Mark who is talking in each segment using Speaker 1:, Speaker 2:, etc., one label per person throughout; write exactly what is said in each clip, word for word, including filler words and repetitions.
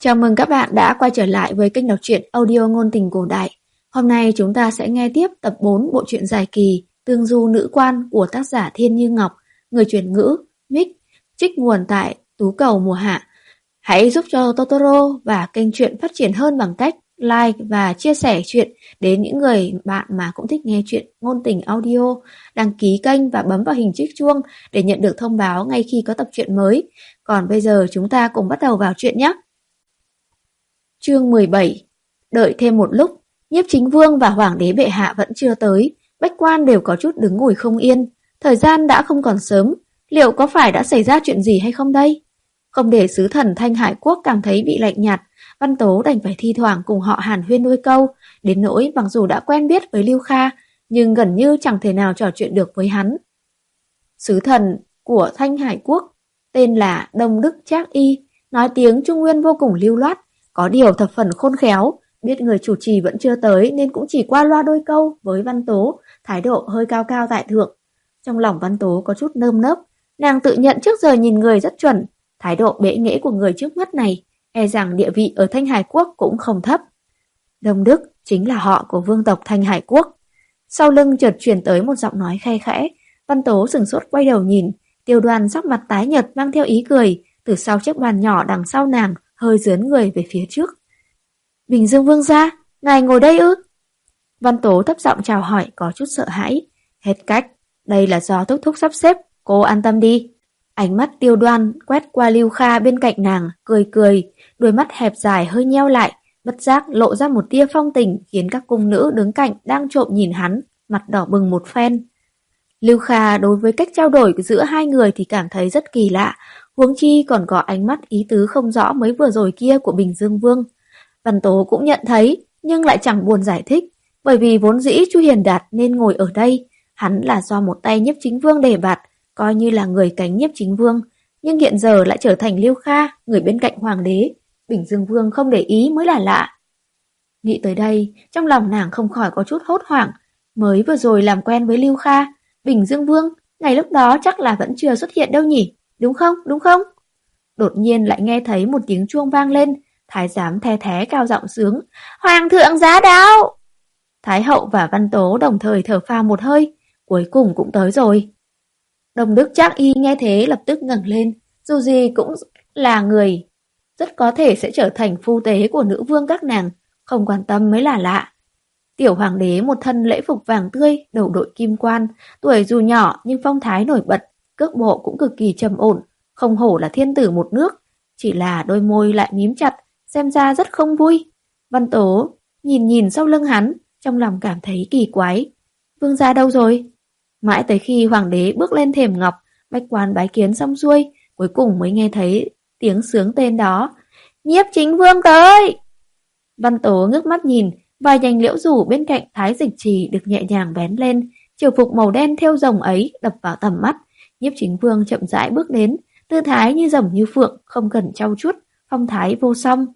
Speaker 1: Chào mừng các bạn đã quay trở lại với kênh đọc truyện audio ngôn tình cổ đại. Hôm nay chúng ta sẽ nghe tiếp tập bốn bộ truyện dài kỳ Tương Du Nữ Quan của tác giả Thiên Như Ngọc, người chuyển ngữ Mic, trích nguồn tại Tú Cầu Mùa Hạ. Hãy giúp cho Totoro và kênh truyện phát triển hơn bằng cách like và chia sẻ truyện đến những người bạn mà cũng thích nghe truyện ngôn tình audio, đăng ký kênh và bấm vào hình chiếc chuông để nhận được thông báo ngay khi có tập truyện mới. Còn bây giờ chúng ta cùng bắt đầu vào truyện nhé. Chương mười bảy. Đợi thêm một lúc, Nhiếp Chính Vương và Hoàng đế bệ hạ vẫn chưa tới, bách quan đều có chút đứng ngồi không yên. Thời gian đã không còn sớm, liệu có phải đã xảy ra chuyện gì hay không đây? Không để sứ thần Thanh Hải Quốc cảm thấy bị lạnh nhạt, Văn Tố đành phải thi thoảng cùng họ hàn huyên đôi câu, đến nỗi mặc dù đã quen biết với Lưu Kha, nhưng gần như chẳng thể nào trò chuyện được với hắn. Sứ thần của Thanh Hải Quốc tên là Đông Đức Trác Y, nói tiếng Trung Nguyên vô cùng lưu loát, có điều thập phần khôn khéo, biết người chủ trì vẫn chưa tới nên cũng chỉ qua loa đôi câu với Văn Tố, thái độ hơi cao cao tại thượng. Trong lòng Văn Tố có chút nơm nớp, nàng tự nhận trước giờ nhìn người rất chuẩn, thái độ bẽ nghễ của người trước mắt này, e rằng địa vị ở Thanh Hải Quốc cũng không thấp. Đông Đức chính là họ của vương tộc Thanh Hải Quốc. Sau lưng chợt truyền tới một giọng nói khe khẽ, Văn Tố sửng sốt quay đầu nhìn, Tiêu Đoan sắc mặt tái nhợt mang theo ý cười, từ sau chiếc bàn nhỏ đằng sau nàng, hơi dướn người về phía trước. Bình Dương Vương gia, ngài ngồi đây ư? Văn Tố thấp giọng chào hỏi có chút sợ hãi. Hết cách, đây là do thúc thúc sắp xếp, cô an tâm đi. Ánh mắt Tiêu Đoan quét qua Lưu Kha bên cạnh nàng, cười cười, đôi mắt hẹp dài hơi nheo lại, bất giác lộ ra một tia phong tình khiến các cung nữ đứng cạnh đang trộm nhìn hắn, mặt đỏ bừng một phen. Lưu Kha đối với cách trao đổi giữa hai người thì cảm thấy rất kỳ lạ, huống chi còn có ánh mắt ý tứ không rõ mới vừa rồi kia của Bình Dương Vương. Văn Tố cũng nhận thấy, nhưng lại chẳng buồn giải thích, bởi vì vốn dĩ Chu Hiền Đạt nên ngồi ở đây, hắn là do một tay Nhiếp Chính Vương đề bạt, coi như là người cánh Nhiếp Chính Vương, nhưng hiện giờ lại trở thành Lưu Kha, người bên cạnh hoàng đế, Bình Dương Vương không để ý mới là lạ. Nghĩ tới đây, trong lòng nàng không khỏi có chút hốt hoảng, mới vừa rồi làm quen với Lưu Kha, Bình Dương Vương, ngày lúc đó chắc là vẫn chưa xuất hiện đâu nhỉ, đúng không, đúng không? Đột nhiên lại nghe thấy một tiếng chuông vang lên, thái giám the thé cao giọng sướng, Hoàng thượng giá đạo! Thái hậu và Văn Tố đồng thời thở phào một hơi, cuối cùng cũng tới rồi. Đông Đức Trác Y nghe thế lập tức ngẩng lên, dù gì cũng là người rất có thể sẽ trở thành phu tế của nữ vương các nàng, không quan tâm mới là lạ. Tiểu hoàng đế một thân lễ phục vàng tươi, đầu đội kim quan, tuổi dù nhỏ nhưng phong thái nổi bật, cước bộ cũng cực kỳ trầm ổn, không hổ là thiên tử một nước, chỉ là đôi môi lại mím chặt, xem ra rất không vui. Văn Tố nhìn nhìn sau lưng hắn, trong lòng cảm thấy kỳ quái. Vương gia đâu rồi? Mãi tới khi hoàng đế bước lên thềm ngọc, bách quan bái kiến xong xuôi, cuối cùng mới nghe thấy tiếng sướng tên đó. Nhiếp Chính Vương tới! Văn Tố ngước mắt nhìn, vài nhành liễu rủ bên cạnh thái dịch trì được nhẹ nhàng vén lên, triều phục màu đen thêu rồng ấy đập vào tầm mắt. Nhiếp Chính Vương chậm rãi bước đến, tư thái như rồng như phượng, không cần trau chuốt, phong thái vô song.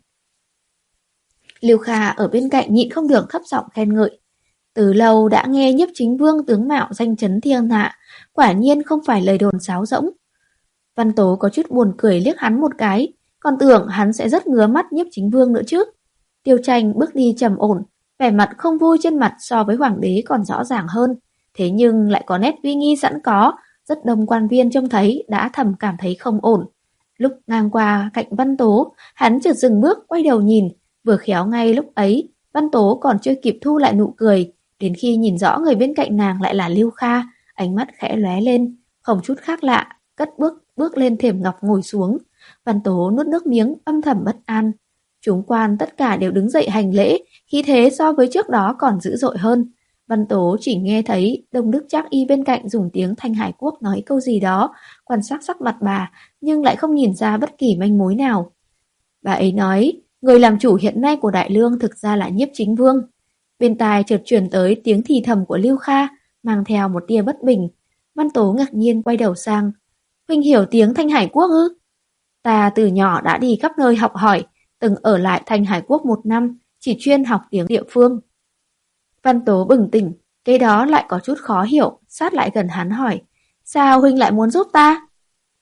Speaker 1: Lưu Kha ở bên cạnh nhịn không được thấp giọng khen ngợi. Từ lâu đã nghe Nhiếp Chính Vương tướng mạo danh chấn thiên hạ, quả nhiên không phải lời đồn sáo rỗng. Văn Tố có chút buồn cười liếc hắn một cái, còn tưởng hắn sẽ rất ngứa mắt Nhiếp Chính Vương nữa chứ. Tiêu Tranh bước đi trầm ổn, vẻ mặt không vui trên mặt so với hoàng đế còn rõ ràng hơn, thế nhưng lại có nét uy nghi sẵn có, rất đông quan viên trông thấy đã thầm cảm thấy không ổn. Lúc ngang qua cạnh Văn Tố, hắn chợt dừng bước quay đầu nhìn, vừa khéo ngay lúc ấy, Văn Tố còn chưa kịp thu lại nụ cười, đến khi nhìn rõ người bên cạnh nàng lại là Lưu Kha, ánh mắt khẽ lóe lên, không chút khác lạ, cất bước bước lên thềm ngọc ngồi xuống. Văn Tố nuốt nước miếng, âm thầm bất an. Chúng quan tất cả đều đứng dậy hành lễ, khí thế so với trước đó còn dữ dội hơn. Văn Tố chỉ nghe thấy Đông Đức Trác Y bên cạnh dùng tiếng Thanh Hải Quốc nói câu gì đó, quan sát sắc mặt bà, nhưng lại không nhìn ra bất kỳ manh mối nào. Bà ấy nói, người làm chủ hiện nay của Đại Lương thực ra là Nhiếp Chính Vương. Bên tai chợt truyền tới tiếng thì thầm của Lưu Kha, mang theo một tia bất bình. Văn Tố ngạc nhiên quay đầu sang. Huynh hiểu tiếng Thanh Hải Quốc ư? Ta từ nhỏ đã đi khắp nơi học hỏi, từng ở lại Thanh Hải Quốc một năm, chỉ chuyên học tiếng địa phương. Văn Tố bừng tỉnh, cái đó lại có chút khó hiểu, sát lại gần hắn hỏi. Sao huynh lại muốn giúp ta?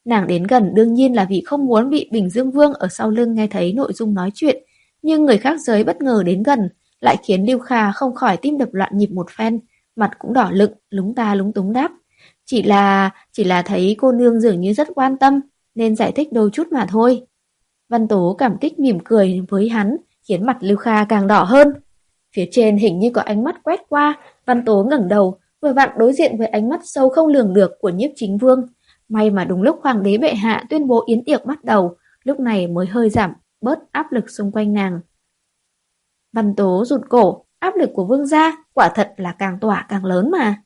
Speaker 1: Nàng đến gần đương nhiên là vì không muốn bị Bình Dương Vương ở sau lưng nghe thấy nội dung nói chuyện, nhưng người khác giới bất ngờ đến gần, lại khiến Lưu Kha không khỏi tim đập loạn nhịp một phen, mặt cũng đỏ lựng, lúng ta lúng túng đáp. Chỉ là, chỉ là thấy cô nương dường như rất quan tâm, nên giải thích đôi chút mà thôi. Văn Tố cảm kích mỉm cười với hắn, khiến mặt Lưu Kha càng đỏ hơn. Phía trên hình như có ánh mắt quét qua, Văn Tố ngẩng đầu, vừa vặn đối diện với ánh mắt sâu không lường được của Nhiếp Chính Vương. May mà đúng lúc Hoàng đế bệ hạ tuyên bố yến tiệc bắt đầu, lúc này mới hơi giảm bớt áp lực xung quanh nàng. Văn Tố rụt cổ, áp lực của vương gia quả thật là càng tỏa càng lớn mà.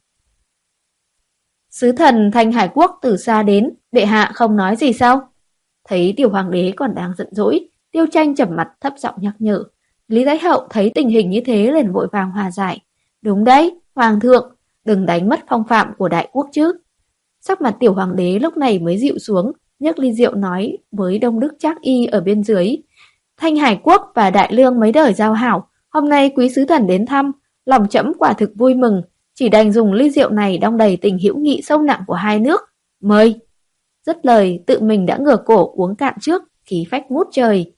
Speaker 1: Sứ thần Thanh Hải Quốc từ xa đến, bệ hạ không nói gì sao? Thấy tiểu hoàng đế còn đang giận dỗi, Tiêu Tranh trầm mặt thấp giọng nhắc nhở. Lý Thái Hậu thấy tình hình như thế liền vội vàng hòa giải. Đúng đấy, hoàng thượng, đừng đánh mất phong phạm của đại quốc chứ. Sắc mặt tiểu hoàng đế lúc này mới dịu xuống, nhấc ly rượu nói với Đông Đức Trác Y ở bên dưới. Thanh Hải Quốc và Đại Lương mấy đời giao hảo, hôm nay quý sứ thần đến thăm, lòng trẫm quả thực vui mừng, chỉ đành dùng ly rượu này đong đầy tình hữu nghị sâu nặng của hai nước. Mời! Dứt lời, tự mình đã ngửa cổ uống cạn trước, khí phách ngút trời.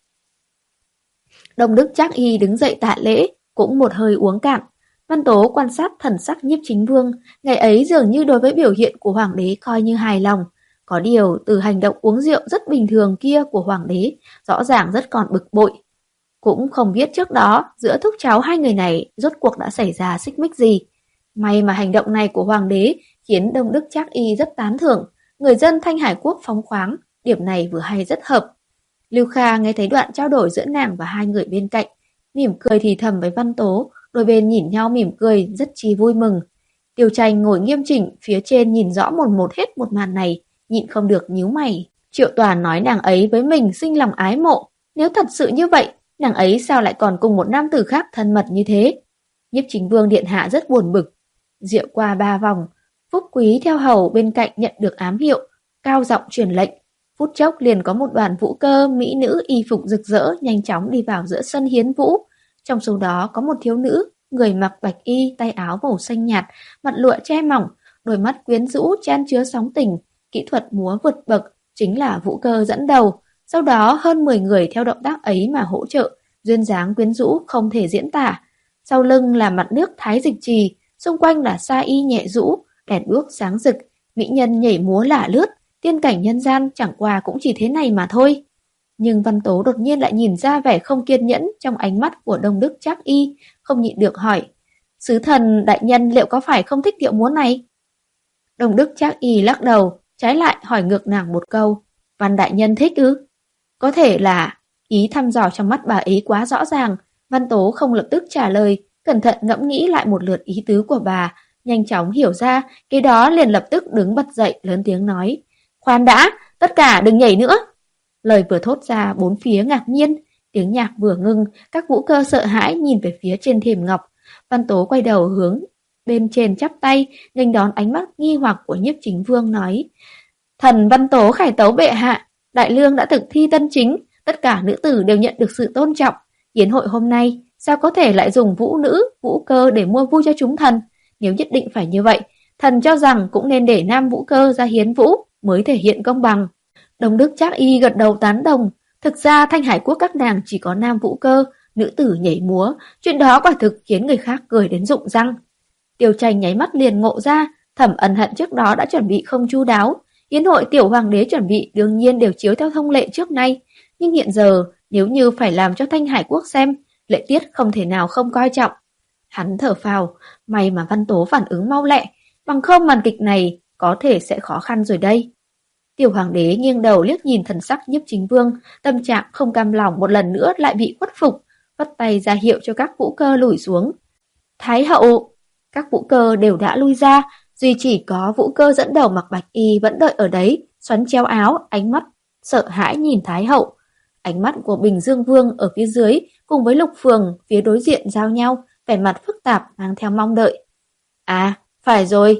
Speaker 1: Đông Đức Trác Y đứng dậy tạ lễ, cũng một hơi uống cạn. Văn Tố quan sát thần sắc Nhiếp Chính Vương, ngày ấy dường như đối với biểu hiện của hoàng đế coi như hài lòng. Có điều từ hành động uống rượu rất bình thường kia của hoàng đế, rõ ràng rất còn bực bội. Cũng không biết trước đó giữa thúc cháu hai người này rốt cuộc đã xảy ra xích mích gì. May mà hành động này của hoàng đế khiến Đông Đức Trác Y rất tán thưởng. Người dân Thanh Hải Quốc phóng khoáng, điểm này vừa hay rất hợp. Lưu Kha nghe thấy đoạn trao đổi giữa nàng và hai người bên cạnh, mỉm cười thì thầm với Văn Tố, đôi bên nhìn nhau mỉm cười rất chi vui mừng. Tiêu Tranh ngồi nghiêm chỉnh phía trên nhìn rõ một một hết một màn này, nhịn không được nhíu mày. Triệu Toàn nói nàng ấy với mình sinh lòng ái mộ, nếu thật sự như vậy, nàng ấy sao lại còn cùng một nam tử khác thân mật như thế? Nhiếp Chính Vương điện hạ rất buồn bực. Rượu qua ba vòng, Phúc Quý theo hầu bên cạnh nhận được ám hiệu, cao giọng truyền lệnh. Phút chốc liền có một đoàn vũ cơ mỹ nữ y phục rực rỡ nhanh chóng đi vào giữa sân hiến vũ. Trong số đó có một thiếu nữ, người mặc bạch y, tay áo màu xanh nhạt, mặt lụa che mỏng, đôi mắt quyến rũ chan chứa sóng tình, kỹ thuật múa vượt bậc, chính là vũ cơ dẫn đầu. Sau đó hơn mười người theo động tác ấy mà hỗ trợ, duyên dáng quyến rũ không thể diễn tả. Sau lưng là mặt nước Thái Dịch Trì, xung quanh là sa y nhẹ rũ, đèn đuốc sáng rực, mỹ nhân nhảy múa lả lướt, tiên cảnh nhân gian chẳng qua cũng chỉ thế này mà thôi. Nhưng Văn Tố đột nhiên lại nhìn ra vẻ không kiên nhẫn trong ánh mắt của Đông Đức Trác Y, không nhịn được hỏi, sứ thần đại nhân liệu có phải không thích điệu múa này? Đông Đức Trác Y lắc đầu, trái lại hỏi ngược nàng một câu, Văn đại nhân thích ư? Có thể là ý thăm dò trong mắt bà ấy quá rõ ràng, Văn Tố không lập tức trả lời, cẩn thận ngẫm nghĩ lại một lượt ý tứ của bà, nhanh chóng hiểu ra, cái đó liền lập tức đứng bật dậy lớn tiếng nói, khoan đã, tất cả đừng nhảy nữa. Lời vừa thốt ra bốn phía ngạc nhiên, tiếng nhạc vừa ngưng, các vũ cơ sợ hãi nhìn về phía trên thềm ngọc. Văn Tố quay đầu hướng bên trên chắp tay, nghênh đón ánh mắt nghi hoặc của Nhiếp Chính Vương nói, thần Văn Tố khải tấu bệ hạ, Đại Lương đã thực thi tân chính, tất cả nữ tử đều nhận được sự tôn trọng. Yến hội hôm nay, sao có thể lại dùng vũ nữ, vũ cơ để mua vui cho chúng thần? Nếu nhất định phải như vậy, thần cho rằng cũng nên để nam vũ cơ ra hiến vũ mới thể hiện công bằng. Đông Đức Trác Y gật đầu tán đồng. Thực ra Thanh Hải Quốc các nàng chỉ có nam vũ cơ, nữ tử nhảy múa, chuyện đó quả thực khiến người khác cười đến rụng răng. Tiêu Tranh nháy mắt liền ngộ ra, Thẩm Ân Hận trước đó đã chuẩn bị không chu đáo. Yến hội tiểu hoàng đế chuẩn bị đương nhiên đều chiếu theo thông lệ trước nay, nhưng hiện giờ nếu như phải làm cho Thanh Hải Quốc xem, lễ tiết không thể nào không coi trọng. Hắn thở phào, may mà Văn Tố phản ứng mau lẹ, bằng không màn kịch này có thể sẽ khó khăn rồi đây. Tiểu hoàng đế nghiêng đầu liếc nhìn thần sắc Nhiếp Chính Vương, tâm trạng không cam lòng một lần nữa lại bị khuất phục, vất tay ra hiệu cho các vũ cơ lùi xuống. Thái hậu! Các vũ cơ đều đã lui ra, duy chỉ có vũ cơ dẫn đầu mặc bạch y vẫn đợi ở đấy, xoắn treo áo, ánh mắt sợ hãi nhìn Thái hậu. Ánh mắt của Bình Dương Vương ở phía dưới cùng với Lục Phường phía đối diện giao nhau, vẻ mặt phức tạp mang theo mong đợi. À, phải rồi.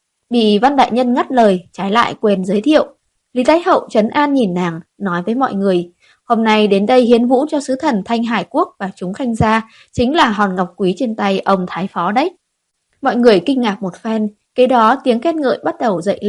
Speaker 1: Bị Văn đại nhân ngắt lời, trái lại quên giới thiệu. Lý Thái hậu trấn an nhìn nàng, nói với mọi người, hôm nay đến đây hiến vũ cho sứ thần Thanh Hải Quốc và chúng khanh gia, chính là hòn ngọc quý trên tay ông Thái phó đấy. Mọi người kinh ngạc một phen, kế đó tiếng khen ngợi bắt đầu dậy lên,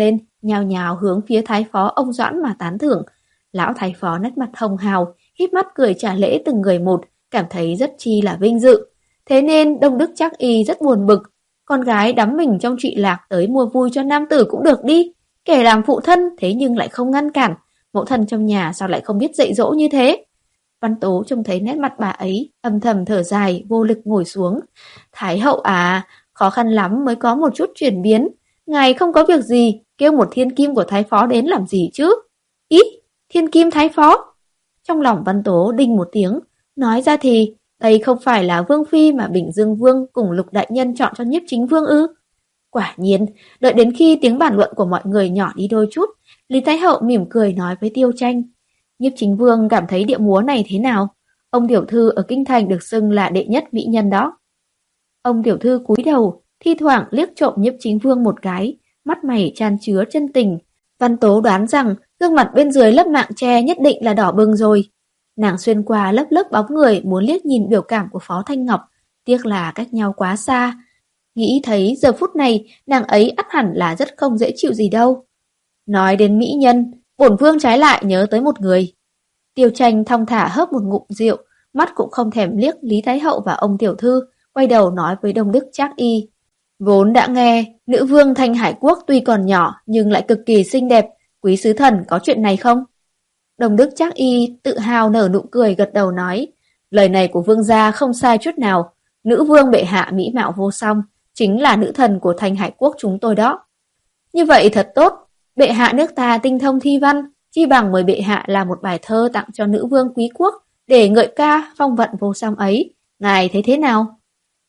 Speaker 1: nhào nhào hướng phía thái phó ông Doãn mà tán thưởng. Lão thái phó nét mặt hồng hào, híp mắt cười trả lễ từng người một, cảm thấy rất chi là vinh dự. Thế nên Đông Đức Trác Y rất buồn bực. Con gái đắm mình trong trụy lạc tới mua vui cho nam tử cũng được đi. Kẻ làm phụ thân thế nhưng lại không ngăn cản. Mẫu thân trong nhà sao lại không biết dạy dỗ như thế? Văn Tố trông thấy nét mặt bà ấy, âm thầm thở dài, vô lực ngồi xuống. Thái hậu à, khó khăn lắm mới có một chút chuyển biến. Ngài không có việc gì, kêu một thiên kim của thái phó đến làm gì chứ? Ý, thiên kim thái phó? Trong lòng Văn Tố đinh một tiếng, nói ra thì đây không phải là Vương Phi mà Bình Dương Vương cùng Lục Đại Nhân chọn cho Nhiếp Chính Vương ư? Quả nhiên, đợi đến khi tiếng bàn luận của mọi người nhỏ đi đôi chút, Lý Thái Hậu mỉm cười nói với Tiêu Tranh. Nhiếp Chính Vương cảm thấy điệu múa này thế nào? Ông tiểu thư ở Kinh Thành được xưng là đệ nhất mỹ nhân đó. Ông tiểu thư cúi đầu, thi thoảng liếc trộm Nhiếp Chính Vương một cái, mắt mày chan chứa chân tình. Văn Tố đoán rằng gương mặt bên dưới lớp mạng che nhất định là đỏ bừng rồi. Nàng xuyên qua lớp lớp bóng người muốn liếc nhìn biểu cảm của Phó Thanh Ngọc, tiếc là cách nhau quá xa. Nghĩ thấy giờ phút này nàng ấy ắt hẳn là rất không dễ chịu gì đâu. Nói đến mỹ nhân, bổn vương trái lại nhớ tới một người. Tiêu Tranh thong thả hớp một ngụm rượu, mắt cũng không thèm liếc Lý Thái Hậu và ông tiểu thư, quay đầu nói với Đông Đức Trác Y. Vốn đã nghe, nữ vương Thanh Hải Quốc tuy còn nhỏ nhưng lại cực kỳ xinh đẹp, quý sứ thần có chuyện này không? Đông Đức Trác Y tự hào nở nụ cười gật đầu nói, lời này của vương gia không sai chút nào, nữ vương bệ hạ mỹ mạo vô song, chính là nữ thần của Thanh Hải Quốc chúng tôi đó. Như vậy thật tốt, bệ hạ nước ta tinh thông thi văn, chi bằng mời bệ hạ làm một bài thơ tặng cho nữ vương quý quốc để ngợi ca phong vận vô song ấy, ngài thấy thế nào?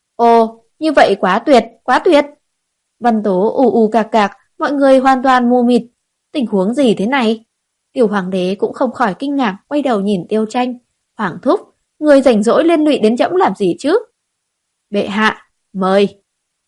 Speaker 1: Ồ, như vậy quá tuyệt, quá tuyệt. Văn Tố ù ù cạc cạc, mọi người hoàn toàn mù mịt. Tình huống gì thế này? Tiểu hoàng đế cũng không khỏi kinh ngạc, quay đầu nhìn Tiêu Tranh. Hoàng thúc, người rảnh rỗi liên lụy đến trẫm làm gì chứ? Bệ hạ, mời.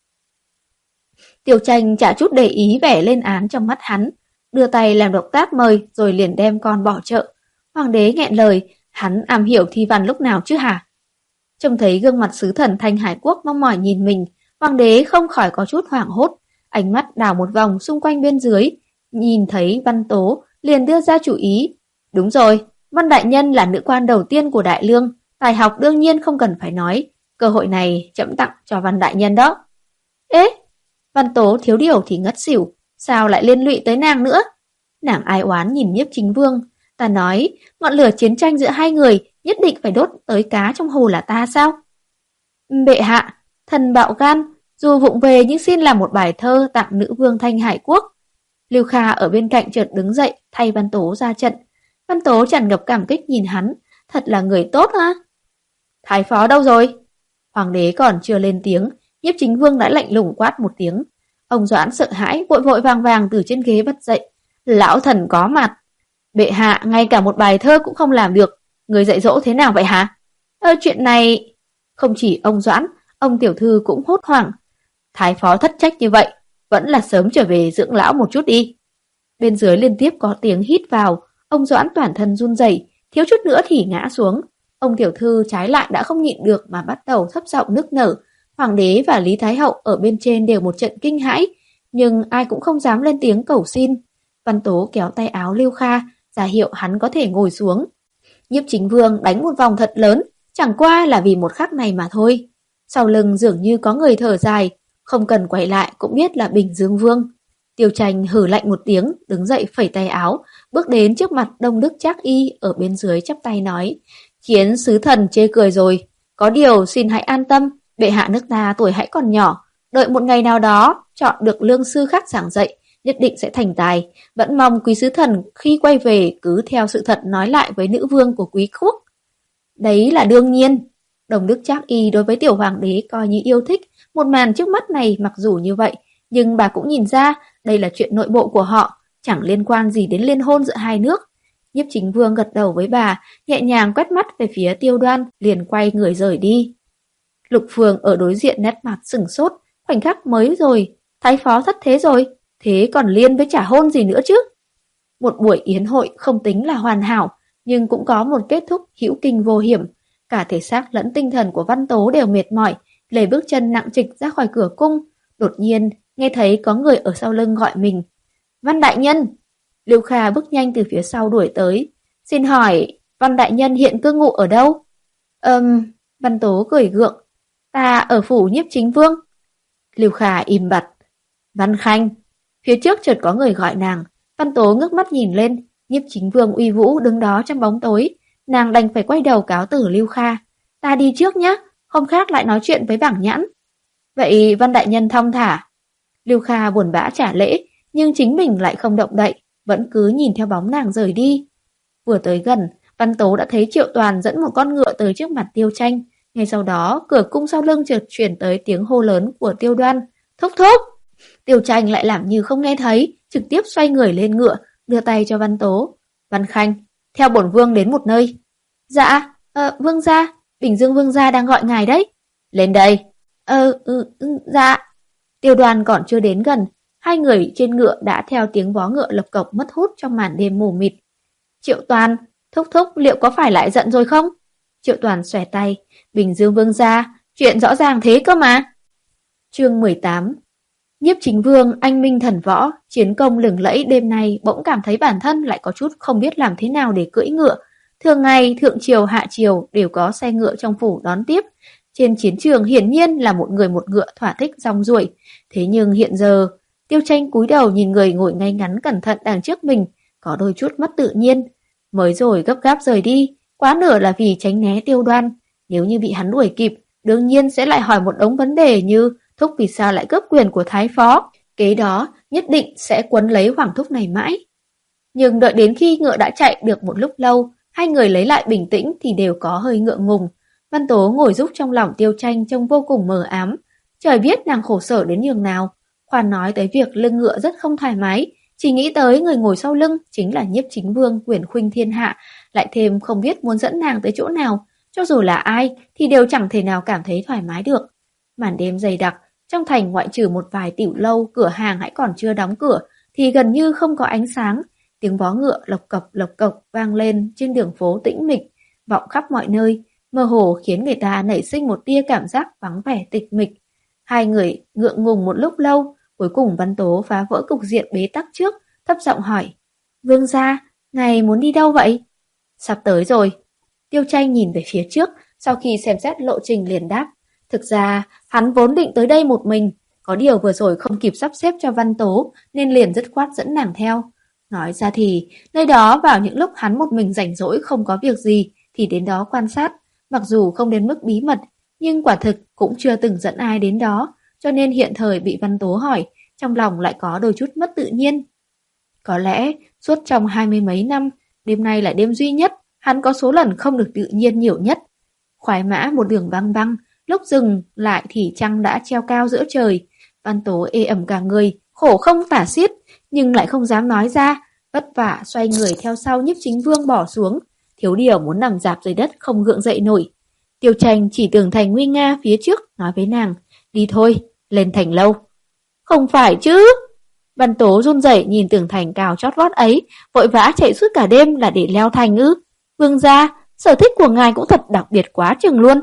Speaker 1: Tiêu Tranh chả chút để ý vẻ lên án trong mắt hắn, đưa tay làm động tác mời rồi liền đem con bỏ chợ. Hoàng đế nghẹn lời, hắn am hiểu thi văn lúc nào chứ hả? Trông thấy gương mặt sứ thần Thanh Hải Quốc mong mỏi nhìn mình, hoàng đế không khỏi có chút hoảng hốt, ánh mắt đảo một vòng xung quanh bên dưới, nhìn thấy Văn Tố liền đưa ra chủ ý. Đúng rồi, Văn Đại Nhân là nữ quan đầu tiên của Đại Lương, tài học đương nhiên không cần phải nói, cơ hội này trẫm tặng cho Văn Đại Nhân đó. Ế, Văn Tố thiếu điều thì ngất xỉu, sao lại liên lụy tới nàng nữa? Nàng ai oán nhìn Nhiếp Chính Vương, ta nói, ngọn lửa chiến tranh giữa hai người nhất định phải đốt tới cá trong hồ là ta sao? Bệ hạ, thần bạo gan, dù vụng về nhưng xin làm một bài thơ tặng nữ vương Thanh Hải Quốc. Lưu Kha ở bên cạnh chợt đứng dậy thay Văn Tố ra trận. Văn Tố tràn ngập cảm kích nhìn hắn, thật là người tốt ha. Thái phó đâu rồi? Hoàng đế còn chưa lên tiếng, Nhiếp Chính Vương đã lạnh lùng quát một tiếng. Ông Doãn sợ hãi vội vội vàng vàng từ trên ghế bật dậy. Lão thần có mặt. Bệ hạ ngay cả một bài thơ cũng không làm được, người dạy dỗ thế nào vậy hả? Ơ chuyện này... Không chỉ ông Doãn, ông tiểu thư cũng hốt hoảng. Thái phó thất trách như vậy, vẫn là sớm trở về dưỡng lão một chút đi. Bên dưới liên tiếp có tiếng hít vào, ông Doãn toàn thân run rẩy, thiếu chút nữa thì ngã xuống. Ông tiểu thư trái lại đã không nhịn được mà bắt đầu thấp giọng nức nở. Hoàng đế và Lý Thái Hậu ở bên trên đều một trận kinh hãi, nhưng ai cũng không dám lên tiếng cầu xin. Văn Tố kéo tay áo Lưu Kha, ra hiệu hắn có thể ngồi xuống. Nhiếp Chính Vương đánh một vòng thật lớn, chẳng qua là vì một khắc này mà thôi. Sau lưng dường như có người thở dài, không cần quay lại cũng biết là Bình Dương Vương. Tiêu Tranh hử lạnh một tiếng, đứng dậy phẩy tay áo, bước đến trước mặt Đông Đức Trác Y ở bên dưới chắp tay nói, khiến sứ thần chê cười rồi. Có điều xin hãy an tâm, bệ hạ nước ta tuổi hãy còn nhỏ, đợi một ngày nào đó chọn được lương sư khác giảng dạy, nhất định sẽ thành tài. Vẫn mong quý sứ thần khi quay về cứ theo sự thật nói lại với nữ vương của quý quốc. Đấy là đương nhiên. Đông Đức Trác Y đối với tiểu hoàng đế coi như yêu thích. Một màn trước mắt này mặc dù như vậy, nhưng bà cũng nhìn ra đây là chuyện nội bộ của họ, chẳng liên quan gì đến liên hôn giữa hai nước. Nhiếp Chính Vương gật đầu với bà, nhẹ nhàng quét mắt về phía Tiêu Đoan, liền quay người rời đi. Lục Phường ở đối diện nét mặt sửng sốt, khoảnh khắc mới rồi, thái phó thất thế rồi, thế còn liên với trả hôn gì nữa chứ? Một buổi yến hội không tính là hoàn hảo, nhưng cũng có một kết thúc hữu kinh vô hiểm. Cả thể xác lẫn tinh thần của Văn Tố đều mệt mỏi, lê bước chân nặng trịch ra khỏi cửa cung. Đột nhiên nghe thấy có người ở sau lưng gọi mình. Văn đại nhân! Lưu Kha bước nhanh từ phía sau đuổi tới. Xin hỏi, Văn đại nhân hiện cư ngụ ở đâu? Ừm, Văn Tố cười gượng. Ta ở phủ Nhiếp Chính Vương. Lưu Kha im bặt. Văn Khanh! Phía trước chợt có người gọi nàng. Văn Tố ngước mắt nhìn lên. Nhiếp Chính Vương uy vũ đứng đó trong bóng tối. Nàng đành phải quay đầu cáo từ Lưu Kha. Ta đi trước nhé, hôm khác lại nói chuyện với Bảng Nhãn. Vậy Văn đại nhân thong thả. Lưu Kha buồn bã trả lễ, nhưng chính mình lại không động đậy, vẫn cứ nhìn theo bóng nàng rời đi. Vừa tới gần, Văn Tố đã thấy Triệu Toàn dẫn một con ngựa tới trước mặt Tiêu Tranh. Ngay sau đó, cửa cung sau lưng chợt chuyển tới tiếng hô lớn của Tiêu Đoan. Thúc thúc! Tiêu Tranh lại làm như không nghe thấy, trực tiếp xoay người lên ngựa, đưa tay cho Văn Tố. Văn Khanh, theo bổn vương đến một nơi. Dạ, ờ, vương gia, Bình Dương vương gia đang gọi ngài đấy. Lên đây. Ờ, ừ, ừ, dạ. Tiêu Đoan còn chưa đến gần, hai người trên ngựa đã theo tiếng vó ngựa lộc cộc mất hút trong màn đêm mù mịt. Triệu Toàn, thúc thúc liệu có phải lại giận rồi không? Triệu Toàn xòe tay, Bình Dương vương gia, chuyện rõ ràng thế cơ mà. Chương mười tám. Nhiếp Chính Vương anh minh thần võ, chiến công lừng lẫy đêm nay bỗng cảm thấy bản thân lại có chút không biết làm thế nào để cưỡi ngựa. Thường ngày thượng triều hạ triều đều có xe ngựa trong phủ đón tiếp. Trên chiến trường hiển nhiên là một người một ngựa thỏa thích rong ruổi. Thế nhưng hiện giờ, Tiêu Tranh cúi đầu nhìn người ngồi ngay ngắn cẩn thận đằng trước mình, có đôi chút mất tự nhiên. Mới rồi gấp gáp rời đi, quá nửa là vì tránh né Tiêu Đoan. Nếu như bị hắn đuổi kịp, đương nhiên sẽ lại hỏi một đống vấn đề như thúc vì sao lại cướp quyền của thái phó. Kế đó nhất định sẽ quấn lấy Hoàng thúc này mãi. Nhưng đợi đến khi ngựa đã chạy được một lúc lâu, hai người lấy lại bình tĩnh thì đều có hơi ngượng ngùng. Văn Tố ngồi giúp trong lòng Tiêu Tranh trông vô cùng mờ ám. Trời biết nàng khổ sở đến nhường nào. Khoan nói tới việc lưng ngựa rất không thoải mái, chỉ nghĩ tới người ngồi sau lưng chính là Nhiếp Chính Vương quyền khuynh thiên hạ, lại thêm không biết muốn dẫn nàng tới chỗ nào. Cho dù là ai thì đều chẳng thể nào cảm thấy thoải mái được. Màn đêm dày đặc, trong thành ngoại trừ một vài tiểu lâu, cửa hàng hãy còn chưa đóng cửa thì gần như không có ánh sáng. Tiếng vó ngựa lộc cộc lộc cộc vang lên trên đường phố tĩnh mịch, vọng khắp mọi nơi, mơ hồ khiến người ta nảy sinh một tia cảm giác vắng vẻ tịch mịch. Hai người ngượng ngùng một lúc lâu, cuối cùng Văn Tố phá vỡ cục diện bế tắc trước, thấp giọng hỏi: Vương gia, ngài muốn đi đâu vậy? Sắp tới rồi. Tiêu Tranh nhìn về phía trước, sau khi xem xét lộ trình liền đáp: Thực ra, hắn vốn định tới đây một mình, có điều vừa rồi không kịp sắp xếp cho Văn Tố nên liền dứt khoát dẫn nàng theo. Nói ra thì, nơi đó vào những lúc hắn một mình rảnh rỗi không có việc gì thì đến đó quan sát, mặc dù không đến mức bí mật, nhưng quả thực cũng chưa từng dẫn ai đến đó, cho nên hiện thời bị Văn Tố hỏi, trong lòng lại có đôi chút mất tự nhiên. Có lẽ, suốt trong hai mươi mấy năm, đêm nay là đêm duy nhất, hắn có số lần không được tự nhiên nhiều nhất. Khoái mã một đường băng băng, lúc dừng lại thì trăng đã treo cao giữa trời. Văn Tố ê ẩm cả người, khổ không tả xiết, nhưng lại không dám nói ra, vất vả xoay người theo sau Nhiếp Chính Vương bỏ xuống. Thiếu điều muốn nằm rạp dưới đất không gượng dậy nổi. Tiêu Tranh chỉ tường thành nguy nga phía trước, nói với nàng: Đi thôi, lên thành lâu. Không phải chứ. Văn Tố run rẩy nhìn tường thành cao chót vót ấy, vội vã chạy suốt cả đêm là để leo thành ư? Vương gia, sở thích của ngài cũng thật đặc biệt quá chừng luôn.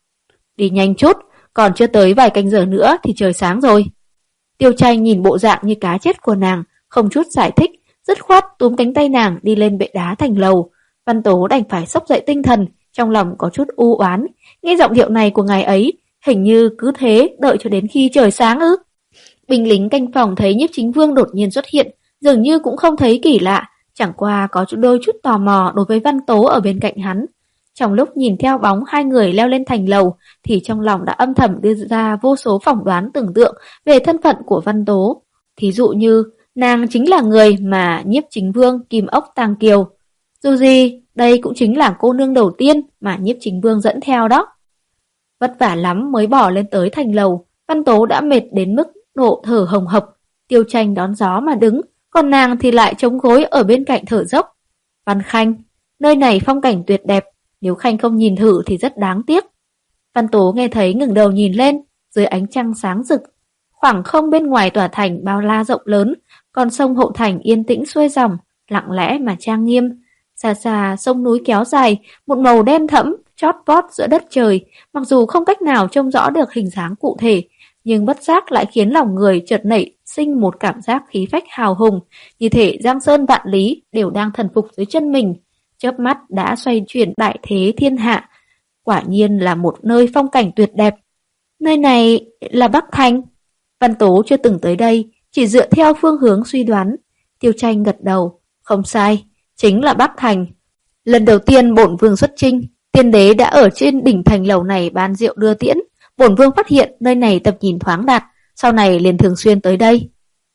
Speaker 1: Đi nhanh chút, còn chưa tới vài canh giờ nữa thì trời sáng rồi. Tiêu Tranh nhìn bộ dạng như cá chết của nàng, không chút giải thích, dứt khoát túm cánh tay nàng đi lên bệ đá thành lầu. Văn Tố đành phải xốc dậy tinh thần, trong lòng có chút u oán. Nghe giọng điệu này của ngài ấy, hình như cứ thế đợi cho đến khi trời sáng ư? Binh lính canh phòng thấy Nhiếp Chính Vương đột nhiên xuất hiện, dường như cũng không thấy kỳ lạ, chẳng qua có đôi chút tò mò đối với Văn Tố ở bên cạnh hắn. Trong lúc nhìn theo bóng hai người leo lên thành lầu, thì trong lòng đã âm thầm đưa ra vô số phỏng đoán tưởng tượng về thân phận của Văn Tố. Thí dụ như, nàng chính là người mà Nhiếp Chính Vương Kim Ốc Tàng Kiều. Dù gì, đây cũng chính là cô nương đầu tiên mà Nhiếp Chính Vương dẫn theo đó. Vất vả lắm mới bỏ lên tới thành lầu, Văn Tố đã mệt đến mức độ thở hồng hộc. Tiêu Tranh đón gió mà đứng, còn nàng thì lại chống gối ở bên cạnh thở dốc. Văn Khanh, nơi này phong cảnh tuyệt đẹp, nếu Khanh không nhìn thử thì rất đáng tiếc. Văn Tố nghe thấy ngẩng đầu nhìn lên, dưới ánh trăng sáng rực. Khoảng không bên ngoài tòa thành bao la rộng lớn, con sông Hậu Thành yên tĩnh xuôi dòng, lặng lẽ mà trang nghiêm. Xa xa sông núi kéo dài, một màu đen thẫm, chót vót giữa đất trời, mặc dù không cách nào trông rõ được hình dáng cụ thể, nhưng bất giác lại khiến lòng người chợt nảy sinh một cảm giác khí phách hào hùng, như thể giang sơn vạn lý đều đang thần phục dưới chân mình, chớp mắt đã xoay chuyển đại thế thiên hạ. Quả nhiên là một nơi phong cảnh tuyệt đẹp. Nơi này là Bắc Thành. Văn Tố chưa từng tới đây, chỉ dựa theo phương hướng suy đoán. Tiêu Tranh gật đầu, không sai, chính là Bắc Thành. Lần đầu tiên bổn vương xuất chinh, tiên đế đã ở trên đỉnh thành lầu này ban rượu đưa tiễn. Bổn vương phát hiện nơi này tầm nhìn thoáng đạt, sau này liền thường xuyên tới đây.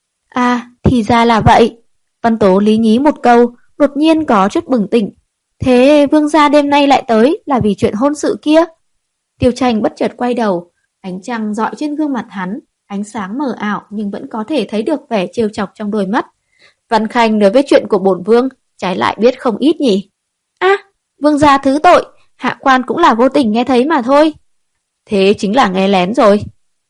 Speaker 1: À, thì ra là vậy. Văn Tố lý nhí một câu, đột nhiên có chút bừng tỉnh. Thế vương gia đêm nay lại tới là vì chuyện hôn sự kia? Tiêu Tranh bất chợt quay đầu, ánh trăng rọi trên gương mặt hắn, ánh sáng mờ ảo nhưng vẫn có thể thấy được vẻ trêu chọc trong đôi mắt. Văn Khanh nói với chuyện của bổn vương, trái lại biết không ít nhỉ? À, vương gia thứ tội, hạ quan cũng là vô tình nghe thấy mà thôi. Thế chính là nghe lén rồi.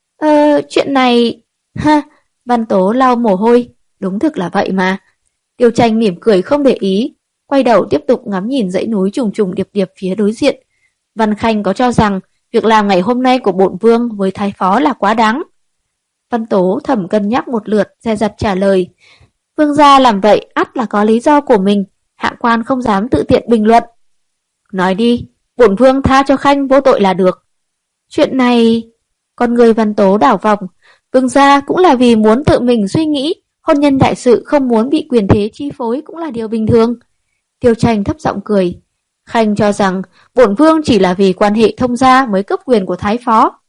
Speaker 1: Ờ, chuyện này... Ha, Văn Tố lau mồ hôi, đúng thực là vậy mà. Tiêu Tranh mỉm cười không để ý, quay đầu tiếp tục ngắm nhìn dãy núi trùng trùng điệp điệp phía đối diện. Văn Khanh có cho rằng việc làm ngày hôm nay của bổn vương với thái phó là quá đáng. Văn Tố thầm cân nhắc một lượt, dè dặt trả lời. Vương gia làm vậy ắt là có lý do của mình, hạ quan không dám tự tiện bình luận. Nói đi, bổn vương tha cho Khanh vô tội là được. Chuyện này... Con người Văn Tố đảo vòng, vương gia cũng là vì muốn tự mình suy nghĩ, hôn nhân đại sự không muốn bị quyền thế chi phối cũng là điều bình thường. Tiêu Tranh thấp giọng cười. Khanh cho rằng bổn vương chỉ là vì quan hệ thông gia mới cấp quyền của thái phó.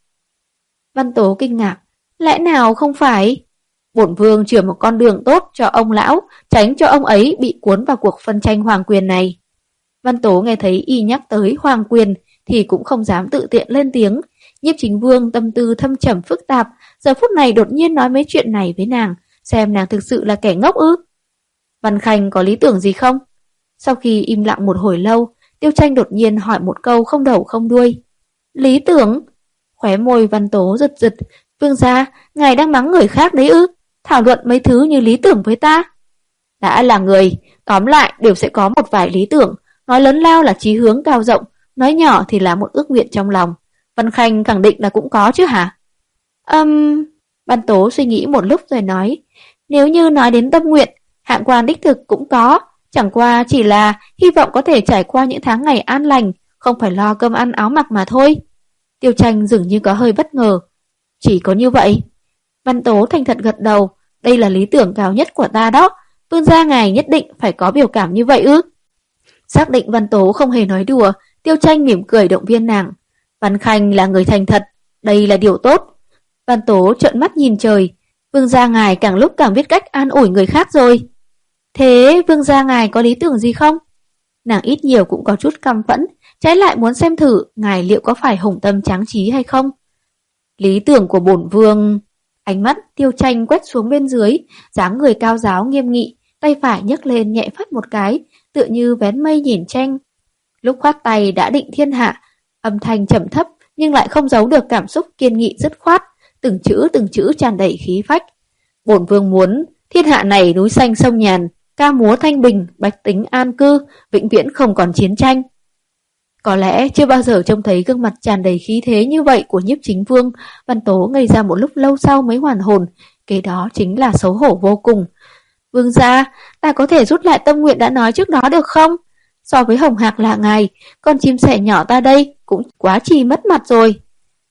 Speaker 1: Văn Tố kinh ngạc. Lẽ nào không phải? Bổn vương chừa một con đường tốt cho ông lão, tránh cho ông ấy bị cuốn vào cuộc phân tranh hoàng quyền này. Văn Tố nghe thấy y nhắc tới hoàng quyền thì cũng không dám tự tiện lên tiếng. Nhiếp Chính Vương tâm tư thâm trầm phức tạp, giờ phút này đột nhiên nói mấy chuyện này với nàng, xem nàng thực sự là kẻ ngốc ư? Văn Khanh có lý tưởng gì không? Sau khi im lặng một hồi lâu, Tiêu Tranh đột nhiên hỏi một câu không đầu không đuôi. Lý tưởng? Khóe môi Văn Tố giật giật. Vương gia, ngài đang mắng người khác đấy ư? Thảo luận mấy thứ như lý tưởng với ta? Đã là người, tóm lại đều sẽ có một vài lý tưởng, nói lớn lao là chí hướng cao rộng, nói nhỏ thì là một ước nguyện trong lòng. Văn Khanh khẳng định là cũng có chứ hả? Ừm... Um, Văn Tố suy nghĩ một lúc rồi nói. Nếu như nói đến tâm nguyện, hạng quan đích thực cũng có, chẳng qua chỉ là hy vọng có thể trải qua những tháng ngày an lành, không phải lo cơm ăn áo mặc mà thôi. Tiêu Tranh dường như có hơi bất ngờ. Chỉ có như vậy? Văn Tố thành thật gật đầu. Đây là lý tưởng cao nhất của ta đó. Vương gia ngài nhất định phải có biểu cảm như vậy ư? Xác định Văn Tố không hề nói đùa, Tiêu Tranh mỉm cười động viên nàng. Văn Khanh là người thành thật, đây là điều tốt. Văn Tố trợn mắt nhìn trời. Vương gia ngài càng lúc càng biết cách an ủi người khác rồi. Thế vương gia ngài có lý tưởng gì không? Nàng ít nhiều cũng có chút căm phẫn, trái lại muốn xem thử ngài liệu có phải hùng tâm tráng trí hay không. Lý tưởng của bổn vương... Ánh mắt Tiêu Tranh quét xuống bên dưới, dáng người cao giáo nghiêm nghị, tay phải nhấc lên nhẹ phất một cái, tựa như vén mây nhìn tranh. Lúc khoát tay đã định thiên hạ, âm thanh trầm thấp nhưng lại không giấu được cảm xúc kiên nghị dứt khoát, từng chữ từng chữ tràn đầy khí phách. Bổn vương muốn thiên hạ này núi xanh sông nhàn, ca múa thanh bình, bách tính an cư, vĩnh viễn không còn chiến tranh. Có lẽ chưa bao giờ trông thấy gương mặt tràn đầy khí thế như vậy của Nhiếp Chính Vương. Văn Tố ngây ra một lúc lâu sau mới hoàn hồn, kế đó chính là xấu hổ vô cùng. Vương gia, ta có thể rút lại tâm nguyện đã nói trước đó được không? So với hồng hạc là ngài, con chim sẻ nhỏ ta đây cũng quá chi mất mặt rồi.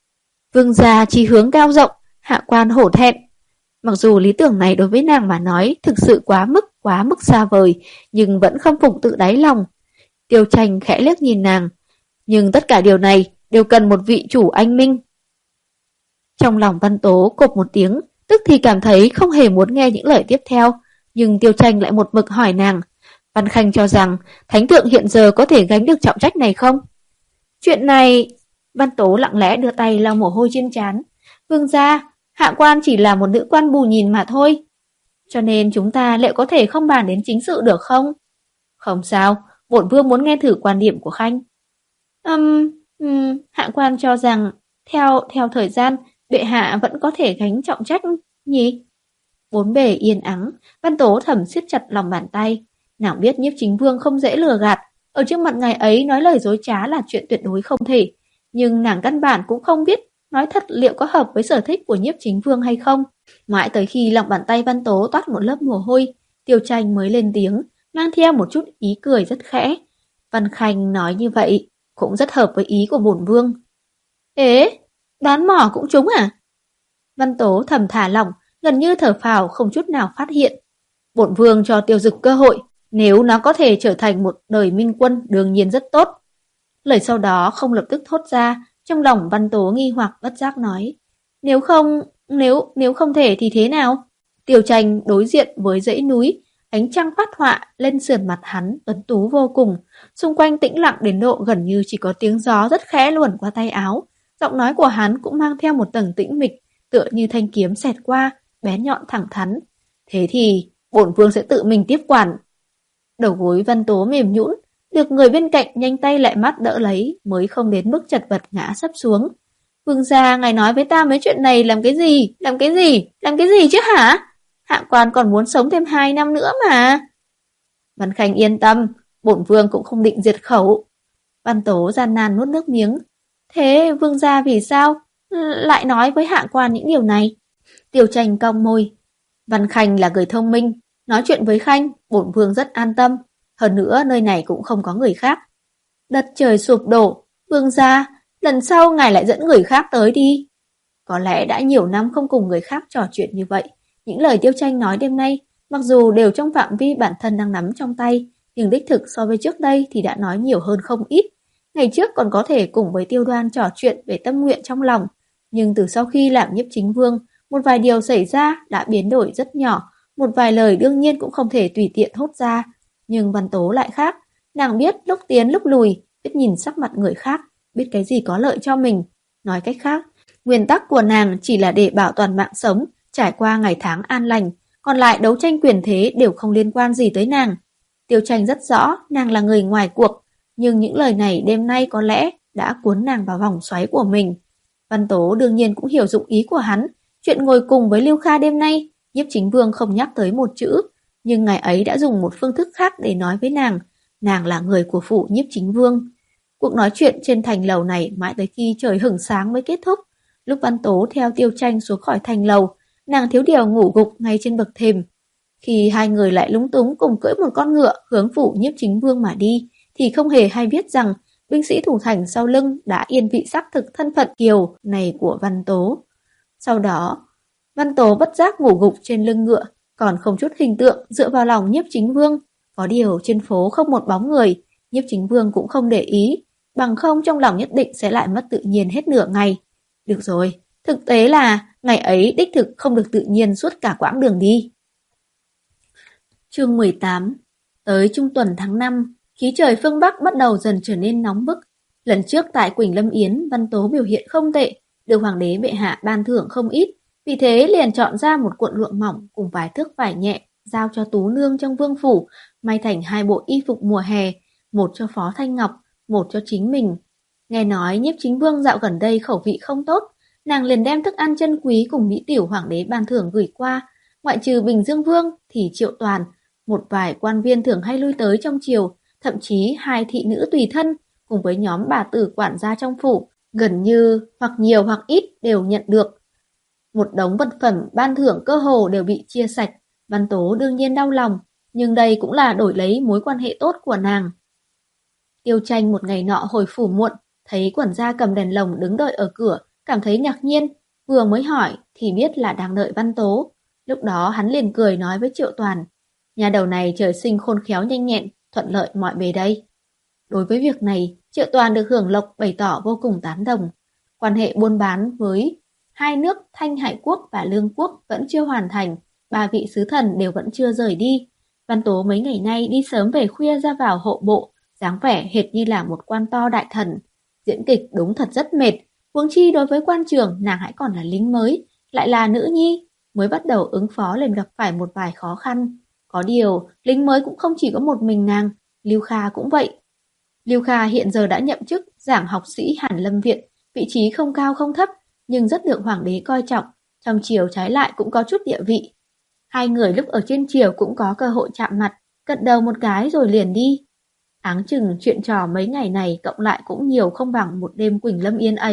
Speaker 1: Vương gia chí hướng cao rộng, hạ quan hổ thẹn. Mặc dù lý tưởng này đối với nàng mà nói thực sự quá mức, quá mức xa vời, nhưng vẫn không phục tự đáy lòng. Tiêu Tranh khẽ liếc nhìn nàng. Nhưng tất cả điều này đều cần một vị chủ anh minh. Trong lòng Văn Tố cộp một tiếng, tức thì cảm thấy không hề muốn nghe những lời tiếp theo. Nhưng Tiêu Tranh lại một mực hỏi nàng. Văn Khanh cho rằng thánh thượng hiện giờ có thể gánh được trọng trách này không? Chuyện này... Văn Tố lặng lẽ đưa tay lau mồ hôi trên trán. Vương gia, hạ quan chỉ là một nữ quan bù nhìn mà thôi. Cho nên chúng ta liệu có thể không bàn đến chính sự được không? Không sao, bổn vương muốn nghe thử quan điểm của Khanh. Um, um, hạ quan cho rằng theo theo thời gian, bệ hạ vẫn có thể gánh trọng trách nhỉ? Bốn bề yên ắng, Văn Tố thầm siết chặt lòng bàn tay. Nàng biết Nhiếp Chính Vương không dễ lừa gạt, ở trước mặt ngài ấy nói lời dối trá là chuyện tuyệt đối không thể. Nhưng nàng căn bản cũng không biết nói thật liệu có hợp với sở thích của Nhiếp Chính Vương hay không. Mãi tới khi lòng bàn tay Văn Tố toát một lớp mồ hôi, Tiêu Tranh mới lên tiếng, mang theo một chút ý cười rất khẽ. Văn Khanh nói như vậy, cũng rất hợp với ý của bổn vương. Ế, đoán mò cũng trúng à? Văn Tố thầm thả lỏng, gần như thở phào không chút nào phát hiện. Bổn vương cho Tiêu Dực cơ hội, nếu nó có thể trở thành một đời minh quân đương nhiên rất tốt. Lời sau đó không lập tức thốt ra, trong lòng Văn Tố nghi hoặc bất giác nói. Nếu không, nếu, nếu không thể thì thế nào? Tiêu Tranh đối diện với dãy núi, ánh trăng phát họa lên sườn mặt hắn tuấn tú vô cùng, xung quanh tĩnh lặng đến độ gần như chỉ có tiếng gió rất khẽ luồn qua tay áo. Giọng nói của hắn cũng mang theo một tầng tĩnh mịch, tựa như thanh kiếm xẹt qua, bén nhọn thẳng thắn. Thế thì, bổn vương sẽ tự mình tiếp quản. Đầu gối Văn Tố mềm nhũn, được người bên cạnh nhanh tay lại mắt đỡ lấy, mới không đến mức chật vật ngã sấp xuống. Vương gia, ngài nói với ta mấy chuyện này làm cái gì? Làm cái gì? Làm cái gì chứ hả? Hạ quan còn muốn sống thêm hai năm nữa mà. Văn Khanh yên tâm, bổn vương cũng không định diệt khẩu. Văn Tố gian nan nuốt nước miếng. Thế vương gia vì sao lại nói với hạ quan những điều này? Tiêu Tranh cong môi. Văn Khanh là người thông minh, nói chuyện với Khanh, bổn vương rất an tâm. Hơn nữa nơi này cũng không có người khác. Đất trời sụp đổ, vương gia, lần sau ngài lại dẫn người khác tới đi. Có lẽ đã nhiều năm không cùng người khác trò chuyện như vậy. Những lời Tiêu Tranh nói đêm nay, mặc dù đều trong phạm vi bản thân đang nắm trong tay, nhưng đích thực so với trước đây thì đã nói nhiều hơn không ít. Ngày trước còn có thể cùng với Tiêu Đoan trò chuyện về tâm nguyện trong lòng, nhưng từ sau khi làm Nhiếp Chính Vương, một vài điều xảy ra đã biến đổi rất nhỏ, một vài lời đương nhiên cũng không thể tùy tiện thốt ra. Nhưng Văn Tố lại khác, nàng biết lúc tiến lúc lùi, biết nhìn sắc mặt người khác, biết cái gì có lợi cho mình. Nói cách khác, nguyên tắc của nàng chỉ là để bảo toàn mạng sống, trải qua ngày tháng an lành, còn lại đấu tranh quyền thế đều không liên quan gì tới nàng. Tiêu Tranh rất rõ nàng là người ngoài cuộc, nhưng những lời này đêm nay có lẽ đã cuốn nàng vào vòng xoáy của mình. Văn Tố đương nhiên cũng hiểu dụng ý của hắn, chuyện ngồi cùng với Lưu Kha đêm nay, Nhiếp Chính Vương không nhắc tới một chữ, nhưng ngày ấy đã dùng một phương thức khác để nói với nàng, nàng là người của phủ Nhiếp Chính Vương. Cuộc nói chuyện trên thành lầu này mãi tới khi trời hửng sáng mới kết thúc. Lúc Văn Tố theo Tiêu Tranh xuống khỏi thành lầu, nàng thiếu điều ngủ gục ngay trên bậc thềm. Khi hai người lại lúng túng cùng cưỡi một con ngựa hướng phủ Nhiếp Chính Vương mà đi, thì không hề hay biết rằng binh sĩ thủ thành sau lưng đã yên vị xác thực thân phận kiều này của Văn Tố. Sau đó, Văn Tố bất giác ngủ gục trên lưng ngựa, còn không chút hình tượng dựa vào lòng Nhiếp Chính Vương. Có điều trên phố không một bóng người, Nhiếp Chính Vương cũng không để ý, bằng không trong lòng nhất định sẽ lại mất tự nhiên hết nửa ngày. Được rồi, thực tế là ngày ấy đích thực không được tự nhiên suốt cả quãng đường đi. Chương mười tám. Tới trung tuần tháng năm, khí trời phương Bắc bắt đầu dần trở nên nóng bức. Lần trước tại Quỳnh Lâm Yến, Văn Tố biểu hiện không tệ, được hoàng đế bệ hạ ban thưởng không ít, vì thế liền chọn ra một cuộn lụa mỏng cùng vài thước vải nhẹ, giao cho Tú Nương trong vương phủ, may thành hai bộ y phục mùa hè, một cho Phó Thanh Ngọc, một cho chính mình. Nghe nói Nhiếp Chính Vương dạo gần đây khẩu vị không tốt, nàng liền đem thức ăn chân quý cùng mỹ tiểu hoàng đế ban thưởng gửi qua. Ngoại trừ Bình Dương Vương thì Triệu Toàn, một vài quan viên thường hay lui tới trong triều, thậm chí hai thị nữ tùy thân cùng với nhóm bà tử quản gia trong phủ, gần như hoặc nhiều hoặc ít đều nhận được. Một đống vật phẩm ban thưởng cơ hồ đều bị chia sạch. Văn Tố đương nhiên đau lòng, nhưng đây cũng là đổi lấy mối quan hệ tốt của nàng. Tiêu Tranh một ngày nọ hồi phủ muộn, thấy quản gia cầm đèn lồng đứng đợi ở cửa, cảm thấy ngạc nhiên, vừa mới hỏi thì biết là đang đợi Văn Tố. Lúc đó hắn liền cười nói với Triệu Toàn, nhà đầu này trời sinh khôn khéo nhanh nhẹn, thuận lợi mọi bề đây. Đối với việc này, Triệu Toàn được hưởng lộc bày tỏ vô cùng tán đồng. Quan hệ buôn bán với hai nước Thanh Hải Quốc và Lương Quốc vẫn chưa hoàn thành, ba vị sứ thần đều vẫn chưa rời đi. Văn Tố mấy ngày nay đi sớm về khuya ra vào hộ bộ, dáng vẻ hệt như là một quan to đại thần. Diễn kịch đúng thật rất mệt, huống chi đối với quan trường nàng hãy còn là lính mới, lại là nữ nhi, mới bắt đầu ứng phó liền gặp phải một vài khó khăn. Có điều, lính mới cũng không chỉ có một mình nàng, Lưu Kha cũng vậy. Lưu Kha hiện giờ đã nhậm chức giảng học sĩ Hàn Lâm Viện, vị trí không cao không thấp, nhưng rất được hoàng đế coi trọng, trong triều trái lại cũng có chút địa vị. Hai người lúc ở trên triều cũng có cơ hội chạm mặt, cật đầu một cái rồi liền đi. Áng chừng chuyện trò mấy ngày này cộng lại cũng nhiều không bằng một đêm Quỳnh Lâm Yến ấy,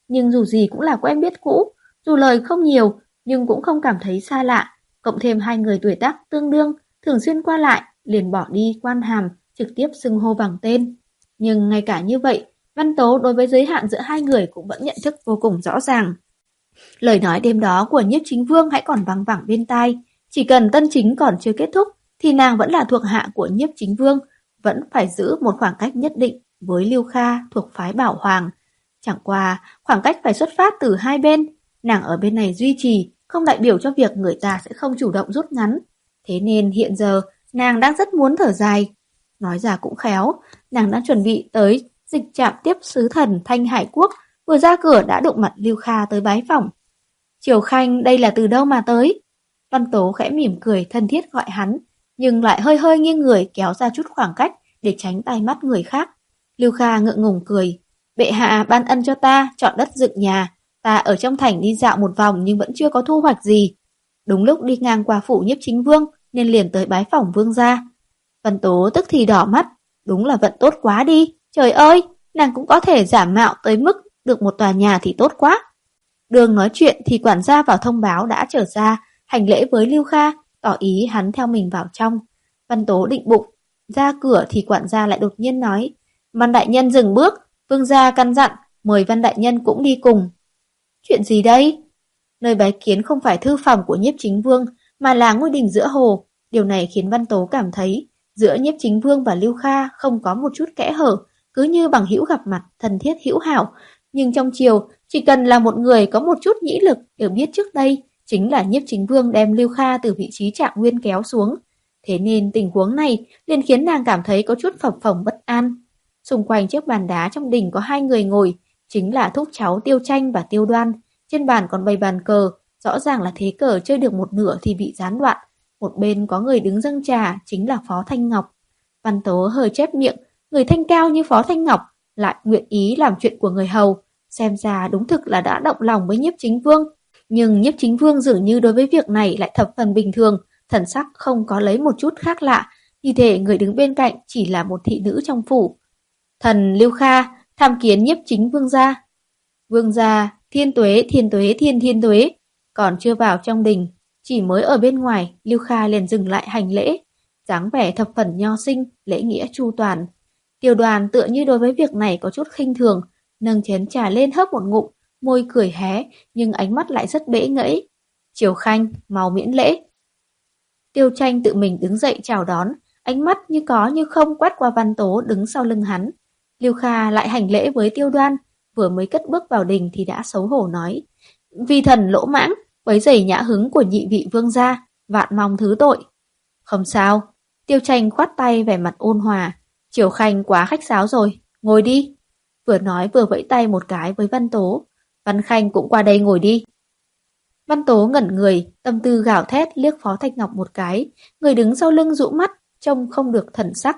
Speaker 1: nhưng dù gì cũng là quen biết cũ, dù lời không nhiều nhưng cũng không cảm thấy xa lạ, cộng thêm hai người tuổi tác tương đương, thường xuyên qua lại, liền bỏ đi quan hàm, trực tiếp xưng hô bằng tên. Nhưng ngay cả như vậy, Văn Tố đối với giới hạn giữa hai người cũng vẫn nhận thức vô cùng rõ ràng. Lời nói đêm đó của Nhiếp Chính Vương hãy còn vang vẳng bên tai, chỉ cần tân chính còn chưa kết thúc thì nàng vẫn là thuộc hạ của Nhiếp Chính Vương, vẫn phải giữ một khoảng cách nhất định với Lưu Kha thuộc phái Bảo Hoàng. Chẳng qua, khoảng cách phải xuất phát từ hai bên, nàng ở bên này duy trì không đại biểu cho việc người ta sẽ không chủ động rút ngắn. Thế nên hiện giờ, nàng đang rất muốn thở dài. Nói ra cũng khéo, nàng đã chuẩn bị tới dịch trạm tiếp sứ thần Thanh Hải Quốc, vừa ra cửa đã đụng mặt Lưu Kha tới bái phỏng. Triều Khanh đây là từ đâu mà tới? Văn Tố khẽ mỉm cười thân thiết gọi hắn, nhưng lại hơi hơi nghiêng người kéo ra chút khoảng cách để tránh tai mắt người khác. Lưu Kha ngượng ngùng cười, bệ hạ ban ân cho ta chọn đất dựng nhà, ta ở trong thành đi dạo một vòng nhưng vẫn chưa có thu hoạch gì. Đúng lúc đi ngang qua phủ Nhiếp Chính Vương nên liền tới bái phỏng vương gia. Văn Tố tức thì đỏ mắt, đúng là vận tốt quá đi, trời ơi, nàng cũng có thể giả mạo tới mức được một tòa nhà thì tốt quá. Đường nói chuyện thì quản gia vào thông báo đã trở ra, hành lễ với Lưu Kha, tỏ ý hắn theo mình vào trong. Văn Tố định bụng, ra cửa thì quản gia lại đột nhiên nói, Văn đại nhân dừng bước, vương gia căn dặn, mời Văn đại nhân cũng đi cùng. Chuyện gì đây? Nơi bái kiến không phải thư phòng của Nhiếp Chính Vương, mà là ngôi đình giữa hồ. Điều này khiến Văn Tố cảm thấy giữa Nhiếp Chính Vương và Lưu Kha không có một chút kẽ hở, cứ như bằng hữu gặp mặt, thân thiết hữu hảo. Nhưng trong chiều, chỉ cần là một người có một chút nhĩ lực đều biết trước đây, chính là Nhiếp Chính Vương đem Lưu Kha từ vị trí trạng nguyên kéo xuống. Thế nên tình huống này liền khiến nàng cảm thấy có chút phập phồng bất an. Xung quanh chiếc bàn đá trong đình có hai người ngồi, chính là thúc cháu Tiêu Tranh và Tiêu Đoan. Trên bàn còn bày bàn cờ, rõ ràng là thế cờ chơi được một nửa thì bị gián đoạn. Một bên có người đứng dâng trà, chính là Phó Thanh Ngọc. Văn Tố hơi chép miệng, người thanh cao như Phó Thanh Ngọc lại nguyện ý làm chuyện của người hầu, xem ra đúng thực là đã động lòng với Nhiếp Chính Vương. Nhưng Nhiếp Chính Vương dường như đối với việc này lại thập phần bình thường, thần sắc không có lấy một chút khác lạ, như thể người đứng bên cạnh chỉ là một thị nữ trong phủ. Thần Lưu Kha tham kiến Nhiếp Chính Vương gia. Vương gia, thiên tuế, thiên tuế, thiên thiên tuế. Còn chưa vào trong đình, chỉ mới ở bên ngoài, Lưu Kha liền dừng lại hành lễ, dáng vẻ thập phần nho sinh, lễ nghĩa chu toàn. Tiêu Đoàn tựa như đối với việc này có chút khinh thường, nâng chén trà lên hớp một ngụm, môi cười hé, nhưng ánh mắt lại rất bẽ ngẫy. Triều Khanh, mau miễn lễ. Tiêu Tranh tự mình đứng dậy chào đón, ánh mắt như có như không quét qua Văn Tố đứng sau lưng hắn. Lưu Kha lại hành lễ với Tiêu Đoan, vừa mới cất bước vào đình thì đã xấu hổ nói, vì thần lỗ mãng, quấy rầy nhã hứng của nhị vị vương gia, vạn mong thứ tội. Không sao, Tiêu Tranh khoát tay vẻ mặt ôn hòa, Triều Khanh quá khách sáo rồi, ngồi đi. Vừa nói vừa vẫy tay một cái với Văn Tố, Văn Khanh cũng qua đây ngồi đi. Văn Tố ngẩn người, tâm tư gào thét liếc Phó Thanh Ngọc một cái, người đứng sau lưng dụ mắt, trông không được thần sắc.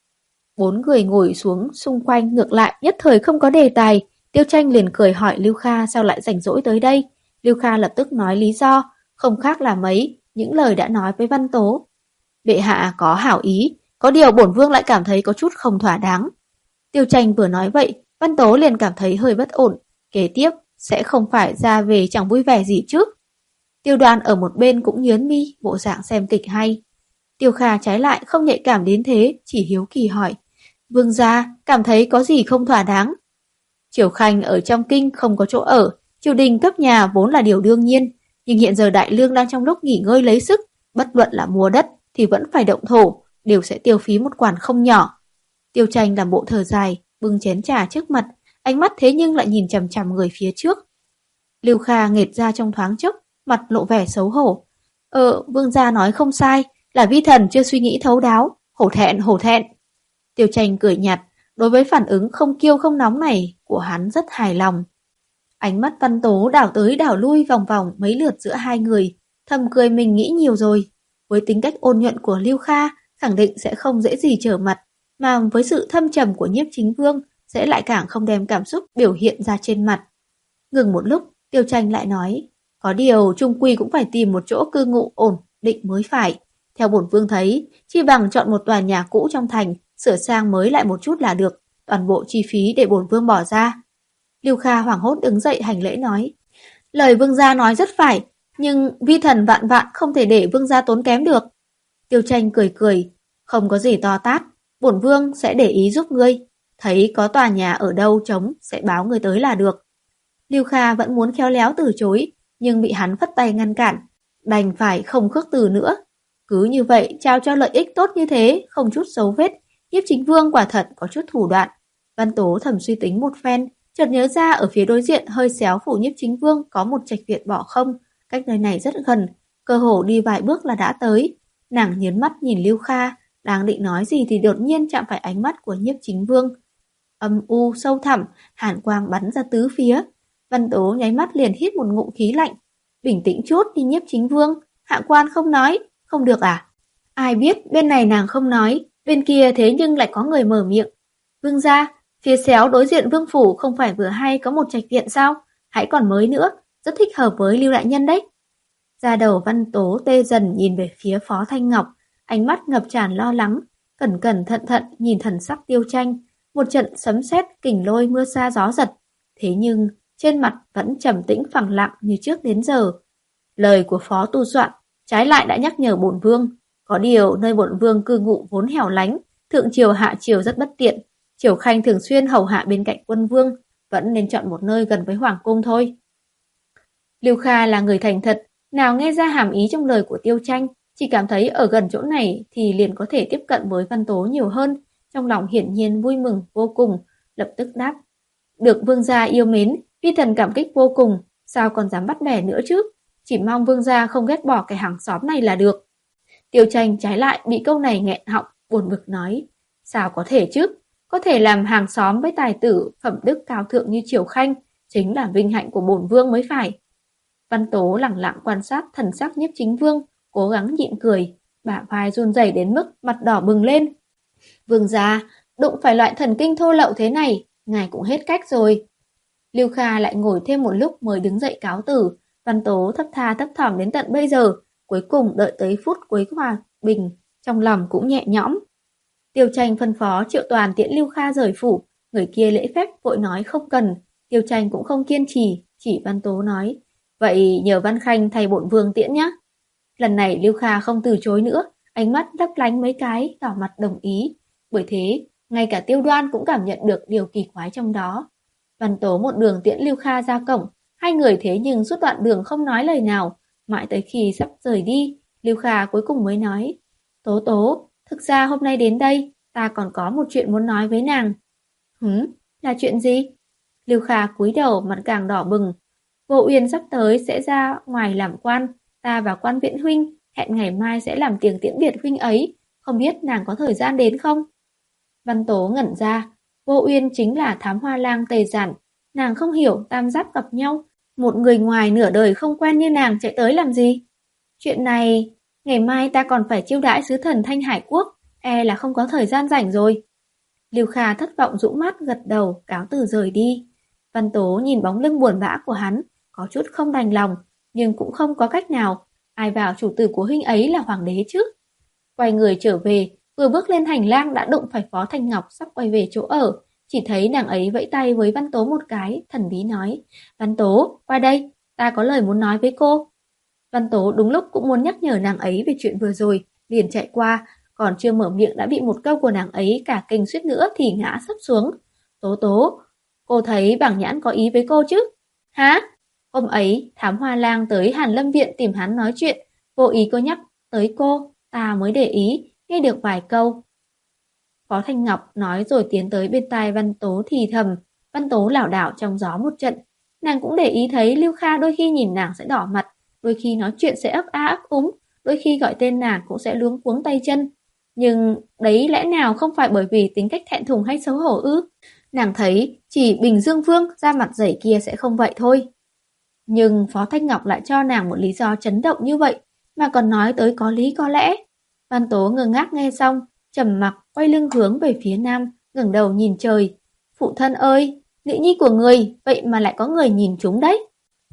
Speaker 1: Bốn người ngồi xuống xung quanh ngược lại nhất thời không có đề tài, Tiêu Tranh liền cười hỏi Lưu Kha sao lại rảnh rỗi tới đây. Lưu Kha lập tức nói lý do, không khác là mấy, những lời đã nói với Văn Tố. Bệ hạ có hảo ý, có điều bổn vương lại cảm thấy có chút không thỏa đáng. Tiêu Tranh vừa nói vậy, Văn Tố liền cảm thấy hơi bất ổn, kế tiếp sẽ không phải ra về chẳng vui vẻ gì chứ. Tiêu Đoàn ở một bên cũng nhớn mi, bộ dạng xem kịch hay. Tiêu Kha trái lại không nhạy cảm đến thế, chỉ hiếu kỳ hỏi, vương gia cảm thấy có gì không thỏa đáng. Triều Khanh ở trong kinh không có chỗ ở, triều đình cấp nhà vốn là điều đương nhiên, nhưng hiện giờ đại lương đang trong lúc nghỉ ngơi lấy sức, bất luận là mua đất thì vẫn phải động thổ, đều sẽ tiêu phí một khoản không nhỏ. Tiêu Tranh làm bộ thở dài, bưng chén trà trước mặt, ánh mắt thế nhưng lại nhìn chằm chằm người phía trước. Lưu Kha nghệt ra trong thoáng chốc, mặt lộ vẻ xấu hổ. Ờ, vương gia nói không sai, là vi thần chưa suy nghĩ thấu đáo, hổ thẹn hổ thẹn. Tiêu Tranh cười nhạt, đối với phản ứng không kiêu không nóng này của hắn rất hài lòng. Ánh mắt Văn Tố đảo tới đảo lui vòng vòng mấy lượt giữa hai người, thầm cười mình nghĩ nhiều rồi. Với tính cách ôn nhuận của Lưu Kha, khẳng định sẽ không dễ gì trở mặt, mà với sự thâm trầm của Nhiếp Chính Vương sẽ lại càng không đem cảm xúc biểu hiện ra trên mặt. Ngừng một lúc, Tiêu Tranh lại nói, có điều chung quy cũng phải tìm một chỗ cư ngụ ổn định mới phải. Theo bổn vương thấy, chi bằng chọn một tòa nhà cũ trong thành, sửa sang mới lại một chút là được, toàn bộ chi phí để bổn vương bỏ ra. Lưu Kha hoảng hốt đứng dậy hành lễ nói, lời vương gia nói rất phải, nhưng vi thần vạn vạn không thể để vương gia tốn kém được. Tiêu Tranh cười cười, không có gì to tát, bổn vương sẽ để ý giúp ngươi, thấy có tòa nhà ở đâu trống sẽ báo người tới là được. Lưu Kha vẫn muốn khéo léo từ chối, nhưng bị hắn phất tay ngăn cản, đành phải không khước từ nữa. Cứ như vậy trao cho lợi ích tốt như thế, không chút dấu vết, Nhiếp Chính Vương quả thật có chút thủ đoạn. Văn Tố thầm suy tính một phen, chợt nhớ ra ở phía đối diện hơi xéo phủ Nhiếp Chính Vương có một trạch viện bỏ không, cách nơi này rất gần, cơ hồ đi vài bước là đã tới. Nàng nhớn mắt nhìn Lưu Kha, đang định nói gì thì đột nhiên chạm phải ánh mắt của Nhiếp Chính Vương. Âm u sâu thẳm, hàn quang bắn ra tứ phía. Văn Tố nháy mắt liền hít một ngụm khí lạnh. Bình tĩnh chút đi Nhiếp Chính Vương, hạ quan không nói, không được à? Ai biết bên này nàng không nói, bên kia thế nhưng lại có người mở miệng. Vương gia, phía xéo đối diện vương phủ không phải vừa hay có một trạch viện sao? Hãy còn mới nữa, rất thích hợp với Lưu đại nhân đấy. Da đầu Văn Tố tê dần nhìn về phía Phó Thanh Ngọc, ánh mắt ngập tràn lo lắng, cẩn cẩn thận thận nhìn thần sắc Tiêu Tranh, một trận sấm sét kình lôi mưa sa gió giật. Thế nhưng trên mặt vẫn trầm tĩnh phẳng lặng như trước đến giờ. Lời của Phó tu soạn trái lại đã nhắc nhở bổn vương, có điều nơi bổn vương cư ngụ vốn hẻo lánh, thượng triều hạ triều rất bất tiện, Triều Khanh thường xuyên hầu hạ bên cạnh quân vương, vẫn nên chọn một nơi gần với hoàng cung thôi. Lưu Kha là người thành thật, nào nghe ra hàm ý trong lời của Tiêu Tranh, chỉ cảm thấy ở gần chỗ này thì liền có thể tiếp cận với Văn Tố nhiều hơn, trong lòng hiển nhiên vui mừng vô cùng, lập tức đáp. Được vương gia yêu mến, vi thần cảm kích vô cùng, sao còn dám bắt bẻ nữa chứ, chỉ mong vương gia không ghét bỏ cái hàng xóm này là được. Tiêu Tranh trái lại bị câu này nghẹn họng, buồn bực nói, sao có thể chứ, có thể làm hàng xóm với tài tử phẩm đức cao thượng như Triều Khanh, chính là vinh hạnh của bổn vương mới phải. Văn Tố lẳng lặng quan sát thần sắc Nhiếp Chính Vương, cố gắng nhịn cười, bả vai run rẩy đến mức mặt đỏ bừng lên. Vương gia, đụng phải loại thần kinh thô lậu thế này, ngài cũng hết cách rồi. Lưu Kha lại ngồi thêm một lúc mới đứng dậy cáo từ. Văn Tố thấp tha thấp thỏm đến tận bây giờ, cuối cùng đợi tới phút cuối hòa bình, trong lòng cũng nhẹ nhõm. Tiêu Tranh phân phó Triệu Toàn tiễn Lưu Kha rời phủ, người kia lễ phép vội nói không cần. Tiêu Tranh cũng không kiên trì, chỉ Văn Tố nói, vậy nhờ Văn Khanh thay bổn vương tiễn nhé. Lần này Lưu Kha không từ chối nữa, ánh mắt lấp lánh mấy cái, đỏ mặt đồng ý. Bởi thế, ngay cả Tiêu Đoan cũng cảm nhận được điều kỳ quái trong đó. Văn Tố một đường tiễn Lưu Kha ra cổng, hai người thế nhưng suốt đoạn đường không nói lời nào, mãi tới khi sắp rời đi, Lưu Kha cuối cùng mới nói, Tố Tố, thực ra hôm nay đến đây, ta còn có một chuyện muốn nói với nàng. Hửm, là chuyện gì? Lưu Kha cúi đầu mặt càng đỏ bừng. Vô Uyên sắp tới sẽ ra ngoài làm quan, ta và Quan Viễn huynh hẹn ngày mai sẽ làm tiệc tiễn biệt huynh ấy, không biết nàng có thời gian đến không? Văn Tố ngẩn ra, Vô Uyên chính là thám hoa lang Tề Giản, nàng không hiểu tam giáp gặp nhau, một người ngoài nửa đời không quen như nàng chạy tới làm gì? Chuyện này, ngày mai ta còn phải chiêu đãi sứ thần Thanh Hải Quốc, e là không có thời gian rảnh rồi. Lưu Kha thất vọng rũ mắt gật đầu, cáo từ rời đi. Văn Tố nhìn bóng lưng buồn bã của hắn, có chút không đành lòng, nhưng cũng không có cách nào, ai vào chủ tử của huynh ấy là hoàng đế chứ. Quay người trở về, vừa bước lên hành lang đã đụng phải Phó Thanh Ngọc sắp quay về chỗ ở, chỉ thấy nàng ấy vẫy tay với Văn Tố một cái, thần bí nói, Văn Tố, qua đây, ta có lời muốn nói với cô. Văn Tố đúng lúc cũng muốn nhắc nhở nàng ấy về chuyện vừa rồi, liền chạy qua, còn chưa mở miệng đã bị một câu của nàng ấy cả kinh suýt nữa thì ngã sấp xuống. Tố Tố, cô thấy Bảng Nhãn có ý với cô chứ? Hả? Hôm ấy, thám hoa lang tới Hàn Lâm Viện tìm hắn nói chuyện, vô ý có nhắc tới cô, ta mới để ý, nghe được vài câu. Phó Thanh Ngọc nói rồi tiến tới bên tai Văn Tố thì thầm, Văn Tố lảo đảo trong gió một trận. Nàng cũng để ý thấy Lưu Kha đôi khi nhìn nàng sẽ đỏ mặt, đôi khi nói chuyện sẽ ấp a ấp úng, đôi khi gọi tên nàng cũng sẽ luống cuống tay chân. Nhưng đấy lẽ nào không phải bởi vì tính cách thẹn thùng hay xấu hổ ư? Nàng thấy chỉ Bình Dương Vương da mặt dày kia sẽ không vậy thôi. Nhưng Phó Thanh Ngọc lại cho nàng một lý do chấn động như vậy, mà còn nói tới có lý có lẽ. Văn Tố ngơ ngác nghe xong, trầm mặc quay lưng hướng về phía nam, ngẩng đầu nhìn trời. Phụ thân ơi, nữ nhi của người, vậy mà lại có người nhìn chúng đấy.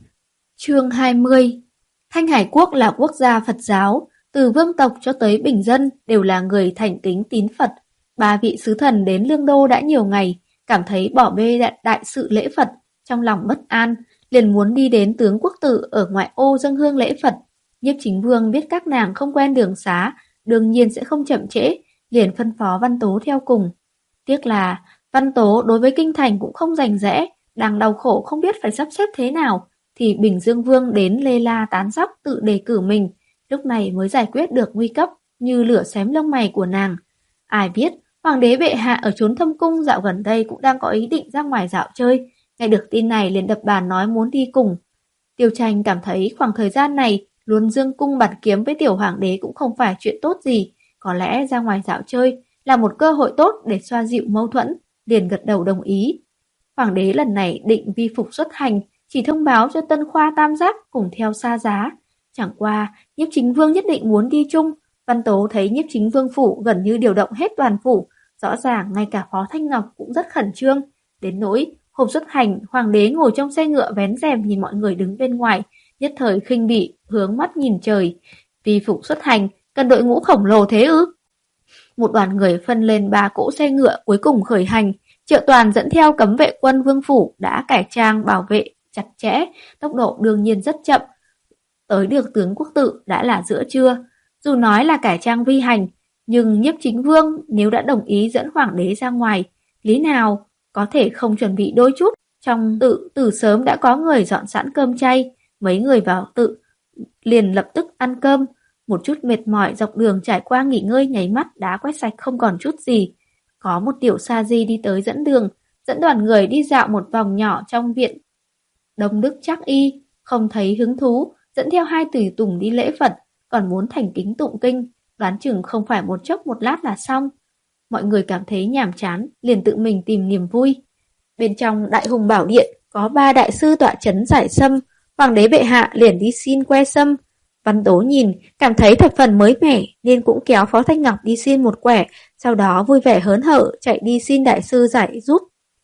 Speaker 1: Chương hai mươi. Thanh Hải Quốc là quốc gia Phật giáo, từ vương tộc cho tới bình dân đều là người thành kính tín Phật. Ba vị sứ thần đến Lương Đô đã nhiều ngày, cảm thấy bỏ bê đại, đại sự lễ Phật, trong lòng bất an, liền muốn đi đến tướng quốc tự ở ngoại ô dâng hương lễ Phật. Nhiếp Chính Vương biết các nàng không quen đường xá, đương nhiên sẽ không chậm trễ, liền phân phó Văn Tố theo cùng. Tiếc là Văn Tố đối với kinh thành cũng không rành rẽ, đang đau khổ không biết phải sắp xếp thế nào, thì Bình Dương Vương đến lê la tán dóc tự đề cử mình, lúc này mới giải quyết được nguy cấp như lửa xém lông mày của nàng. Ai biết, Hoàng đế bệ hạ ở chốn thâm cung dạo gần đây cũng đang có ý định ra ngoài dạo chơi, nghe được tin này liền đập bàn nói muốn đi cùng. Tiêu Tranh cảm thấy khoảng thời gian này luôn dương cung bạt kiếm với tiểu hoàng đế cũng không phải chuyện tốt gì, có lẽ ra ngoài dạo chơi là một cơ hội tốt để xoa dịu mâu thuẫn, liền gật đầu đồng ý. Hoàng đế lần này định vi phục xuất hành, chỉ thông báo cho Tân Khoa Tam Giác cùng theo xa giá. Chẳng qua, Nhiếp Chính Vương nhất định muốn đi chung. Văn Tố thấy Nhiếp Chính Vương phủ gần như điều động hết toàn phủ, rõ ràng ngay cả Phó Thanh Ngọc cũng rất khẩn trương. Đến nỗi, hôm xuất hành, Hoàng đế ngồi trong xe ngựa vén rèm nhìn mọi người đứng bên ngoài, nhất thời khinh bỉ, hướng mắt nhìn trời. Vi phục xuất hành, cần đội ngũ khổng lồ thế ư? Một đoàn người phân lên ba cỗ xe ngựa cuối cùng khởi hành. Triệu Toàn dẫn theo cấm vệ quân vương phủ đã cải trang bảo vệ chặt chẽ, tốc độ đương nhiên rất chậm. Tới được tướng quốc tự đã là giữa trưa. Dù nói là cải trang vi hành, nhưng Nhiếp Chính Vương nếu đã đồng ý dẫn Hoàng đế ra ngoài, lý nào có thể không chuẩn bị đôi chút. Trong tự từ sớm đã có người dọn sẵn cơm chay, mấy người vào tự liền lập tức ăn cơm. Một chút mệt mỏi dọc đường trải qua nghỉ ngơi nháy mắt đã quét sạch không còn chút gì. Có một tiểu sa di đi tới dẫn đường, dẫn đoàn người đi dạo một vòng nhỏ trong viện Đông Đức Trác Y, không thấy hứng thú, dẫn theo hai tùy tùng đi lễ Phật, còn muốn thành kính tụng kinh, đoán chừng không phải một chốc một lát là xong. Mọi người cảm thấy nhàm chán, liền tự mình tìm niềm vui. Bên trong Đại Hùng Bảo Điện có ba đại sư tọa chấn giải sâm, Hoàng đế bệ hạ liền đi xin que sâm. Văn Tố nhìn, cảm thấy thập phần mới mẻ nên cũng kéo Phó Thanh Ngọc đi xin một quẻ, sau đó vui vẻ hớn hở chạy đi xin đại sư giải giúp.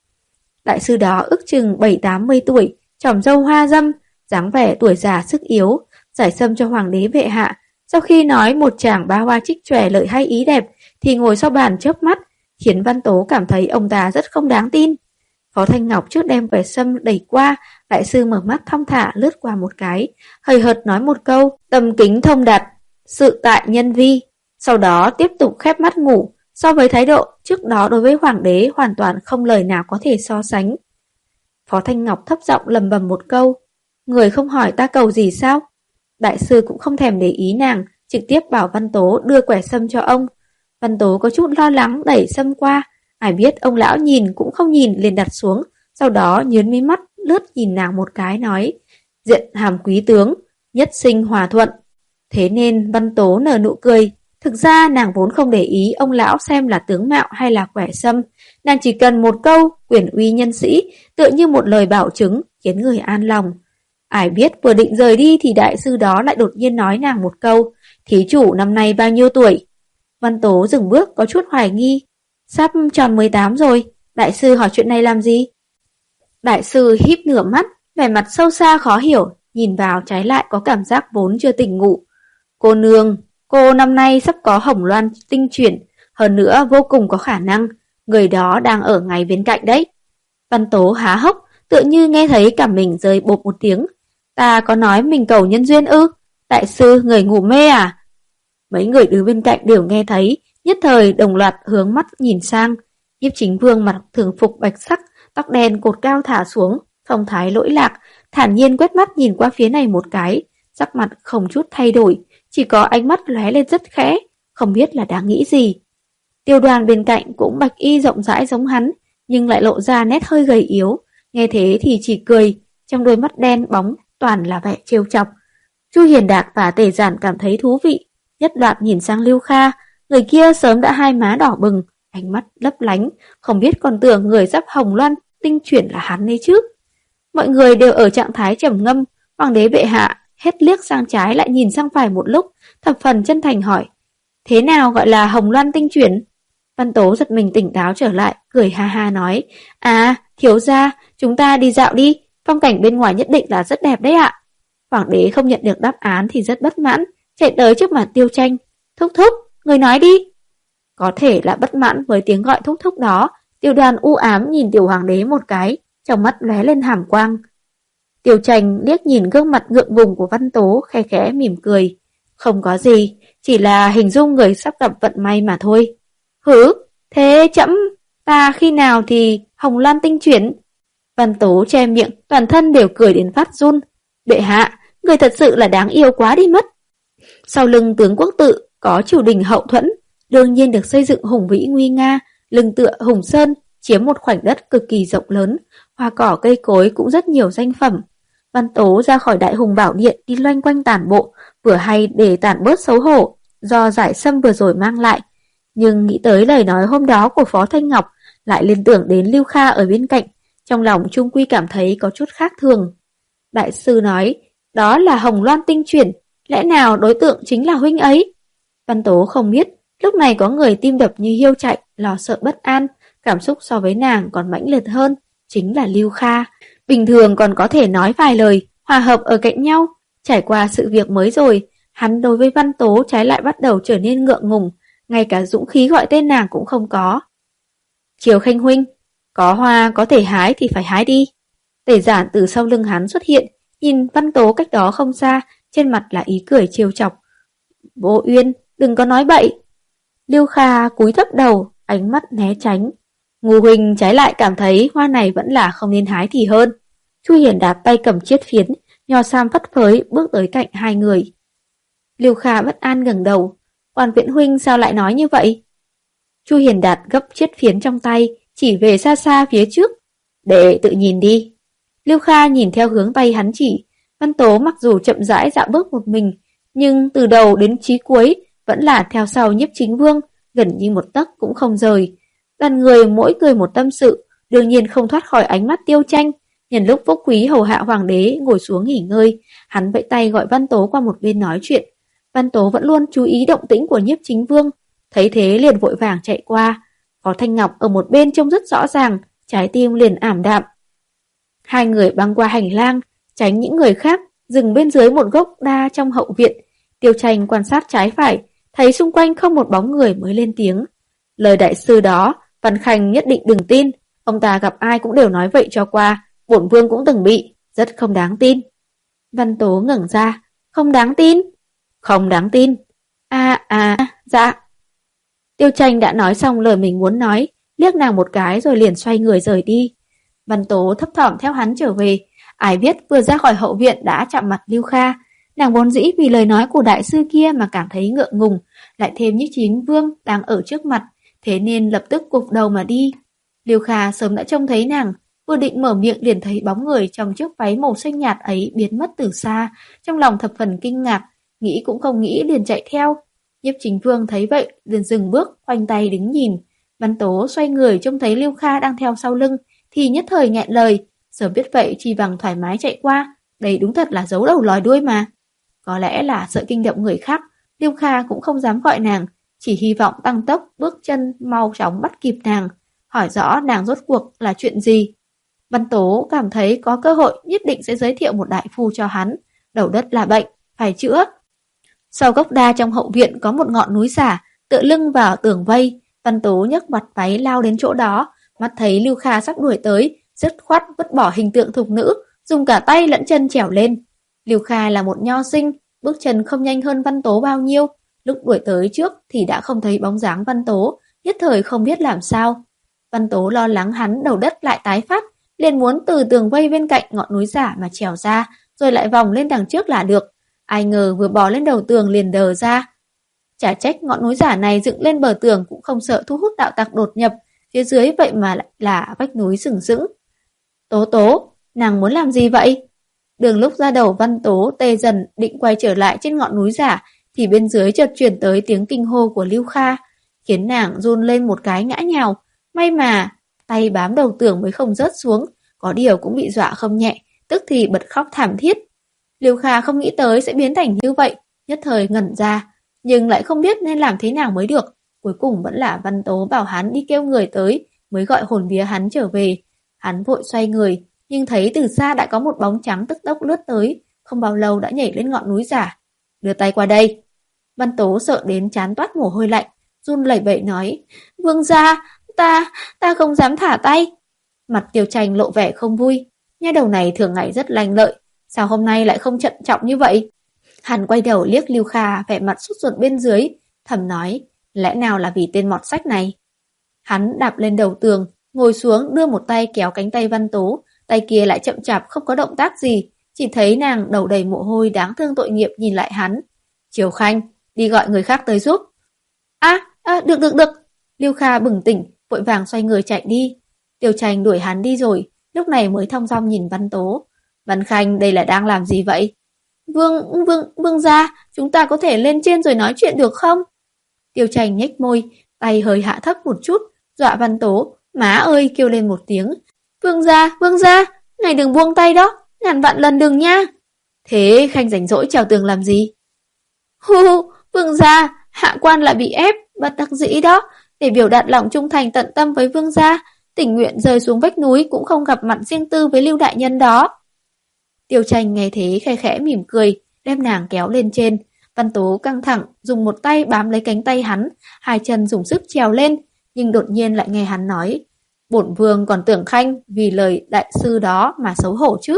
Speaker 1: Đại sư đó ước chừng bảy tám mươi tuổi, tròm râu hoa râm, dáng vẻ tuổi già sức yếu, giải sâm cho Hoàng đế bệ hạ. Sau khi nói một chàng ba hoa trích chòe lợi hay ý đẹp, thì ngồi sau bàn chớp mắt, khiến Văn Tố cảm thấy ông ta rất không đáng tin. Phó Thanh Ngọc trước đem quẻ sâm đẩy qua, đại sư mở mắt thong thả lướt qua một cái, hời hợt nói một câu, tâm kính thông đạt, sự tại nhân vi. Sau đó tiếp tục khép mắt ngủ, so với thái độ trước đó đối với Hoàng đế hoàn toàn không lời nào có thể so sánh. Phó Thanh Ngọc thấp giọng lầm bầm một câu, người không hỏi ta cầu gì sao? Đại sư cũng không thèm để ý nàng, trực tiếp bảo Văn Tố đưa quẻ sâm cho ông. Văn Tố có chút lo lắng đẩy sâm qua, ai biết ông lão nhìn cũng không nhìn liền đặt xuống, sau đó nhớn mí mắt lướt nhìn nàng một cái nói, diện hàm quý tướng, nhất sinh hòa thuận. Thế nên Văn Tố nở nụ cười. Thực ra nàng vốn không để ý ông lão xem là tướng mạo hay là quẻ sâm, nàng chỉ cần một câu quyền uy nhân sĩ, tựa như một lời bảo chứng khiến người an lòng. Ai biết vừa định rời đi thì đại sư đó lại đột nhiên nói nàng một câu, thí chủ năm nay bao nhiêu tuổi? Văn Tố dừng bước có chút hoài nghi, sắp tròn mười tám rồi, đại sư hỏi chuyện này làm gì? Đại sư híp nửa mắt, vẻ mặt sâu xa khó hiểu, nhìn vào trái lại có cảm giác vốn chưa tỉnh ngủ. Cô nương, cô năm nay sắp có hồng loan tinh chuyển, hơn nữa vô cùng có khả năng, người đó đang ở ngay bên cạnh đấy. Văn Tố há hốc, tựa như nghe thấy cả mình rơi bộp một tiếng. Ta có nói mình cầu nhân duyên ư? Đại sư người ngủ mê à? Mấy người đứng bên cạnh đều nghe thấy, nhất thời đồng loạt hướng mắt nhìn sang. Nhiếp Chính Vương mặc thường phục bạch sắc, tóc đen cột cao thả xuống, phong thái lỗi lạc, thản nhiên quét mắt nhìn qua phía này một cái, sắc mặt không chút thay đổi, chỉ có ánh mắt lóe lên rất khẽ, không biết là đang nghĩ gì. Tiêu Đoàn bên cạnh cũng bạch y rộng rãi giống hắn, nhưng lại lộ ra nét hơi gầy yếu, nghe thế thì chỉ cười, trong đôi mắt đen bóng toàn là vẻ trêu chọc. Chu Hiền Đạt và Tề Giản cảm thấy thú vị, nhất loạt nhìn sang Lưu Kha, người kia sớm đã hai má đỏ bừng, ánh mắt lấp lánh, không biết còn tưởng người sắp hồng loan tinh chuyển là hắn ấy chứ. Mọi người đều ở trạng thái trầm ngâm, Hoàng đế bệ hạ hết liếc sang trái lại nhìn sang phải một lúc, thập phần chân thành hỏi, thế nào gọi là hồng loan tinh chuyển? Văn Tố giật mình tỉnh táo trở lại, cười ha ha nói, à, thiếu gia, chúng ta đi dạo đi, phong cảnh bên ngoài nhất định là rất đẹp đấy ạ. Hoàng đế không nhận được đáp án thì rất bất mãn, chạy tới trước mặt Tiêu Tranh, thúc thúc, người nói đi. Có thể là bất mãn với tiếng gọi thúc thúc đó, Tiêu Đoàn u ám nhìn tiểu hoàng đế một cái, trong mắt lóe lên hàm quang. Tiêu Tranh liếc nhìn gương mặt ngượng ngùng của Văn Tố, khẽ khẽ mỉm cười. Không có gì, chỉ là hình dung người sắp gặp vận may mà thôi. Hử, thế trẫm, ta khi nào thì Hồng Loan tinh chuyển? Văn Tố che miệng, toàn thân đều cười đến phát run. Bệ hạ, người thật sự là đáng yêu quá đi mất. Sau lưng tướng quốc tự có triều đình hậu thuẫn, đương nhiên được xây dựng hùng vĩ nguy nga, lưng tựa Hùng Sơn, chiếm một khoảnh đất cực kỳ rộng lớn, hoa cỏ cây cối cũng rất nhiều danh phẩm. Văn Tố ra khỏi Đại Hùng Bảo Điện đi loanh quanh tản bộ, vừa hay để tản bớt xấu hổ do giải sâm vừa rồi mang lại. Nhưng nghĩ tới lời nói hôm đó của Phó Thanh Ngọc, lại liên tưởng đến Lưu Kha ở bên cạnh, trong lòng Trung Quy cảm thấy có chút khác thường. Đại sư nói, đó là Hồng Loan tinh chuyển, lẽ nào đối tượng chính là huynh ấy? Văn Tố không biết, lúc này có người tim đập như hiêu chạy, lo sợ bất an, cảm xúc so với nàng còn mãnh liệt hơn, chính là Lưu Kha. Bình thường còn có thể nói vài lời, hòa hợp ở cạnh nhau, trải qua sự việc mới rồi, hắn đối với Văn Tố trái lại bắt đầu trở nên ngượng ngùng, ngay cả dũng khí gọi tên nàng cũng không có. Triều Khanh huynh, có hoa có thể hái thì phải hái đi. Tề Giản từ sau lưng hắn xuất hiện, nhìn Văn Tố cách đó không xa, trên mặt là ý cười trêu chọc. Vô Uyên, đừng có nói bậy. Lưu Kha cúi thấp đầu, ánh mắt né tránh. Ngô huynh trái lại cảm thấy hoa này vẫn là không nên hái thì hơn. Chu Hiển Đạt tay cầm chiết phiến, nho sam phất phới bước tới cạnh hai người. Lưu Kha bất an ngẩng đầu. Quan Viễn huynh sao lại nói như vậy? Chu Hiển Đạt gấp chiết phiến trong tay, chỉ về xa xa phía trước. Để tự nhìn đi. Lưu Kha nhìn theo hướng tay hắn chỉ. Văn Tố mặc dù chậm rãi dạo bước một mình, nhưng từ đầu đến chí cuối vẫn là theo sau Nhiếp Chính Vương, gần như một tấc cũng không rời. Đoàn người mỗi người một tâm sự, đương nhiên không thoát khỏi ánh mắt Tiêu Tranh. Nhân lúc Phúc Quý hầu hạ hoàng đế ngồi xuống nghỉ ngơi, hắn vẫy tay gọi Văn Tố qua một bên nói chuyện. Văn Tố vẫn luôn chú ý động tĩnh của Nhiếp Chính Vương, thấy thế liền vội vàng chạy qua. Có Thanh Ngọc ở một bên trông rất rõ ràng, trái tim liền ảm đạm. Hai người băng qua hành lang, tránh những người khác, dừng bên dưới một gốc đa trong hậu viện. Tiêu Tranh quan sát trái phải, thấy xung quanh không một bóng người mới lên tiếng. Lời đại sư đó, Văn Khanh nhất định đừng tin, ông ta gặp ai cũng đều nói vậy cho qua, bổn vương cũng từng bị, rất không đáng tin. Văn Tố ngẩng ra, không đáng tin? Không đáng tin. À à, dạ. Tiêu Tranh đã nói xong lời mình muốn nói, liếc nàng một cái rồi liền xoay người rời đi. Văn Tố thấp thỏm theo hắn trở về, ai biết vừa ra khỏi hậu viện đã chạm mặt Lưu Kha. Nàng vốn dĩ vì lời nói của đại sư kia mà cảm thấy ngượng ngùng, lại thêm Nhiếp Chính Vương đang ở trước mặt, thế nên lập tức cụp đầu mà đi. Lưu Kha sớm đã trông thấy nàng, vừa định mở miệng liền thấy bóng người trong chiếc váy màu xanh nhạt ấy biến mất từ xa, trong lòng thập phần kinh ngạc, nghĩ cũng không nghĩ liền chạy theo. Nhiếp Chính Vương thấy vậy liền dừng bước, khoanh tay đứng nhìn. Văn Tố xoay người trông thấy Lưu Kha đang theo sau lưng, thì nhất thời nghẹn lời, sớm biết vậy chi bằng thoải mái chạy qua, đây đúng thật là giấu đầu lòi đuôi mà. Có lẽ là sợ kinh động người khác, Lưu Kha cũng không dám gọi nàng, chỉ hy vọng tăng tốc bước chân mau chóng bắt kịp nàng, hỏi rõ nàng rốt cuộc là chuyện gì. Văn Tố cảm thấy có cơ hội nhất định sẽ giới thiệu một đại phu cho hắn, đầu đất là bệnh, phải chữa. Sau gốc đa trong hậu viện có một ngọn núi giả, tựa lưng vào tường vây, Văn Tố nhấc mặt váy lao đến chỗ đó, mắt thấy Lưu Kha sắp đuổi tới, dứt khoát vứt bỏ hình tượng thục nữ, dùng cả tay lẫn chân trèo lên. Lưu Kha là một nho sinh, bước chân không nhanh hơn Văn Tố bao nhiêu, lúc đuổi tới trước thì đã không thấy bóng dáng Văn Tố, nhất thời không biết làm sao. Văn Tố lo lắng hắn đầu đất lại tái phát, liền muốn từ tường vây bên cạnh ngọn núi giả mà trèo ra, rồi lại vòng lên đằng trước là được. Ai ngờ vừa bò lên đầu tường liền đờ ra. Chả trách ngọn núi giả này dựng lên bờ tường cũng không sợ thu hút đạo tặc đột nhập, phía dưới vậy mà lại là vách núi sừng sững. Tố Tố, nàng muốn làm gì vậy? Đường lúc ra đầu Văn Tố tê dần định quay trở lại trên ngọn núi giả, thì bên dưới chợt truyền tới tiếng kinh hô của Lưu Kha, khiến nàng run lên một cái ngã nhào. May mà tay bám đầu tường mới không rớt xuống, có điều cũng bị dọa không nhẹ, tức thì bật khóc thảm thiết. Lưu Kha không nghĩ tới sẽ biến thành như vậy, nhất thời ngẩn ra, nhưng lại không biết nên làm thế nào mới được. Cuối cùng vẫn là Văn Tố bảo hắn đi kêu người tới, mới gọi hồn vía hắn trở về. Hắn vội xoay người, nhưng thấy từ xa đã có một bóng trắng tức tốc lướt tới, không bao lâu đã nhảy lên ngọn núi giả. Đưa tay qua đây. Văn Tố sợ đến trán toát mồ hôi lạnh, run lẩy bẩy nói, Vương gia, ta, ta không dám thả tay. Mặt Tiêu Tranh lộ vẻ không vui. Nha đầu này thường ngày rất lanh lợi, sao hôm nay lại không trân trọng như vậy? Hắn quay đầu liếc Lưu Kha vẻ mặt sốt ruột bên dưới, thầm nói, lẽ nào là vì tên mọt sách này? Hắn đạp lên đầu tường, ngồi xuống đưa một tay kéo cánh tay Văn Tố, tay kia lại chậm chạp không có động tác gì, chỉ thấy nàng đầu đầy mồ hôi đáng thương tội nghiệp nhìn lại hắn. Triều Khanh, đi gọi người khác tới giúp. À, à được được được. Lưu Kha bừng tỉnh, vội vàng xoay người chạy đi. Tiêu Tranh đuổi hắn đi rồi, lúc này mới thong dong nhìn Văn Tố. Văn Khanh đây là đang làm gì vậy? Vương, vương, vương gia, chúng ta có thể lên trên rồi nói chuyện được không? Tiêu Tranh nhếch môi, tay hơi hạ thấp một chút, dọa Văn Tố, má ơi kêu lên một tiếng. Vương gia, vương gia, ngài đừng buông tay đó, ngàn vạn lần đừng nha. Thế Khanh rảnh rỗi trèo tường làm gì? Hu hu, vương gia, hạ quan lại bị ép, bất đắc dĩ đó, để biểu đạt lòng trung thành tận tâm với vương gia, tình nguyện rơi xuống vách núi cũng không gặp mặt riêng tư với Lưu đại nhân đó. Tiêu Tranh nghe thế khẽ khẽ mỉm cười, đem nàng kéo lên trên. Văn Tố căng thẳng, dùng một tay bám lấy cánh tay hắn, hai chân dùng sức trèo lên, nhưng đột nhiên lại nghe hắn nói, bổn vương còn tưởng Khanh vì lời đại sư đó mà xấu hổ chứ.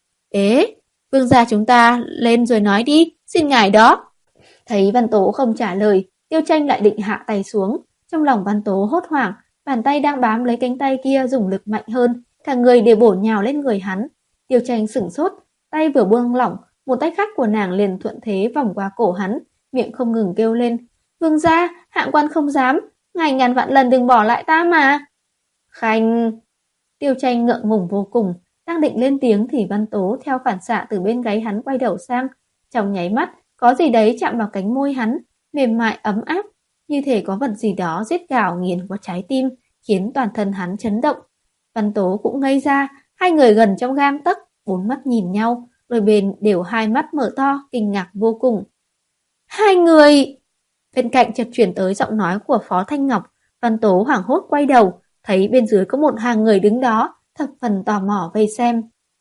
Speaker 1: Ế, vương gia chúng ta lên rồi nói đi, xin ngài đó. Thấy Văn Tố không trả lời, Tiêu Tranh lại định hạ tay xuống. Trong lòng Văn Tố hốt hoảng, bàn tay đang bám lấy cánh tay kia dùng lực mạnh hơn, cả người đều bổ nhào lên người hắn. Tiêu Tranh sửng sốt, tay vừa buông lỏng, một tay khác của nàng liền thuận thế vòng qua cổ hắn, miệng không ngừng kêu lên. Vương gia, hạng quan không dám, ngài ngàn vạn lần đừng bỏ lại ta mà. Khanh... Tiêu Tranh ngượng ngùng vô cùng, đang định lên tiếng thì Văn Tố theo phản xạ từ bên gáy hắn quay đầu sang. Trong nháy mắt, có gì đấy chạm vào cánh môi hắn, mềm mại ấm áp, như thể có vật gì đó giết gào nghiền qua trái tim, khiến toàn thân hắn chấn động. Văn Tố cũng ngây ra, hai người gần trong gang tấc, bốn mắt nhìn nhau, đôi bên đều hai mắt mở to, kinh ngạc vô cùng. Hai người! Bên cạnh chợt chuyển tới giọng nói của Phó Thanh Ngọc. Văn Tố hoảng hốt quay đầu, thấy bên dưới có một hàng người đứng đó, thập phần tò mò vây xem.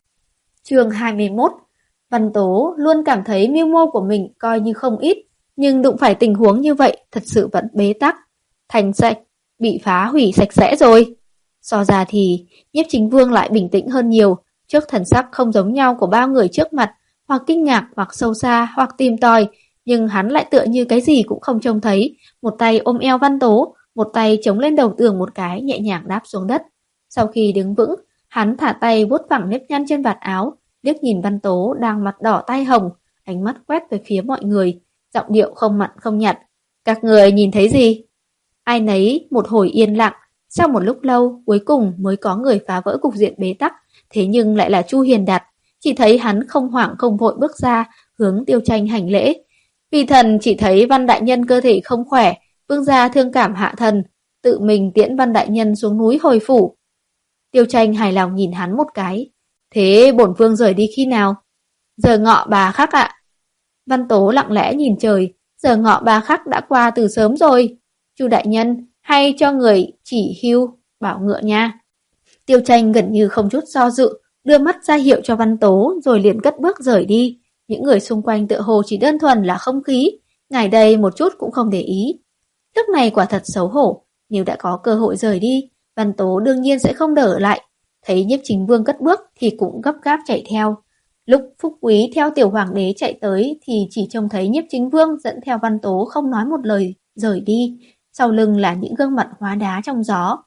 Speaker 1: Chương hai mươi mốt. Văn Tố luôn cảm thấy mưu mô của mình coi như không ít, nhưng đụng phải tình huống như vậy thật sự vẫn bế tắc. Thành sạch, bị phá hủy sạch sẽ rồi. So ra thì, Nhiếp Chính Vương lại bình tĩnh hơn nhiều, trước thần sắc không giống nhau của ba người trước mặt, hoặc kinh ngạc, hoặc sâu xa, hoặc tìm tòi, nhưng hắn lại tựa như cái gì cũng không trông thấy, một tay ôm eo Văn Tố, một tay chống lên đầu tường một cái nhẹ nhàng đáp xuống đất. Sau khi đứng vững, hắn thả tay vuốt phẳng nếp nhăn trên vạt áo, liếc nhìn Văn Tố đang mặt đỏ tai hồng, ánh mắt quét về phía mọi người, giọng điệu không mặn không nhạt. Các người nhìn thấy gì? Ai nấy một hồi yên lặng, sau một lúc lâu cuối cùng mới có người phá vỡ cục diện bế tắc, thế nhưng lại là Chu Hiền Đạt. Chỉ thấy hắn không hoảng không vội bước ra, hướng Tiêu Tranh hành lễ. Vì thần chỉ thấy Văn đại nhân cơ thể không khỏe, vương gia thương cảm hạ thần, tự mình tiễn Văn đại nhân xuống núi hồi phủ. Tiêu Tranh hài lòng nhìn hắn một cái. Thế bổn vương rời đi khi nào? Giờ ngọ bà khắc ạ. Văn Tố lặng lẽ nhìn trời, giờ ngọ bà khắc đã qua từ sớm rồi. Chu đại nhân, hay cho người chỉ hưu, bảo ngựa nha. Tiêu Tranh gần như không chút do dự, đưa mắt ra hiệu cho Văn Tố rồi liền cất bước rời đi. Những người xung quanh tựa hồ chỉ đơn thuần là không khí, ngài đây một chút cũng không để ý. Lúc này quả thật xấu hổ, nếu đã có cơ hội rời đi, Văn Tố đương nhiên sẽ không đỡ lại. Thấy Nhiếp Chính Vương cất bước thì cũng gấp gáp chạy theo. Lúc Phúc Quý theo tiểu hoàng đế chạy tới thì chỉ trông thấy Nhiếp Chính Vương dẫn theo Văn Tố không nói một lời rời đi, sau lưng là những gương mặt hóa đá trong gió.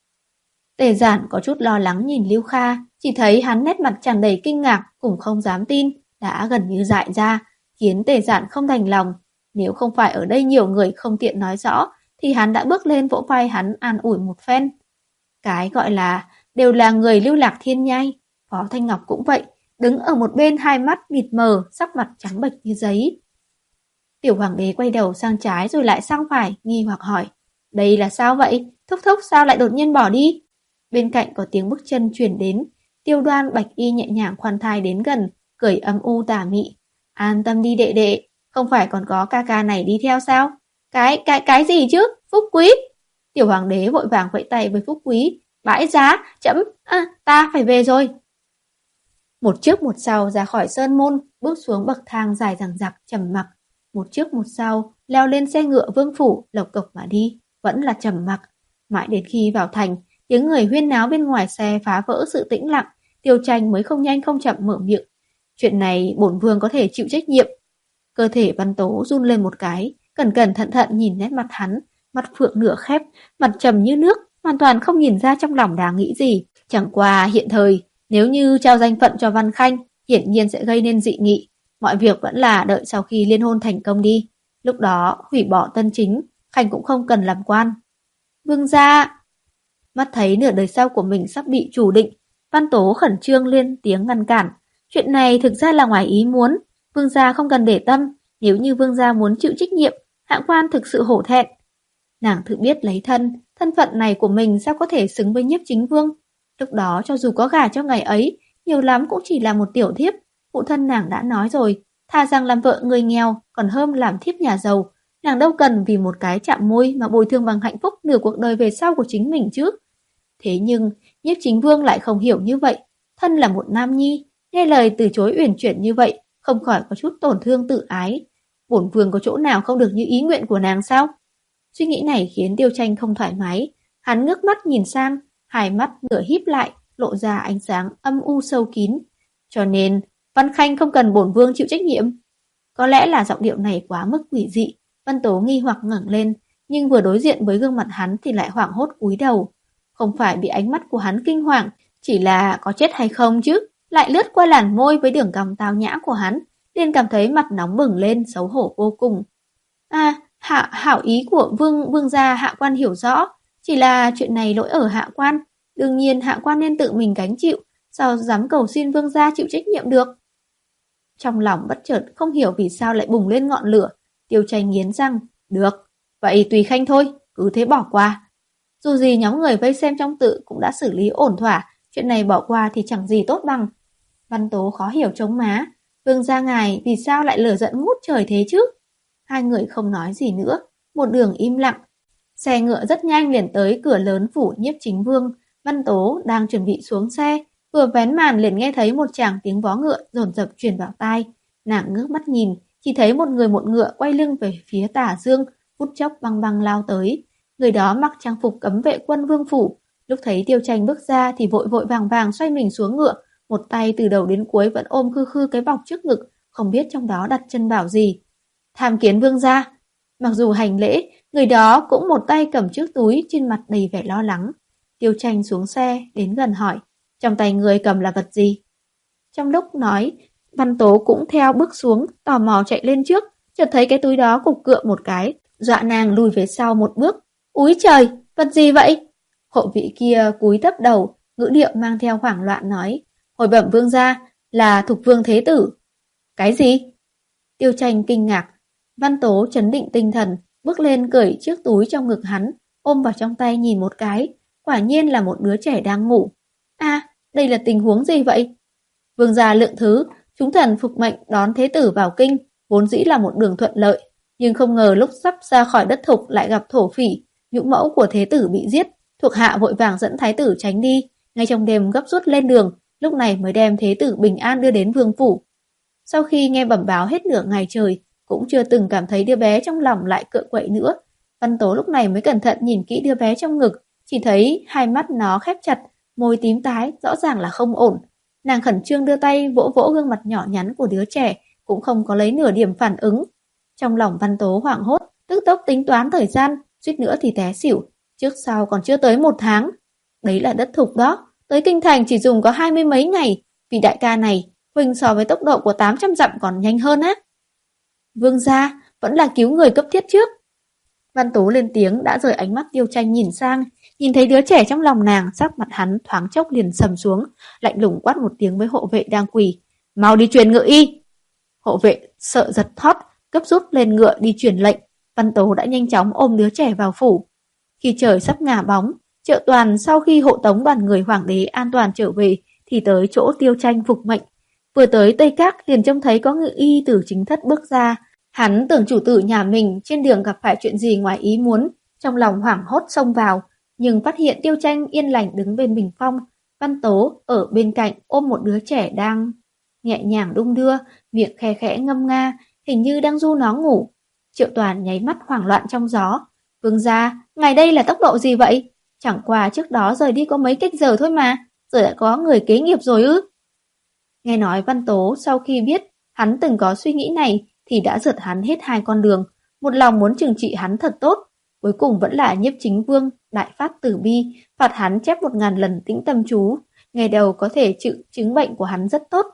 Speaker 1: Tề Giản có chút lo lắng nhìn Lưu Kha, chỉ thấy hắn nét mặt tràn đầy kinh ngạc cũng không dám tin, đã gần như dại ra, khiến Tề Giản không đành lòng. Nếu không phải ở đây nhiều người không tiện nói rõ, thì hắn đã bước lên vỗ vai hắn an ủi một phen. Cái gọi là đều là người lưu lạc thiên nhai. Phó Thanh Ngọc cũng vậy, đứng ở một bên hai mắt mịt mờ, sắc mặt trắng bệch như giấy. Tiểu hoàng đế quay đầu sang trái rồi lại sang phải, nghi hoặc hỏi. Đây là sao vậy? Thúc thúc sao lại đột nhiên bỏ đi? Bên cạnh có tiếng bước chân chuyển đến, Tiêu Đoan bạch y nhẹ nhàng khoan thai đến gần, cười âm u tà mị. An tâm đi đệ đệ, không phải còn có ca ca này đi theo sao? Cái, cái, cái gì chứ? Phúc Quý! Tiểu hoàng đế vội vàng vẫy tay với Phúc Quý. Bãi giá, chậm, à, ta phải về rồi. Một trước một sau ra khỏi sơn môn, bước xuống bậc thang dài dằng dặc trầm mặc. Một trước một sau, leo lên xe ngựa vương phủ, lộc cộc mà đi, vẫn là trầm mặc. Mãi đến khi vào thành, Tiếng người huyên náo bên ngoài xe phá vỡ sự tĩnh lặng, Tiêu Tranh mới không nhanh không chậm mở miệng. Chuyện này bổn vương có thể chịu trách nhiệm. Cơ thể Văn Tố run lên một cái, cẩn cẩn thận thận nhìn nét mặt hắn, mặt phượng nửa khép, mặt trầm như nước, hoàn toàn không nhìn ra trong lòng đang nghĩ gì. Chẳng qua hiện thời, nếu như trao danh phận cho Văn Khanh, hiển nhiên sẽ gây nên dị nghị. Mọi việc vẫn là đợi sau khi liên hôn thành công đi. Lúc đó hủy bỏ tân chính, Khanh cũng không cần làm quan. Vương gia! Mắt thấy nửa đời sau của mình sắp bị chủ định, Văn Tố khẩn trương lên tiếng ngăn cản. Chuyện này thực ra là ngoài ý muốn, vương gia không cần để tâm, nếu như vương gia muốn chịu trách nhiệm, hạ quan thực sự hổ thẹn. Nàng tự biết lấy thân, thân phận này của mình sao có thể xứng với Nhiếp Chính Vương. Lúc đó cho dù có gả cho ngày ấy, nhiều lắm cũng chỉ là một tiểu thiếp. Phụ thân nàng đã nói rồi, thà rằng làm vợ người nghèo còn hơn làm thiếp nhà giàu. Nàng đâu cần vì một cái chạm môi mà bồi thường bằng hạnh phúc nửa cuộc đời về sau của chính mình chứ. Thế nhưng Nhiếp Chính Vương lại không hiểu như vậy. Thân là một nam nhi, nghe lời từ chối uyển chuyển như vậy, không khỏi có chút tổn thương tự ái. Bổn vương có chỗ nào không được như ý nguyện của nàng sao? Suy nghĩ này khiến Tiêu Tranh không thoải mái. Hắn ngước mắt nhìn sang, hai mắt nửa híp lại, lộ ra ánh sáng âm u sâu kín. Cho nên Văn Khanh không cần bổn vương chịu trách nhiệm. Có lẽ là giọng điệu này quá mức quỷ dị. Văn Tố nghi hoặc ngẩng lên, nhưng vừa đối diện với gương mặt hắn thì lại hoảng hốt cúi đầu. Không phải bị ánh mắt của hắn kinh hoàng, chỉ là có chết hay không chứ. Lại lướt qua làn môi với đường cong tao nhã của hắn, liền cảm thấy mặt nóng bừng lên, xấu hổ vô cùng. À, hạ hảo ý của vương vương gia hạ quan hiểu rõ, chỉ là chuyện này lỗi ở hạ quan, đương nhiên hạ quan nên tự mình gánh chịu, sao dám cầu xin vương gia chịu trách nhiệm được. Trong lòng bất chợt không hiểu vì sao lại bùng lên ngọn lửa. Tiêu Tranh nghiến răng, được, vậy tùy Khanh thôi, cứ thế bỏ qua. Dù gì nhóm người vây xem trong tự cũng đã xử lý ổn thỏa, chuyện này bỏ qua thì chẳng gì tốt bằng. Văn Tố khó hiểu chống má, vương gia ngài vì sao lại lửa giận ngút trời thế chứ? Hai người không nói gì nữa, một đường im lặng. Xe ngựa rất nhanh liền tới cửa lớn phủ Nhiếp Chính Vương. Văn Tố đang chuẩn bị xuống xe, vừa vén màn liền nghe thấy một tràng tiếng vó ngựa dồn dập truyền vào tai. Nàng ngước mắt nhìn, chỉ thấy một người một ngựa quay lưng về phía Tả Dương, phút chốc băng băng lao tới. Người đó mặc trang phục cấm vệ quân vương phủ, lúc thấy Tiêu Tranh bước ra thì vội vội vàng vàng xoay mình xuống ngựa, một tay từ đầu đến cuối vẫn ôm khư khư cái bọc trước ngực, không biết trong đó đặt chân bảo gì. Tham kiến vương gia. Mặc dù hành lễ, người đó cũng một tay cầm chiếc túi, trên mặt đầy vẻ lo lắng. Tiêu Tranh xuống xe, đến gần hỏi, trong tay người cầm là vật gì? Trong lúc nói, Văn Tố cũng theo bước xuống, tò mò chạy lên trước, chợt thấy cái túi đó cục cựa một cái, dọa nàng lùi về sau một bước. Úi trời, vật gì vậy? Hộ vị kia cúi thấp đầu, ngữ điệu mang theo hoảng loạn nói, hồi bẩm vương gia, là Thục Vương Thế Tử. Cái gì? Tiêu Tranh kinh ngạc. Văn Tố trấn định tinh thần, bước lên cởi chiếc túi trong ngực hắn, ôm vào trong tay nhìn một cái, quả nhiên là một đứa trẻ đang ngủ. À, đây là tình huống gì vậy? Vương gia lượng thứ, chúng thần phục mệnh đón Thế Tử vào kinh, vốn dĩ là một đường thuận lợi, nhưng không ngờ lúc sắp ra khỏi đất Thục lại gặp thổ phỉ, nhũ mẫu của Thế Tử bị giết, thuộc hạ vội vàng dẫn Thái Tử tránh đi, ngay trong đêm gấp rút lên đường, lúc này mới đem Thế Tử bình an đưa đến vương phủ. Sau khi nghe bẩm báo hết nửa ngày trời, cũng chưa từng cảm thấy đứa bé trong lòng lại cựa quậy nữa. Văn Tố lúc này mới cẩn thận nhìn kỹ đứa bé trong ngực, chỉ thấy hai mắt nó khép chặt, môi tím tái, rõ ràng là không ổn. Nàng khẩn trương đưa tay vỗ vỗ gương mặt nhỏ nhắn của đứa trẻ, cũng không có lấy nửa điểm phản ứng. Trong lòng Văn Tố hoảng hốt, tức tốc tính toán thời gian, suýt nữa thì té xỉu, trước sau còn chưa tới một tháng. Đấy là đất Thục đó, tới kinh thành chỉ dùng có hai mươi mấy ngày, vì đại ca này, huynh so với tốc độ của tám trăm dặm còn nhanh hơn á. Vương gia, vẫn là cứu người cấp thiết trước. Văn Tố lên tiếng đã rời ánh mắt Tiêu Tranh nhìn sang, nhìn thấy đứa trẻ trong lòng nàng, sắc mặt hắn thoáng chốc liền sầm xuống, lạnh lùng quát một tiếng với hộ vệ đang quỳ, mau đi truyền ngựa y. Hộ vệ sợ giật thót, cấp rút lên ngựa đi truyền lệnh. Văn Tố đã nhanh chóng ôm đứa trẻ vào phủ. Khi trời sắp ngả bóng, Triệu Toàn sau khi hộ tống đoàn người hoàng đế an toàn trở về thì tới chỗ Tiêu Tranh phục mệnh. Vừa tới Tây Các liền trông thấy có ngự y từ chính thất bước ra. Hắn tưởng chủ tử nhà mình trên đường gặp phải chuyện gì ngoài ý muốn, trong lòng hoảng hốt xông vào, nhưng phát hiện Tiêu Tranh yên lành đứng bên bình phong. Văn Tố ở bên cạnh ôm một đứa trẻ đang nhẹ nhàng đung đưa, miệng khe khẽ ngâm nga, hình như đang du nó ngủ. Triệu Toàn nháy mắt hoảng loạn trong gió. Vương gia, ngài đây là tốc độ gì vậy? Chẳng qua trước đó rời đi có mấy cách giờ thôi mà, giờ đã có người kế nghiệp rồi ư? Nghe nói Văn Tố sau khi biết hắn từng có suy nghĩ này thì đã giật hắn hết hai con đường, một lòng muốn trừng trị hắn thật tốt, cuối cùng vẫn là Nhiếp Chính Vương đại phát tử bi, phạt hắn chép một ngàn lần tĩnh tâm chú, ngày đầu có thể chữa chứng bệnh của hắn rất tốt.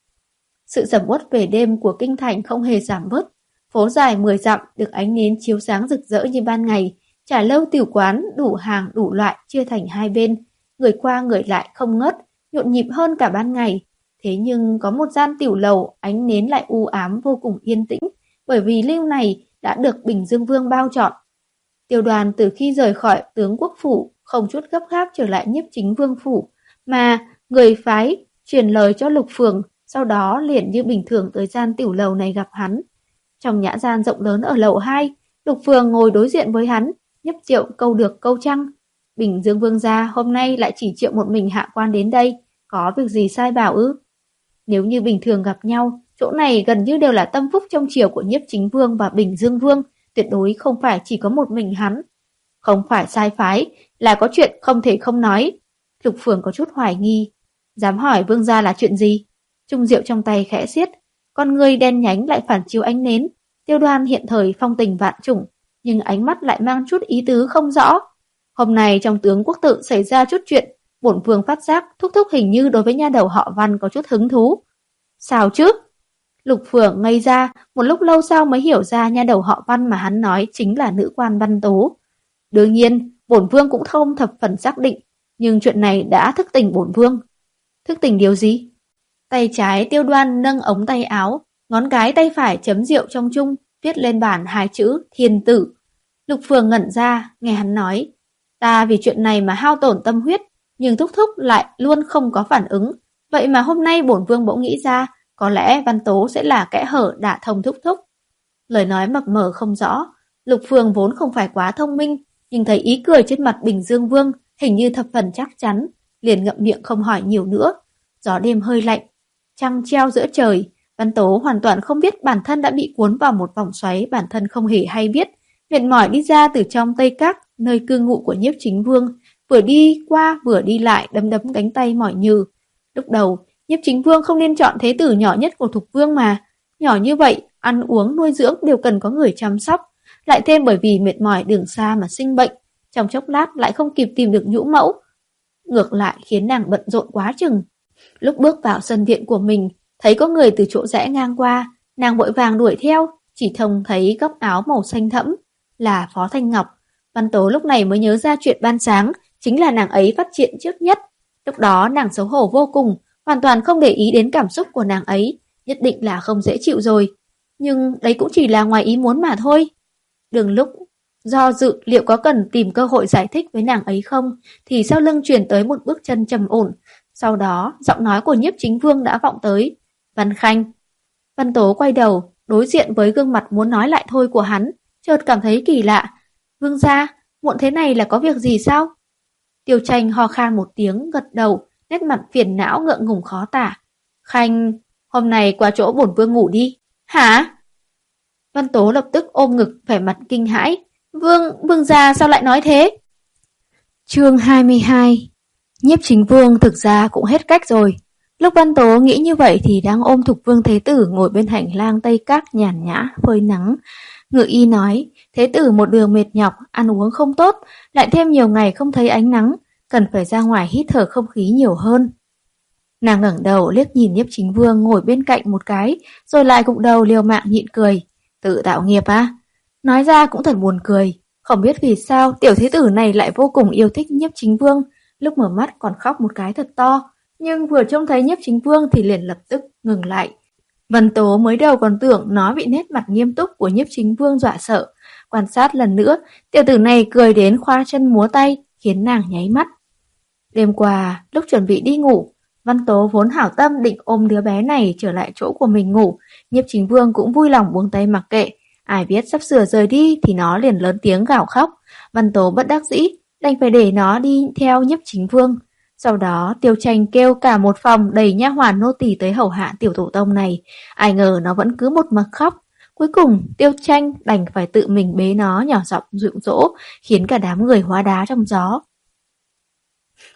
Speaker 1: Sự sầm uất về đêm của kinh thành không hề giảm bớt, phố dài mười dặm được ánh nến chiếu sáng rực rỡ như ban ngày, trà lâu tiểu quán đủ hàng đủ loại chia thành hai bên, người qua người lại không ngớt, nhộn nhịp hơn cả ban ngày. Thế nhưng có một gian tiểu lầu ánh nến lại u ám vô cùng yên tĩnh, bởi vì lưu này đã được Bình Dương Vương bao trọn. Tiêu Đoàn từ khi rời khỏi tướng quốc phủ không chút gấp gáp trở lại Nhiếp Chính Vương phủ, mà người phái truyền lời cho Lục Phường, sau đó liền như bình thường tới gian tiểu lầu này gặp hắn. Trong nhã gian rộng lớn ở lầu hai, Lục Phường ngồi đối diện với hắn, nhấp rượu câu được câu trăng. Bình Dương Vương gia hôm nay lại chỉ triệu một mình hạ quan đến đây, có việc gì sai bảo ư? Nếu như bình thường gặp nhau, chỗ này gần như đều là tâm phúc trong triều của Nhiếp Chính Vương và Bình Dương Vương, tuyệt đối không phải chỉ có một mình hắn. Không phải sai phái, là có chuyện không thể không nói. Lục Phường có chút hoài nghi. Dám hỏi Vương gia là chuyện gì? Chung rượu trong tay khẽ xiết, con người đen nhánh lại phản chiếu ánh nến. Tiêu Đoan hiện thời phong tình vạn trùng, nhưng ánh mắt lại mang chút ý tứ không rõ. Hôm nay trong tướng quốc tự xảy ra chút chuyện, bổn vương phát giác thúc thúc hình như đối với nha đầu họ Văn có chút hứng thú. Sao chứ? Lục Phượng ngây ra, một lúc lâu sau mới hiểu ra nha đầu họ Văn mà hắn nói chính là nữ quan Văn Tố. Đương nhiên, bổn vương cũng không thập phần xác định, nhưng chuyện này đã thức tỉnh bổn vương. Thức tỉnh điều gì? Tay trái Tiêu Đoan nâng ống tay áo, ngón cái tay phải chấm rượu trong chung, viết lên bàn hai chữ Thiên Tử. Lục Phượng ngẩn ra, nghe hắn nói, ta vì chuyện này mà hao tổn tâm huyết, nhưng thúc thúc lại luôn không có phản ứng. Vậy mà hôm nay bổn vương bỗng nghĩ ra, có lẽ Văn Tố sẽ là kẽ hở đả thông thúc thúc. Lời nói mập mờ không rõ, Lục Phượng vốn không phải quá thông minh, nhưng thấy ý cười trên mặt Bình Dương Vương hình như thập phần chắc chắn, liền ngậm miệng không hỏi nhiều nữa. Gió đêm hơi lạnh, trăng treo giữa trời, Văn Tố hoàn toàn không biết bản thân đã bị cuốn vào một vòng xoáy bản thân không hề hay biết, mệt mỏi đi ra từ trong Tây Các, nơi cư ngụ của Nhiếp Chính Vương, vừa đi qua vừa đi lại đấm đấm cánh tay mỏi nhừ. Lúc đầu, Nhiếp Chính Vương không nên chọn thế tử nhỏ nhất của Thục Vương mà, nhỏ như vậy, ăn uống nuôi dưỡng đều cần có người chăm sóc, lại thêm bởi vì mệt mỏi đường xa mà sinh bệnh, trong chốc lát lại không kịp tìm được nhũ mẫu, ngược lại khiến nàng bận rộn quá chừng. Lúc bước vào sân viện của mình, thấy có người từ chỗ rẽ ngang qua, nàng vội vàng đuổi theo, chỉ trông thấy góc áo màu xanh thẫm, là Phó Thanh Ngọc. Văn Tố lúc này mới nhớ ra chuyện ban sáng, chính là nàng ấy phát hiện trước nhất. Lúc đó nàng xấu hổ vô cùng, hoàn toàn không để ý đến cảm xúc của nàng ấy, nhất định là không dễ chịu rồi. Nhưng đấy cũng chỉ là ngoài ý muốn mà thôi. Đường lúc do dự liệu có cần tìm cơ hội giải thích với nàng ấy không, thì sau lưng truyền tới một bước chân trầm ổn. Sau đó, giọng nói của Nhiếp Chính Vương đã vọng tới. Văn Khanh. Văn Tố quay đầu, đối diện với gương mặt muốn nói lại thôi của hắn, chợt cảm thấy kỳ lạ. Vương gia, muộn thế này là có việc gì sao? Tiêu Tranh ho khan một tiếng, gật đầu, nét mặt phiền não ngượng ngùng khó tả. Khanh, hôm nay qua chỗ bổn vương ngủ đi. Hả? Văn Tố lập tức ôm ngực vẻ mặt kinh hãi. Vương, vương gia sao lại nói thế? Chương hai mươi hai. Nhiếp Chính Vương thực ra cũng hết cách rồi. Lúc Văn Tố nghĩ như vậy thì đang ôm Thục Vương Thế Tử ngồi bên hành lang Tây Các nhàn nhã, phơi nắng. Ngự y nói, Thế Tử một đường mệt nhọc, ăn uống không tốt, lại thêm nhiều ngày không thấy ánh nắng, cần phải ra ngoài hít thở không khí nhiều hơn. Nàng ngẩng đầu liếc nhìn Nhiếp Chính Vương ngồi bên cạnh một cái, rồi lại gục đầu liều mạng nhịn cười. Tự tạo nghiệp á? Nói ra cũng thật buồn cười. Không biết vì sao tiểu thế tử này lại vô cùng yêu thích Nhiếp Chính Vương, lúc mở mắt còn khóc một cái thật to, nhưng vừa trông thấy Nhiếp Chính Vương thì liền lập tức ngừng lại. Văn Tố mới đầu còn tưởng nó bị nét mặt nghiêm túc của Nhiếp Chính Vương dọa sợ. Quan sát lần nữa, tiểu tử này cười đến khoa chân múa tay, khiến nàng nháy mắt. Đêm qua, lúc chuẩn bị đi ngủ, Văn Tố vốn hảo tâm định ôm đứa bé này trở lại chỗ của mình ngủ, Nhiếp Chính Vương cũng vui lòng buông tay mặc kệ. Ai biết sắp sửa rời đi thì nó liền lớn tiếng gào khóc. Văn Tố bất đắc dĩ, đành phải để nó đi theo Nhiếp Chính Vương. Sau đó Tiêu Tranh kêu cả một phòng đầy nha hoàn nô tỳ tới hầu hạ tiểu tổ tông này. Ai ngờ nó vẫn cứ một mực khóc. Cuối cùng Tiêu Tranh đành phải tự mình bế nó nhỏ giọng dụ dỗ, khiến cả đám người hóa đá trong gió.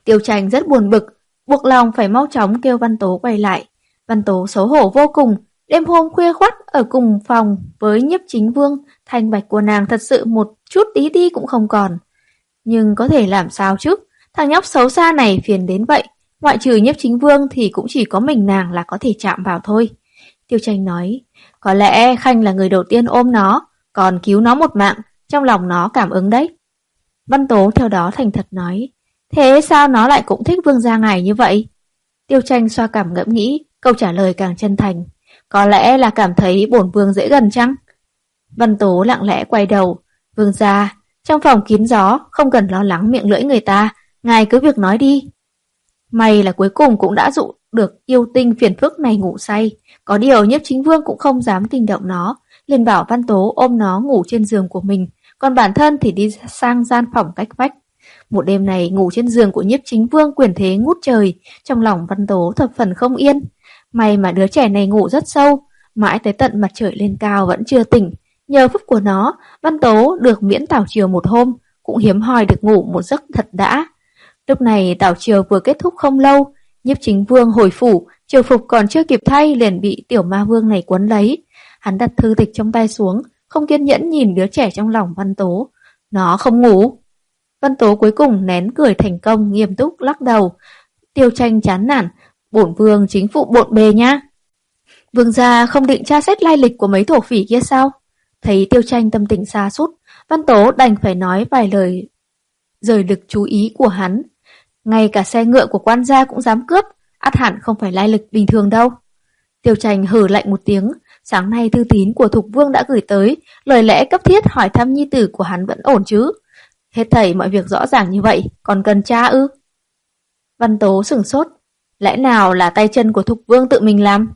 Speaker 1: Tiêu Tranh rất buồn bực, buộc lòng phải mau chóng kêu Văn Tố quay lại. Văn Tố xấu hổ vô cùng, đêm hôm khuya khoắt ở cùng phòng với Nhiếp Chính Vương, thanh bạch của nàng thật sự một chút tí ti cũng không còn. Nhưng có thể làm sao chứ, thằng nhóc xấu xa này phiền đến vậy, ngoại trừ Nhiếp Chính Vương thì cũng chỉ có mình nàng là có thể chạm vào thôi. Tiêu Tranh nói, có lẽ Khanh là người đầu tiên ôm nó, còn cứu nó một mạng, trong lòng nó cảm ứng đấy. Văn Tố theo đó thành thật nói, thế sao nó lại cũng thích Vương gia ngài như vậy? Tiêu Tranh xoa cảm ngẫm nghĩ, câu trả lời càng chân thành, có lẽ là cảm thấy bổn vương dễ gần chăng? Văn Tố lặng lẽ quay đầu, Vương gia, trong phòng kín gió, không cần lo lắng miệng lưỡi người ta, ngài cứ việc nói đi. May là cuối cùng cũng đã dụ được yêu tinh phiền phức này ngủ say, có điều Nhiếp Chính Vương cũng không dám kinh động nó, liền bảo Văn Tố ôm nó ngủ trên giường của mình, còn bản thân thì đi sang gian phòng cách vách. Một đêm này ngủ trên giường của Nhiếp Chính Vương quyền thế ngút trời, trong lòng Văn Tố thập phần không yên. May mà đứa trẻ này ngủ rất sâu, mãi tới tận mặt trời lên cao vẫn chưa tỉnh. Nhờ phúc của nó, Văn Tố được miễn tảo triều một hôm, cũng hiếm hoi được ngủ một giấc thật đã. Lúc này tảo triều vừa kết thúc không lâu, Nhiếp Chính Vương hồi phủ, triều phục còn chưa kịp thay liền bị tiểu ma vương này quấn lấy. Hắn đặt thư tịch trong tay xuống, không kiên nhẫn nhìn đứa trẻ trong lòng Văn Tố. Nó không ngủ. Văn Tố cuối cùng nén cười thành công, nghiêm túc lắc đầu. Tiêu Tranh chán nản, bổn vương chính phụ bộn bề nhá. Vương gia không định tra xét lai lịch của mấy thổ phỉ kia sao? Thấy Tiêu Tranh tâm tình sa sút, Văn Tố đành phải nói vài lời rời lực chú ý của hắn. Ngay cả xe ngựa của quan gia cũng dám cướp, ắt hẳn không phải lai lịch bình thường đâu. Tiêu Tranh hừ lạnh một tiếng, sáng nay thư tín của Thục Vương đã gửi tới, lời lẽ cấp thiết hỏi thăm nhi tử của hắn vẫn ổn chứ? Hết thảy mọi việc rõ ràng như vậy, còn cần tra ư? Văn Tố sửng sốt, lẽ nào là tay chân của Thục Vương tự mình làm?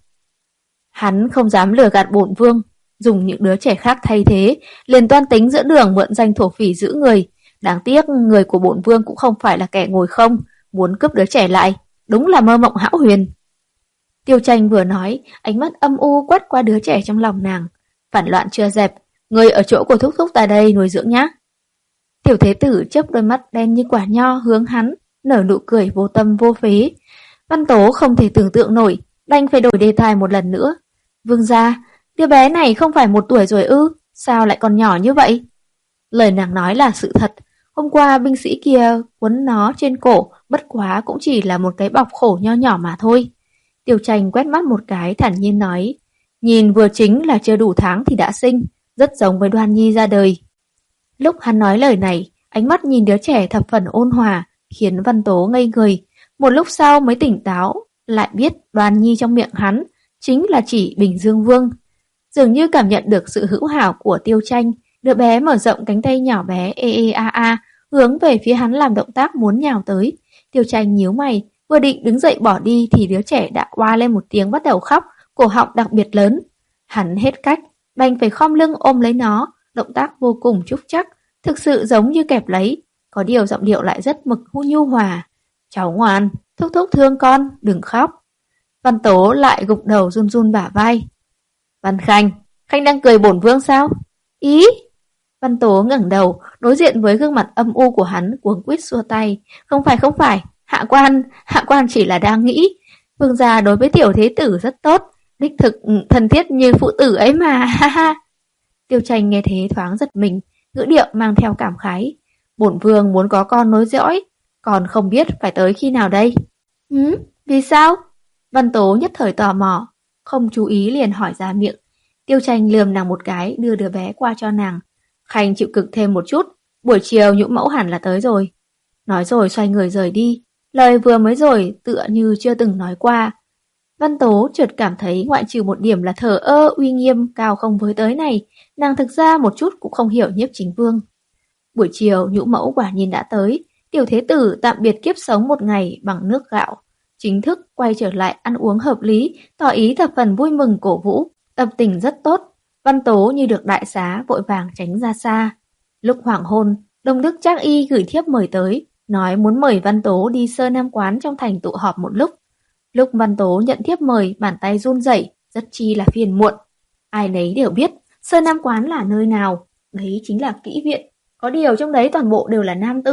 Speaker 1: Hắn không dám lừa gạt bổn vương, dùng những đứa trẻ khác thay thế, liền toan tính giữa đường mượn danh thổ phỉ giữ người. Đáng tiếc người của bổn vương cũng không phải là kẻ ngồi không, muốn cướp đứa trẻ lại, đúng là mơ mộng hão huyền. Tiêu Tranh vừa nói, ánh mắt âm u quét qua đứa trẻ trong lòng nàng. Phản loạn chưa dẹp, người ở chỗ của thúc thúc ta đây nuôi dưỡng nhá. Tiểu thế tử chớp đôi mắt đen như quả nho hướng hắn, nở nụ cười vô tâm vô phế. Văn Tố không thể tưởng tượng nổi, đành phải đổi đề tài một lần nữa. Vương gia, đứa bé này không phải một tuổi rồi ư, sao lại còn nhỏ như vậy? Lời nàng nói là sự thật, hôm qua binh sĩ kia quấn nó trên cổ, bất quá cũng chỉ là một cái bọc khổ nho nhỏ mà thôi. Tiêu Tranh quét mắt một cái thản nhiên nói, nhìn vừa chính là chưa đủ tháng thì đã sinh, rất giống với Đoan Nhi ra đời. Lúc hắn nói lời này, ánh mắt nhìn đứa trẻ thập phần ôn hòa, khiến Văn Tố ngây người. Một lúc sau mới tỉnh táo, lại biết Đoan Nhi trong miệng hắn chính là chỉ Bình Dương Vương. Dường như cảm nhận được sự hữu hảo của Tiêu Tranh, đứa bé mở rộng cánh tay nhỏ bé ê ê a a, hướng về phía hắn làm động tác muốn nhào tới. Tiêu Tranh nhíu mày, vừa định đứng dậy bỏ đi thì đứa trẻ đã oa lên một tiếng bắt đầu khóc, cổ họng đặc biệt lớn. Hắn hết cách, đành phải khom lưng ôm lấy nó, động tác vô cùng trúc chắc, thực sự giống như kẹp lấy, có điều giọng điệu lại rất mực hu nhu hòa. Cháu ngoan, thúc thúc thương con, đừng khóc. Văn Tố lại gục đầu run run bả vai. Văn Khanh, Khanh đang cười bổn vương sao? Ý? Văn Tố ngẩng đầu, đối diện với gương mặt âm u của hắn, cuống quýt xua tay. Không phải không phải, hạ quan, hạ quan chỉ là đang nghĩ. Vương gia đối với tiểu thế tử rất tốt, đích thực thân thiết như phụ tử ấy mà, ha ha. Tiêu Tranh nghe thế thoáng giật mình, ngữ điệu mang theo cảm khái. Bổn vương muốn có con nối dõi, còn không biết phải tới khi nào đây. Ừ, vì sao? Văn Tố nhất thời tò mò, không chú ý liền hỏi ra miệng. Tiêu Tranh lườm nàng một cái, đưa đứa bé qua cho nàng. Khanh chịu cực thêm một chút, buổi chiều nhũ mẫu hẳn là tới rồi. Nói rồi xoay người rời đi, lời vừa mới rồi tựa như chưa từng nói qua. Văn Tố chợt cảm thấy ngoại trừ một điểm là thờ ơ uy nghiêm cao không với tới này, nàng thực ra một chút cũng không hiểu Nhiếp Chính Vương. Buổi chiều nhũ mẫu quả nhiên đã tới, tiểu thế tử tạm biệt kiếp sống một ngày bằng nước gạo, chính thức quay trở lại ăn uống hợp lý, tỏ ý thập phần vui mừng cổ vũ, tâm tình rất tốt. Văn Tố như được đại xá vội vàng tránh ra xa. Lúc hoàng hôn, Đông Đức Trác Y gửi thiếp mời tới, nói muốn mời Văn Tố đi Sơ Nam Quán trong thành tụ họp một lúc. Lúc Văn Tố nhận thiếp mời, bàn tay run rẩy, rất chi là phiền muộn. Ai nấy đều biết Sơ Nam Quán là nơi nào, đấy chính là kỹ viện, có điều trong đấy toàn bộ đều là nam tử.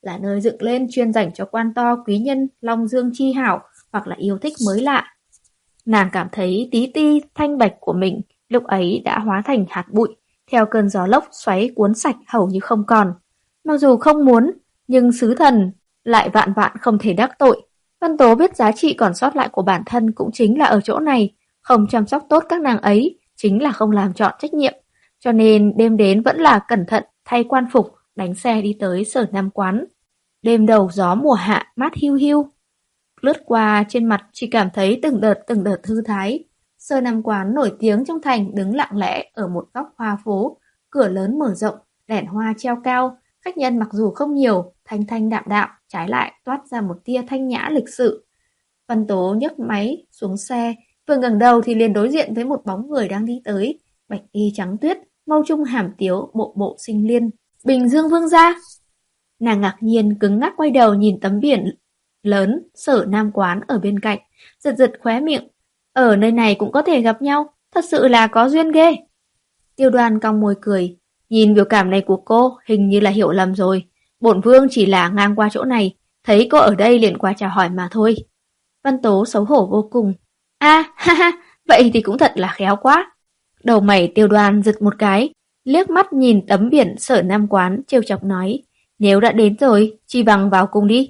Speaker 1: là nơi dựng lên chuyên dành cho quan to quý nhân long dương chi hảo hoặc là yêu thích mới lạ. Nàng cảm thấy tí ti thanh bạch của mình lúc ấy đã hóa thành hạt bụi, theo cơn gió lốc xoáy cuốn sạch hầu như không còn. Mặc dù không muốn, nhưng sứ thần lại vạn vạn không thể đắc tội. Văn Tố biết giá trị còn sót lại của bản thân cũng chính là ở chỗ này, không chăm sóc tốt các nàng ấy, chính là không làm trọn trách nhiệm. Cho nên đêm đến vẫn là cẩn thận thay quan phục, đánh xe đi tới Sở Nam Quán. Đêm đầu gió mùa hạ mát hiu hiu, lướt qua trên mặt chỉ cảm thấy từng đợt từng đợt thư thái. Sở Nam Quán nổi tiếng trong thành đứng lặng lẽ ở một góc hoa phố, cửa lớn mở rộng, đèn hoa treo cao, khách nhân mặc dù không nhiều, thanh thanh đạm đạm, trái lại toát ra một tia thanh nhã lịch sự. Văn Tố nhấc máy xuống xe, vừa ngẩng đầu thì liền đối diện với một bóng người đang đi tới, bạch y trắng tuyết, mâu trung hàm tiếu, bộ bộ sinh liên. Bình Dương Vương gia. Nàng ngạc nhiên cứng ngắc quay đầu nhìn tấm biển lớn Sở Nam Quán ở bên cạnh, giật giật khóe miệng. Ở nơi này cũng có thể gặp nhau, thật sự là có duyên ghê. Tiêu Đoan cong môi cười, nhìn biểu cảm này của cô hình như là hiểu lầm rồi. Bổn vương chỉ là ngang qua chỗ này, thấy cô ở đây liền qua chào hỏi mà thôi. Văn Tố xấu hổ vô cùng. A, ha ha, vậy thì cũng thật là khéo quá. Đầu mày Tiêu Đoan giật một cái, liếc mắt nhìn tấm biển Sở Nam Quán, trêu chọc nói, nếu đã đến rồi, chi bằng vào cùng đi.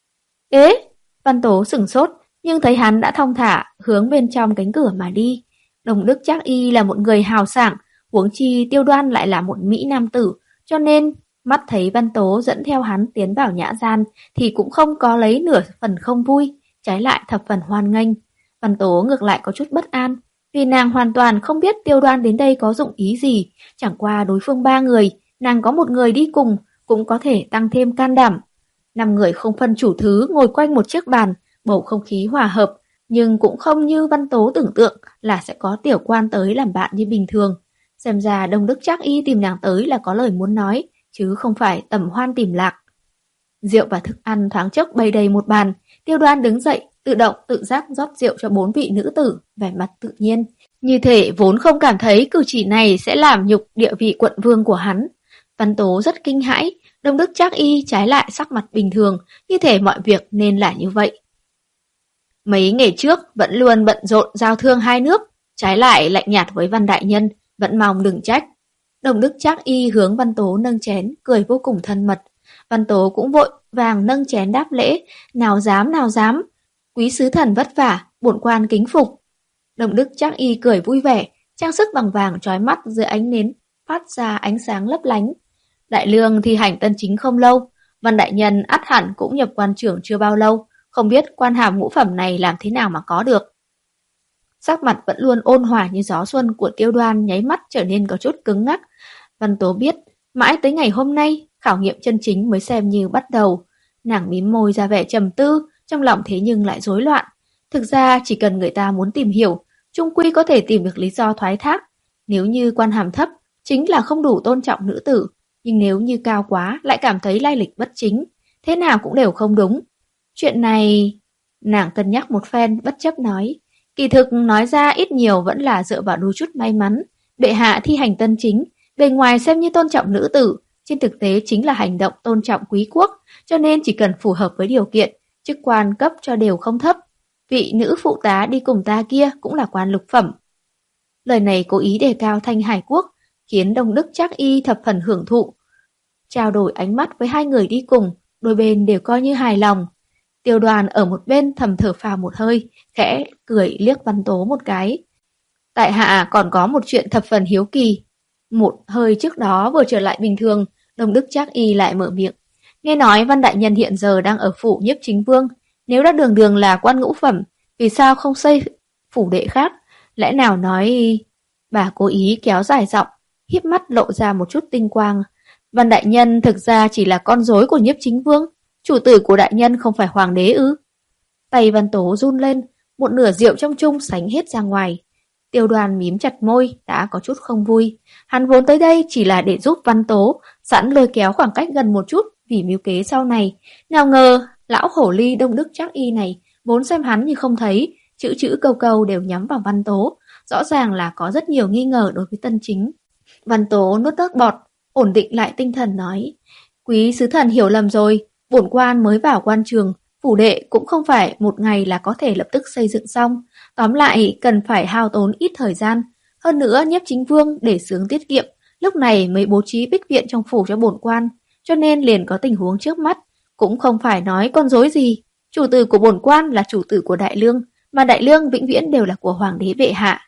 Speaker 1: Ế, Văn Tố sửng sốt, nhưng thấy hắn đã thong thả hướng bên trong cánh cửa mà đi. Đồng Đức Trác Y là một người hào sảng, huống chi Tiêu Đoan lại là một mỹ nam tử, cho nên mắt thấy Văn Tố dẫn theo hắn tiến vào nhã gian thì cũng không có lấy nửa phần không vui, trái lại thập phần hoan nghênh. Văn Tố ngược lại có chút bất an, vì nàng hoàn toàn không biết Tiêu Đoan đến đây có dụng ý gì, chẳng qua đối phương ba người, nàng có một người đi cùng cũng có thể tăng thêm can đảm. Năm người không phân chủ thứ ngồi quanh một chiếc bàn, bầu không khí hòa hợp, nhưng cũng không như Văn Tố tưởng tượng là sẽ có tiểu quan tới làm bạn như bình thường. Xem ra Đông Đức Trác Y tìm nàng tới là có lời muốn nói, chứ không phải tầm hoan tìm lạc. Rượu và thức ăn thoáng chốc bày đầy một bàn, Tiêu Đoan đứng dậy, tự động tự giác rót rượu cho bốn vị nữ tử, vẻ mặt tự nhiên. Như thể vốn không cảm thấy cử chỉ này sẽ làm nhục địa vị quận vương của hắn. Văn Tố rất kinh hãi, Đông Đức Trác Y trái lại sắc mặt bình thường, như thể mọi việc nên là như vậy. Mấy ngày trước vẫn luôn bận rộn giao thương hai nước, trái lại lạnh nhạt với Văn đại nhân, vẫn mong đừng trách. Đông Đức Trác Y hướng Văn Tố nâng chén, cười vô cùng thân mật. Văn Tố cũng vội vàng nâng chén đáp lễ, nào dám nào dám, quý sứ thần vất vả, bổn quan kính phục. Đông Đức Trác Y cười vui vẻ, trang sức bằng vàng chói mắt dưới ánh nến phát ra ánh sáng lấp lánh. Đại lương thi hành tân chính không lâu, Văn đại nhân ắt hẳn cũng nhập quan trưởng chưa bao lâu, không biết quan hàm ngũ phẩm này làm thế nào mà có được. Sắc mặt vẫn luôn ôn hòa như gió xuân của Tiêu Đoan nháy mắt trở nên có chút cứng ngắc. Văn Tố biết, mãi tới ngày hôm nay, khảo nghiệm chân chính mới xem như bắt đầu. Nàng mím môi ra vẻ trầm tư, trong lòng thế nhưng lại rối loạn. Thực ra chỉ cần người ta muốn tìm hiểu, chung quy có thể tìm được lý do thoái thác. Nếu như quan hàm thấp, chính là không đủ tôn trọng nữ tử, nhưng nếu như cao quá lại cảm thấy lai lịch bất chính, thế nào cũng đều không đúng. Chuyện này... Nàng cân nhắc một phen bất chấp nói. Kỳ thực nói ra ít nhiều vẫn là dựa vào đôi chút may mắn. Bệ hạ thi hành tân chính, bề ngoài xem như tôn trọng nữ tử, trên thực tế chính là hành động tôn trọng quý quốc, cho nên chỉ cần phù hợp với điều kiện, chức quan cấp cho đều không thấp. Vị nữ phụ tá đi cùng ta kia cũng là quan lục phẩm. Lời này cố ý đề cao thanh hải quốc, khiến Đông Đức Trác Y thập phần hưởng thụ. Trao đổi ánh mắt với hai người đi cùng, đôi bên đều coi như hài lòng. Tiêu Đoan ở một bên thầm thở phào một hơi, khẽ cười liếc Văn Tố một cái. Tại hạ còn có một chuyện thập phần hiếu kỳ. Một hơi trước đó vừa trở lại bình thường, Đông Đức Trác Y lại mở miệng. Nghe nói Văn đại nhân hiện giờ đang ở phủ Nhiếp Chính Vương, nếu đã đường đường là quan ngũ phẩm, vì sao không xây phủ đệ khác? Lẽ nào nói... Bà cố ý kéo dài giọng, híp mắt lộ ra một chút tinh quang. Văn đại nhân thực ra chỉ là con rối của Nhiếp Chính Vương, chủ tử của đại nhân không phải hoàng đế ư? Tay Văn Tố run lên, một nửa rượu trong chung sánh hết ra ngoài. Tiêu Đoan mím chặt môi, đã có chút không vui. Hắn vốn tới đây chỉ là để giúp Văn Tố, sẵn lôi kéo khoảng cách gần một chút vì mưu kế sau này. Nào ngờ, lão hổ ly Đông Đức Trác Y này vốn xem hắn như không thấy, chữ chữ câu câu đều nhắm vào Văn Tố. Rõ ràng là có rất nhiều nghi ngờ đối với tân chính. Văn Tố nuốt nước bọt, ổn định lại tinh thần nói. Quý sứ thần hiểu lầm rồi, Bổn quan mới vào quan trường, phủ đệ cũng không phải một ngày là có thể lập tức xây dựng xong. Tóm lại cần phải hao tốn ít thời gian. Hơn nữa Nhiếp Chính Vương để xướng tiết kiệm, lúc này mới bố trí bích viện trong phủ cho bổn quan, cho nên liền có tình huống trước mắt, cũng không phải nói con dối gì. Chủ tử của bổn quan là chủ tử của Đại Lương, mà Đại Lương vĩnh viễn đều là của Hoàng đế bệ hạ.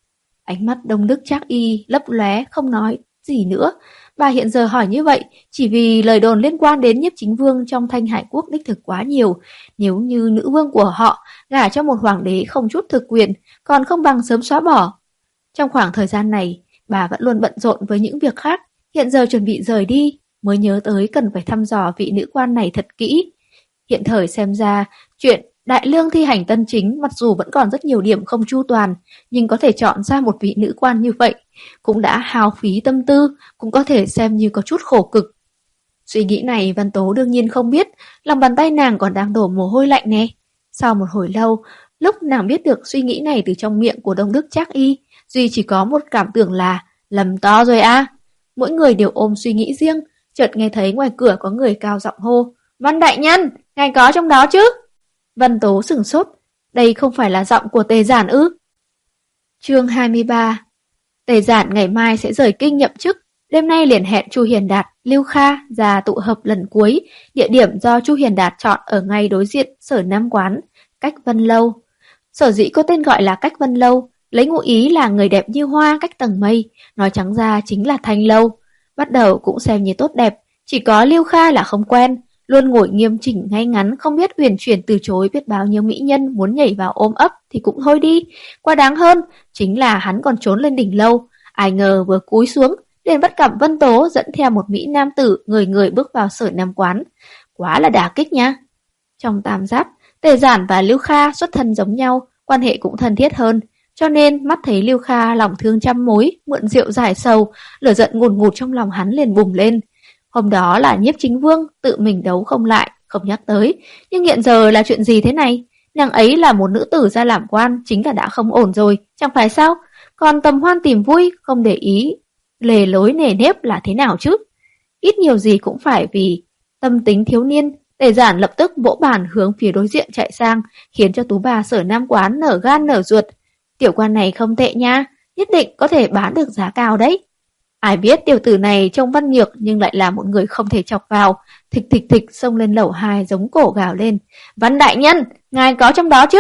Speaker 1: Ánh mắt Đông Đức Trác Y lấp lóe không nói gì nữa. Bà hiện giờ hỏi như vậy chỉ vì lời đồn liên quan đến Nhiếp Chính Vương trong Thanh Hải Quốc đích thực quá nhiều. Nếu như nữ vương của họ gả cho một hoàng đế không chút thực quyền, còn không bằng sớm xóa bỏ. Trong khoảng thời gian này, bà vẫn luôn bận rộn với những việc khác, hiện giờ chuẩn bị rời đi, mới nhớ tới cần phải thăm dò vị nữ quan này thật kỹ. Hiện thời xem ra, chuyện Đại Lương thi hành tân chính mặc dù vẫn còn rất nhiều điểm không chu toàn, nhưng có thể chọn ra một vị nữ quan như vậy, cũng đã hao phí tâm tư, cũng có thể xem như có chút khổ cực. Suy nghĩ này Văn Tố đương nhiên không biết, lòng bàn tay nàng còn đang đổ mồ hôi lạnh nè. Sau một hồi lâu, lúc nàng biết được suy nghĩ này từ trong miệng của Đông Đức Trác Y, duy chỉ có một cảm tưởng là lầm to rồi à. Mỗi người đều ôm suy nghĩ riêng, chợt nghe thấy ngoài cửa có người cao giọng hô: "Văn đại nhân, ngài có trong đó chứ?" Văn Tố sửng sốt, đây không phải là giọng của Tề Giản ư? Chương hai mươi ba. Tề Giản ngày mai sẽ rời kinh nhậm chức, đêm nay liền hẹn Chu Hiền Đạt, Lưu Kha ra tụ hợp lần cuối, địa điểm do Chu Hiền Đạt chọn ở ngay đối diện Sở Nam Quán, cách Vân Lâu. Sở dĩ có tên gọi là cách Vân Lâu, lấy ngụ ý là người đẹp như hoa cách tầng mây, nói trắng ra chính là Thanh Lâu. Bắt đầu cũng xem như tốt đẹp, chỉ có Lưu Kha là không quen, luôn ngồi nghiêm chỉnh ngay ngắn, không biết uyển chuyển từ chối biết bao nhiêu mỹ nhân muốn nhảy vào ôm ấp thì cũng thôi đi. Quá đáng hơn, chính là hắn còn trốn lên đỉnh lâu, ai ngờ vừa cúi xuống, liền bắt gặp Vân Tố dẫn theo một mỹ nam tử người người bước vào Sở Nam Quán. Quá là đả kích nha. Trong tam giáp, Tề Giản và Lưu Kha xuất thân giống nhau, quan hệ cũng thân thiết hơn, cho nên mắt thấy Lưu Kha lòng thương trăm mối, mượn rượu giải sầu, lửa giận ngùn ngụt trong lòng hắn liền bùng lên. Hôm đó là Nhiếp Chính Vương tự mình đấu không lại, không nhắc tới, nhưng hiện giờ là chuyện gì thế này? Nàng ấy là một nữ tử ra làm quan, chính là đã không ổn rồi, chẳng phải sao? Còn tầm hoan tìm vui, không để ý lề lối nề nếp là thế nào chứ? Ít nhiều gì cũng phải vì tâm tính thiếu niên. Tề Giản lập tức vỗ bàn hướng phía đối diện chạy sang, khiến cho tú bà Sở Nam Quán nở gan nở ruột. Tiểu quan này không tệ nha, nhất định có thể bán được giá cao đấy. Ai biết tiểu tử này trông văn nhược nhưng lại là một người không thể chọc vào, thịch thịch thịch xông lên lầu hai giống cổ gào lên: "Văn đại nhân, ngài có trong đó chứ?"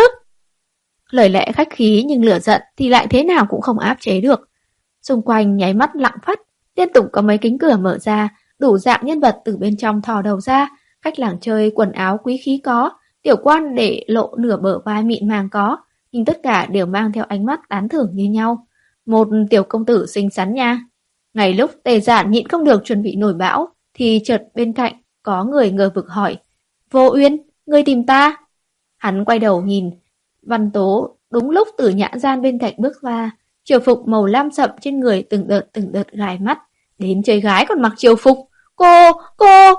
Speaker 1: Lời lẽ khách khí nhưng lửa giận thì lại thế nào cũng không áp chế được. Xung quanh nháy mắt lặng phắt, liên tục có mấy cánh cửa mở ra, đủ dạng nhân vật từ bên trong thò đầu ra. Khách làng chơi quần áo quý khí có, tiểu quan để lộ nửa bờ vai mịn màng có, nhưng tất cả đều mang theo ánh mắt tán thưởng như nhau. Một tiểu công tử xinh xắn nha. Ngay lúc Tề Giản nhịn không được chuẩn bị nổi bão, thì chợt bên cạnh có người ngờ vực hỏi: "Vô Uyên, ngươi tìm ta?" Hắn quay đầu nhìn, Văn Tố đúng lúc từ nhã gian bên cạnh bước ra, triều phục màu lam sậm trên người từng đợt từng đợt gài mắt. Đến chơi gái còn mặc triều phục. "Cô, cô!"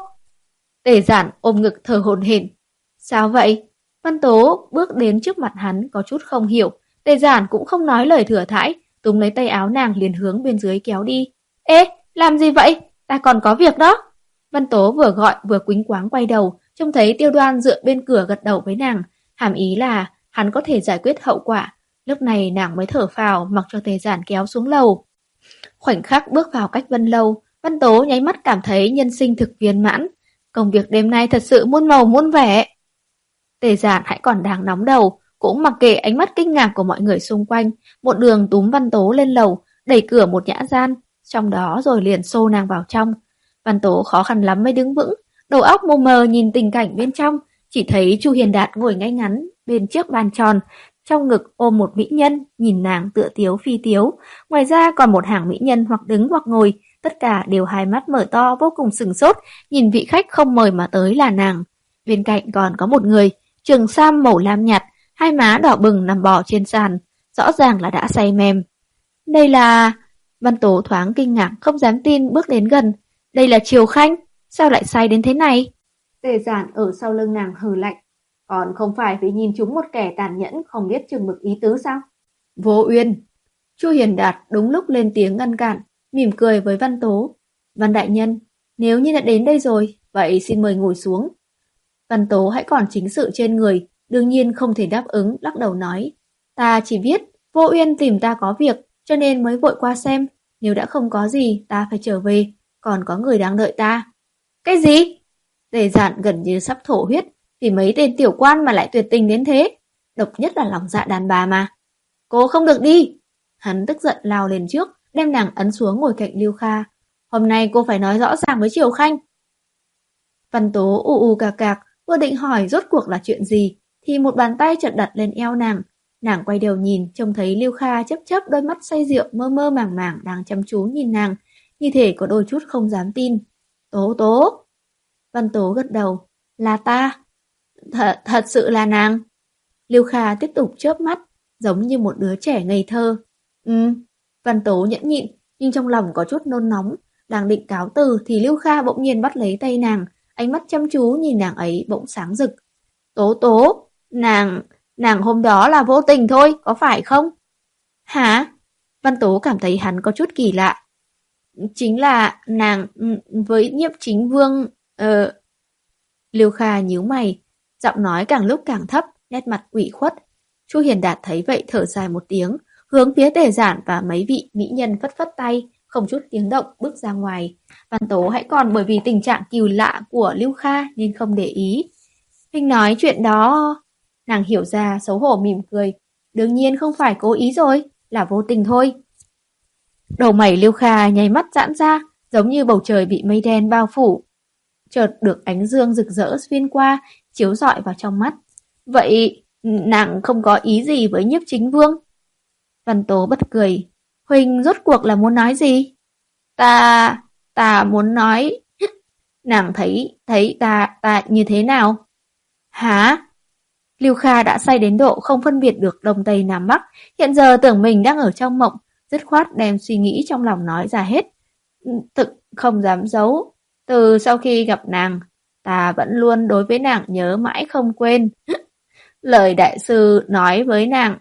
Speaker 1: Tề Giản ôm ngực thở hổn hển. "Sao vậy?" Văn Tố bước đến trước mặt hắn có chút không hiểu. Tề Giản cũng không nói lời thừa thãi, túm lấy tay áo nàng liền hướng bên dưới kéo đi. "Ê, làm gì vậy? Ta còn có việc đó." Văn Tố vừa gọi vừa quýnh quáng quay đầu, trông thấy Tiêu Đoan dựa bên cửa gật đầu với nàng, hàm ý là hắn có thể giải quyết hậu quả. Lúc này nàng mới thở phào mặc cho Tề Giản kéo xuống lầu. Khoảnh khắc bước vào cách Vân Lâu, Văn Tố nháy mắt cảm thấy nhân sinh thực viên mãn. Công việc đêm nay thật sự muôn màu muôn vẻ. Tề Giản hãy còn đang nóng đầu, cũng mặc kệ ánh mắt kinh ngạc của mọi người xung quanh, một đường túm Văn Tố lên lầu, đẩy cửa một nhã gian, trong đó rồi liền xô nàng vào trong. Văn Tố khó khăn lắm mới đứng vững, đầu óc mù mờ nhìn tình cảnh bên trong, chỉ thấy Chu Hiền Đạt ngồi ngay ngắn bên chiếc bàn tròn, trong ngực ôm một mỹ nhân, nhìn nàng tựa tiếu phi tiếu. Ngoài ra còn một hàng mỹ nhân hoặc đứng hoặc ngồi, tất cả đều hai mắt mở to vô cùng sửng sốt, nhìn vị khách không mời mà tới là nàng. Bên cạnh còn có một người, trường sam màu lam nhạt, hai má đỏ bừng nằm bò trên sàn, rõ ràng là đã say mềm. Đây là... Văn Tố thoáng kinh ngạc không dám tin bước đến gần. Đây là Triều Khanh, sao lại say đến thế này? Tề Giản ở sau lưng nàng hừ lạnh. Còn không phải vì nhìn chúng một kẻ tàn nhẫn không biết chừng mực ý tứ sao? Vô Uyên. Chu Hiền Đạt đúng lúc lên tiếng ngăn cản, mỉm cười với Văn Tố. Văn đại nhân, nếu như đã đến đây rồi, vậy xin mời ngồi xuống. Văn Tố hãy còn chính sự trên người, đương nhiên không thể đáp ứng, lắc đầu nói. Ta chỉ biết Vô Uyên tìm ta có việc, cho nên mới vội qua xem. Nếu đã không có gì, ta phải trở về, còn có người đang đợi ta. Cái gì? Tề Giản gần như sắp thổ huyết, vì mấy tên tiểu quan mà lại tuyệt tình đến thế. Độc nhất là lòng dạ đàn bà mà. Cô không được đi. Hắn tức giận lao lên trước, đem nàng ấn xuống ngồi cạnh Lưu Kha. Hôm nay cô phải nói rõ ràng với Triều Khanh. Văn Tố u u cạc cạc, vừa định hỏi rốt cuộc là chuyện gì, thì một bàn tay chợt đặt lên eo nàng. Nàng quay đầu nhìn, trông thấy Lưu Kha chớp chớp đôi mắt say rượu mơ mơ màng màng đang chăm chú nhìn nàng, như thể có đôi chút không dám tin. Tố Tố. Văn Tố gật đầu. Là ta. Thật, thật sự là nàng. Lưu Kha tiếp tục chớp mắt, giống như một đứa trẻ ngây thơ. Ừ. Văn Tố nhẫn nhịn, nhưng trong lòng có chút nôn nóng. Đang định cáo từ thì Lưu Kha bỗng nhiên bắt lấy tay nàng, ánh mắt chăm chú nhìn nàng ấy bỗng sáng rực. Tố Tố, nàng, nàng hôm đó là vô tình thôi, có phải không? Hả? Văn Tố cảm thấy hắn có chút kỳ lạ. Chính là nàng với Nhiếp Chính Vương... Ờ... Lưu Kha nhíu mày, giọng nói càng lúc càng thấp, nét mặt ủy khuất. Chu Hiền Đạt thấy vậy thở dài một tiếng, hướng phía Tề Giản và mấy vị mỹ nhân phất phất tay, không chút tiếng động bước ra ngoài. Văn Tố hãy còn bởi vì tình trạng kỳ lạ của Lưu Kha nên không để ý. Huynh nói chuyện đó... Nàng hiểu ra xấu hổ mỉm cười. Đương nhiên không phải cố ý rồi, là vô tình thôi. Đầu mày Lưu Kha nháy mắt giãn ra, giống như bầu trời bị mây đen bao phủ. Chợt được ánh dương rực rỡ xuyên qua, chiếu rọi vào trong mắt. Vậy nàng không có ý gì với Nhiếp Chính Vương? Văn Tố bật cười. Huynh rốt cuộc là muốn nói gì? Ta... ta muốn nói... Nàng thấy... thấy ta... ta như thế nào? Hả? Lưu Kha đã say đến độ không phân biệt được Đông Tây Nam Bắc, hiện giờ tưởng mình đang ở trong mộng, dứt khoát đem suy nghĩ trong lòng nói ra hết. Thực không dám giấu, từ sau khi gặp nàng, ta vẫn luôn đối với nàng nhớ mãi không quên. Lời đại sư nói với nàng,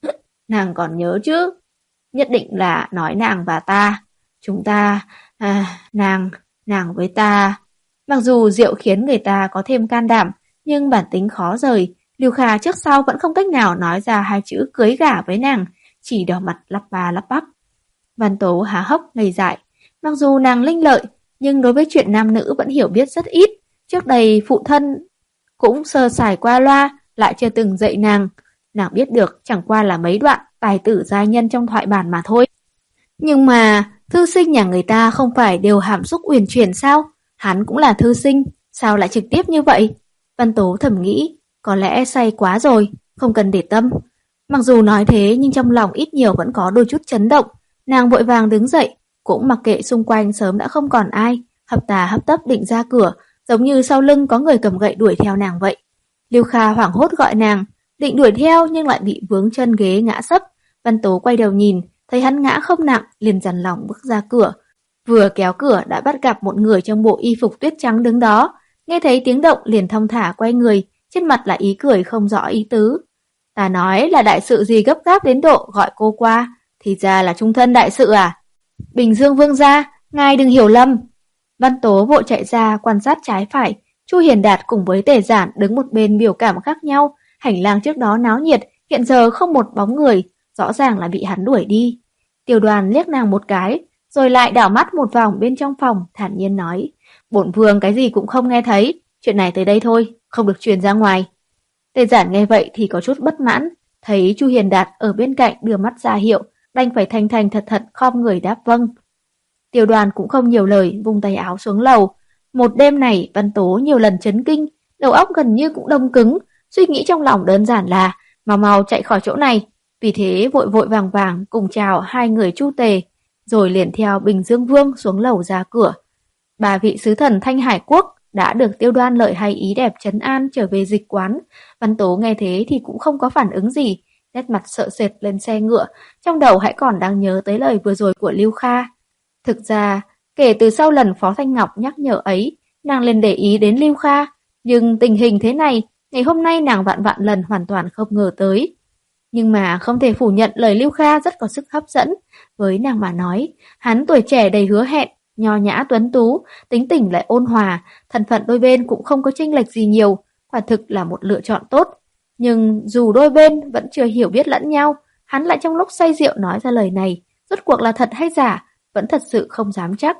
Speaker 1: nàng còn nhớ chứ? Nhất định là nói nàng và ta, chúng ta, à, nàng, nàng với ta. Mặc dù rượu khiến người ta có thêm can đảm, nhưng bản tính khó rời. Lưu Kha trước sau vẫn không cách nào nói ra hai chữ cưới gả với nàng, chỉ đỏ mặt lắp ba lắp bắp. Văn Tố há hốc ngây dại. Mặc dù nàng linh lợi, nhưng đối với chuyện nam nữ vẫn hiểu biết rất ít. Trước đây phụ thân cũng sơ sài qua loa, lại chưa từng dạy nàng. Nàng biết được chẳng qua là mấy đoạn tài tử giai nhân trong thoại bản mà thôi. Nhưng mà thư sinh nhà người ta không phải đều hàm xúc uyển chuyển sao? Hắn cũng là thư sinh, sao lại trực tiếp như vậy? Văn Tố thầm nghĩ, có lẽ say quá rồi, không cần để tâm. Mặc dù nói thế nhưng trong lòng ít nhiều vẫn có đôi chút chấn động. Nàng vội vàng đứng dậy, cũng mặc kệ xung quanh sớm đã không còn ai, hấp tà hấp tấp định ra cửa, giống như sau lưng có người cầm gậy đuổi theo nàng vậy. Lưu Kha hoảng hốt gọi nàng, định đuổi theo nhưng lại bị vướng chân ghế ngã sấp. Văn Tố quay đầu nhìn, thấy hắn ngã không nặng, liền dằn lòng bước ra cửa. Vừa kéo cửa đã bắt gặp một người trong bộ y phục tuyết trắng đứng đó, nghe thấy tiếng động liền thong thả quay người, trên mặt là ý cười không rõ ý tứ. Ta nói là đại sự gì gấp gáp đến độ gọi cô qua, thì ra là trung thân đại sự à? Bình Dương Vương gia, ngài đừng hiểu lầm. Văn Tố vội chạy ra quan sát trái phải, Chu Hiền Đạt cùng với Tề Giản đứng một bên biểu cảm khác nhau, hành lang trước đó náo nhiệt, hiện giờ không một bóng người, rõ ràng là bị hắn đuổi đi. Tiểu Đoàn liếc nàng một cái, rồi lại đảo mắt một vòng bên trong phòng, thản nhiên nói, bổn vương cái gì cũng không nghe thấy, chuyện này tới đây thôi, không được truyền ra ngoài. Tề Giản nghe vậy thì có chút bất mãn, thấy Chu Hiền Đạt ở bên cạnh đưa mắt ra hiệu, đành phải thành thành thật thật khom người đáp vâng. Tiểu Đoàn cũng không nhiều lời, vung tay áo xuống lầu. Một đêm này Văn Tố nhiều lần chấn kinh, đầu óc gần như cũng đông cứng, suy nghĩ trong lòng đơn giản là mau mau chạy khỏi chỗ này. Vì thế vội vội vàng vàng cùng chào hai người Chu Tề, rồi liền theo Bình Dương Vương xuống lầu ra cửa. Ba vị sứ thần Thanh Hải Quốc đã được Tiêu Đoan lợi hay ý đẹp trấn an trở về dịch quán. Văn Tố nghe thế thì cũng không có phản ứng gì, nét mặt sợ sệt lên xe ngựa, trong đầu hãy còn đang nhớ tới lời vừa rồi của Lưu Kha. Thực ra, kể từ sau lần Phó Thanh Ngọc nhắc nhở ấy, nàng liền để ý đến Lưu Kha, nhưng tình hình thế này, ngày hôm nay nàng vạn vạn lần hoàn toàn không ngờ tới. Nhưng mà không thể phủ nhận lời Lưu Kha rất có sức hấp dẫn, với nàng mà nói, hắn tuổi trẻ đầy hứa hẹn, nho nhã tuấn tú, tính tình lại ôn hòa, thân phận đôi bên cũng không có chênh lệch gì nhiều, quả thực là một lựa chọn tốt. Nhưng dù đôi bên vẫn chưa hiểu biết lẫn nhau, hắn lại trong lúc say rượu nói ra lời này, rốt cuộc là thật hay giả, vẫn thật sự không dám chắc.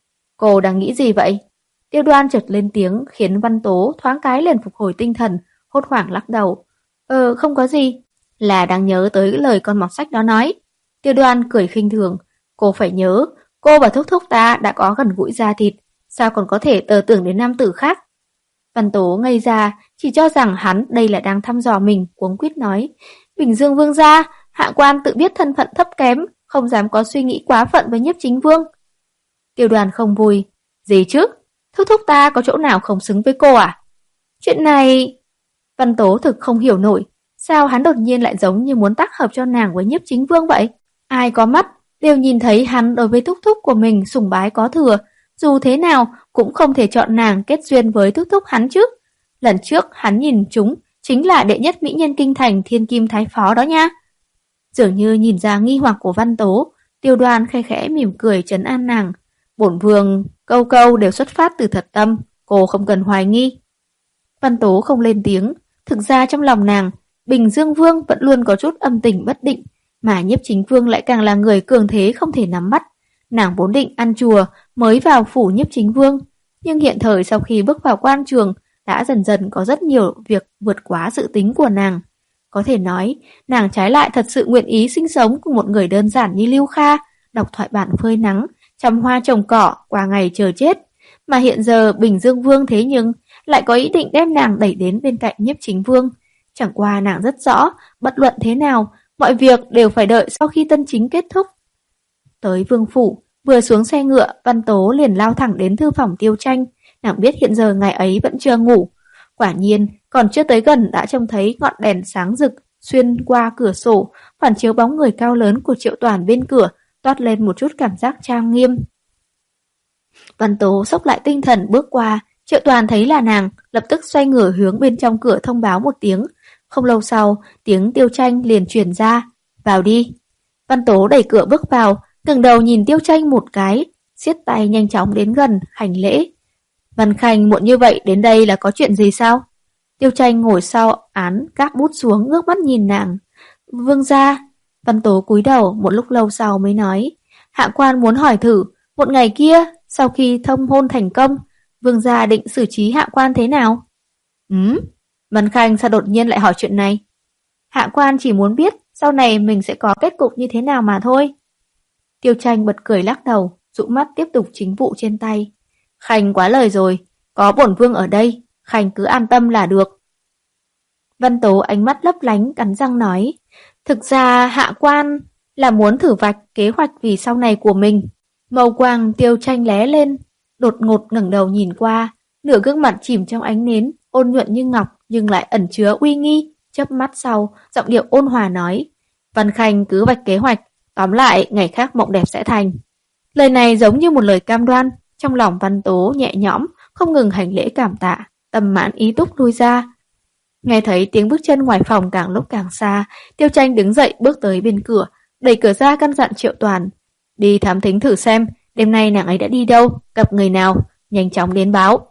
Speaker 1: Cô đang nghĩ gì vậy? Tiêu Đoan chợt lên tiếng khiến Văn Tố thoáng cái liền phục hồi tinh thần, hốt hoảng lắc đầu. Ờ, không có gì. Là đang nhớ tới lời con mọt sách đó nói. Tiêu Đoan cười khinh thường. Cô phải nhớ, cô và thúc thúc ta đã có gần gũi da thịt, sao còn có thể tờ tưởng đến nam tử khác? Văn Tố ngây ra, chỉ cho rằng hắn đây là đang thăm dò mình, cuống quýt nói. Bình Dương Vương gia, hạ quan tự biết thân phận thấp kém, không dám có suy nghĩ quá phận với Nhiếp Chính Vương. Tiêu Đoan không vui. Gì chứ? Thúc thúc ta có chỗ nào không xứng với cô à? Chuyện này... Văn Tố thực không hiểu nổi, sao hắn đột nhiên lại giống như muốn tác hợp cho nàng với Nhiếp Chính Vương vậy? Ai có mắt đều nhìn thấy hắn đối với thúc thúc của mình sùng bái có thừa, dù thế nào cũng không thể chọn nàng kết duyên với thúc thúc hắn chứ. Lần trước hắn nhìn chúng chính là đệ nhất mỹ nhân kinh thành Thiên Kim Thái Phó đó nha. Dường như nhìn ra nghi hoặc của Văn Tố, Tiêu Đoan khẽ khẽ mỉm cười trấn an nàng. Bổn vương câu câu đều xuất phát từ thật tâm, cô không cần hoài nghi. Văn Tố không lên tiếng, thực ra trong lòng nàng, Bình Dương Vương vẫn luôn có chút âm tình bất định, mà Nhiếp Chính Vương lại càng là người cường thế không thể nắm bắt. Nàng vốn định ăn chùa mới vào phủ Nhiếp Chính Vương, nhưng hiện thời sau khi bước vào quan trường đã dần dần có rất nhiều việc vượt quá dự tính của nàng. Có thể nói, nàng trái lại thật sự nguyện ý sinh sống cùng một người đơn giản như Lưu Kha, đọc thoại bản phơi nắng, chăm hoa trồng cỏ qua ngày chờ chết. Mà hiện giờ Bình Dương Vương thế nhưng lại có ý định đem nàng đẩy đến bên cạnh Nhiếp Chính Vương. Chẳng qua nàng rất rõ, bất luận thế nào, mọi việc đều phải đợi sau khi tân chính kết thúc. Tới Vương Phủ, vừa xuống xe ngựa, Văn Tố liền lao thẳng đến thư phòng Tiêu Tranh. Nàng biết hiện giờ ngày ấy vẫn chưa ngủ. Quả nhiên, còn chưa tới gần đã trông thấy ngọn đèn sáng rực xuyên qua cửa sổ, phản chiếu bóng người cao lớn của Triệu Toàn bên cửa, toát lên một chút cảm giác trang nghiêm. Văn Tố xốc lại tinh thần bước qua, Triệu Toàn thấy là nàng, lập tức xoay người hướng bên trong cửa thông báo một tiếng. Không lâu sau, tiếng Tiêu Tranh liền truyền ra, vào đi. Văn Tố đẩy cửa bước vào, ngẩng đầu nhìn Tiêu Tranh một cái, siết tay nhanh chóng đến gần, hành lễ. Văn Khanh muộn như vậy đến đây là có chuyện gì sao? Tiêu Tranh ngồi sau án gác bút xuống, ngước mắt nhìn nàng. Vương gia. Văn Tố cúi đầu, một lúc lâu sau mới nói. Hạ quan muốn hỏi thử, một ngày kia, sau khi thông hôn thành công, Vương gia định xử trí hạ quan thế nào? Ừm, Văn Khanh sao đột nhiên lại hỏi chuyện này? Hạ quan chỉ muốn biết sau này mình sẽ có kết cục như thế nào mà thôi. Tiêu Tranh bật cười lắc đầu, dụ mắt tiếp tục chính vụ trên tay. Khanh quá lời rồi, có bổn vương ở đây, Khanh cứ an tâm là được. Văn Tố ánh mắt lấp lánh cắn răng nói, thực ra hạ quan là muốn thử vạch kế hoạch vì sau này của mình. Màu quang Tiêu Tranh lé lên, đột ngột ngẩng đầu nhìn qua, nửa gương mặt chìm trong ánh nến, ôn nhuận như ngọc nhưng lại ẩn chứa uy nghi, chớp mắt sau, giọng điệu ôn hòa nói, Văn Khanh cứ vạch kế hoạch, tóm lại ngày khác mộng đẹp sẽ thành. Lời này giống như một lời cam đoan, trong lòng Văn Tố nhẹ nhõm, không ngừng hành lễ cảm tạ, tâm mãn ý túc lui ra. Nghe thấy tiếng bước chân ngoài phòng càng lúc càng xa, Tiêu Tranh đứng dậy bước tới bên cửa, đẩy cửa ra căn dặn Triệu Toàn. Đi thám thính thử xem, đêm nay nàng ấy đã đi đâu, gặp người nào, nhanh chóng đến báo.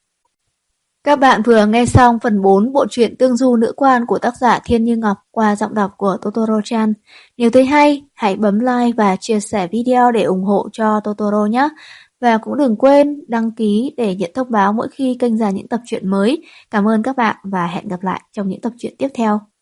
Speaker 1: Các bạn vừa nghe xong phần bốn bộ truyện Tương Du Nữ Quan của tác giả Thiên Như Ngọc qua giọng đọc của Totoro-chan. Nếu thấy hay, hãy bấm like và chia sẻ video để ủng hộ cho Totoro nhé. Và cũng đừng quên đăng ký để nhận thông báo mỗi khi kênh ra những tập truyện mới. Cảm ơn các bạn và hẹn gặp lại trong những tập truyện tiếp theo.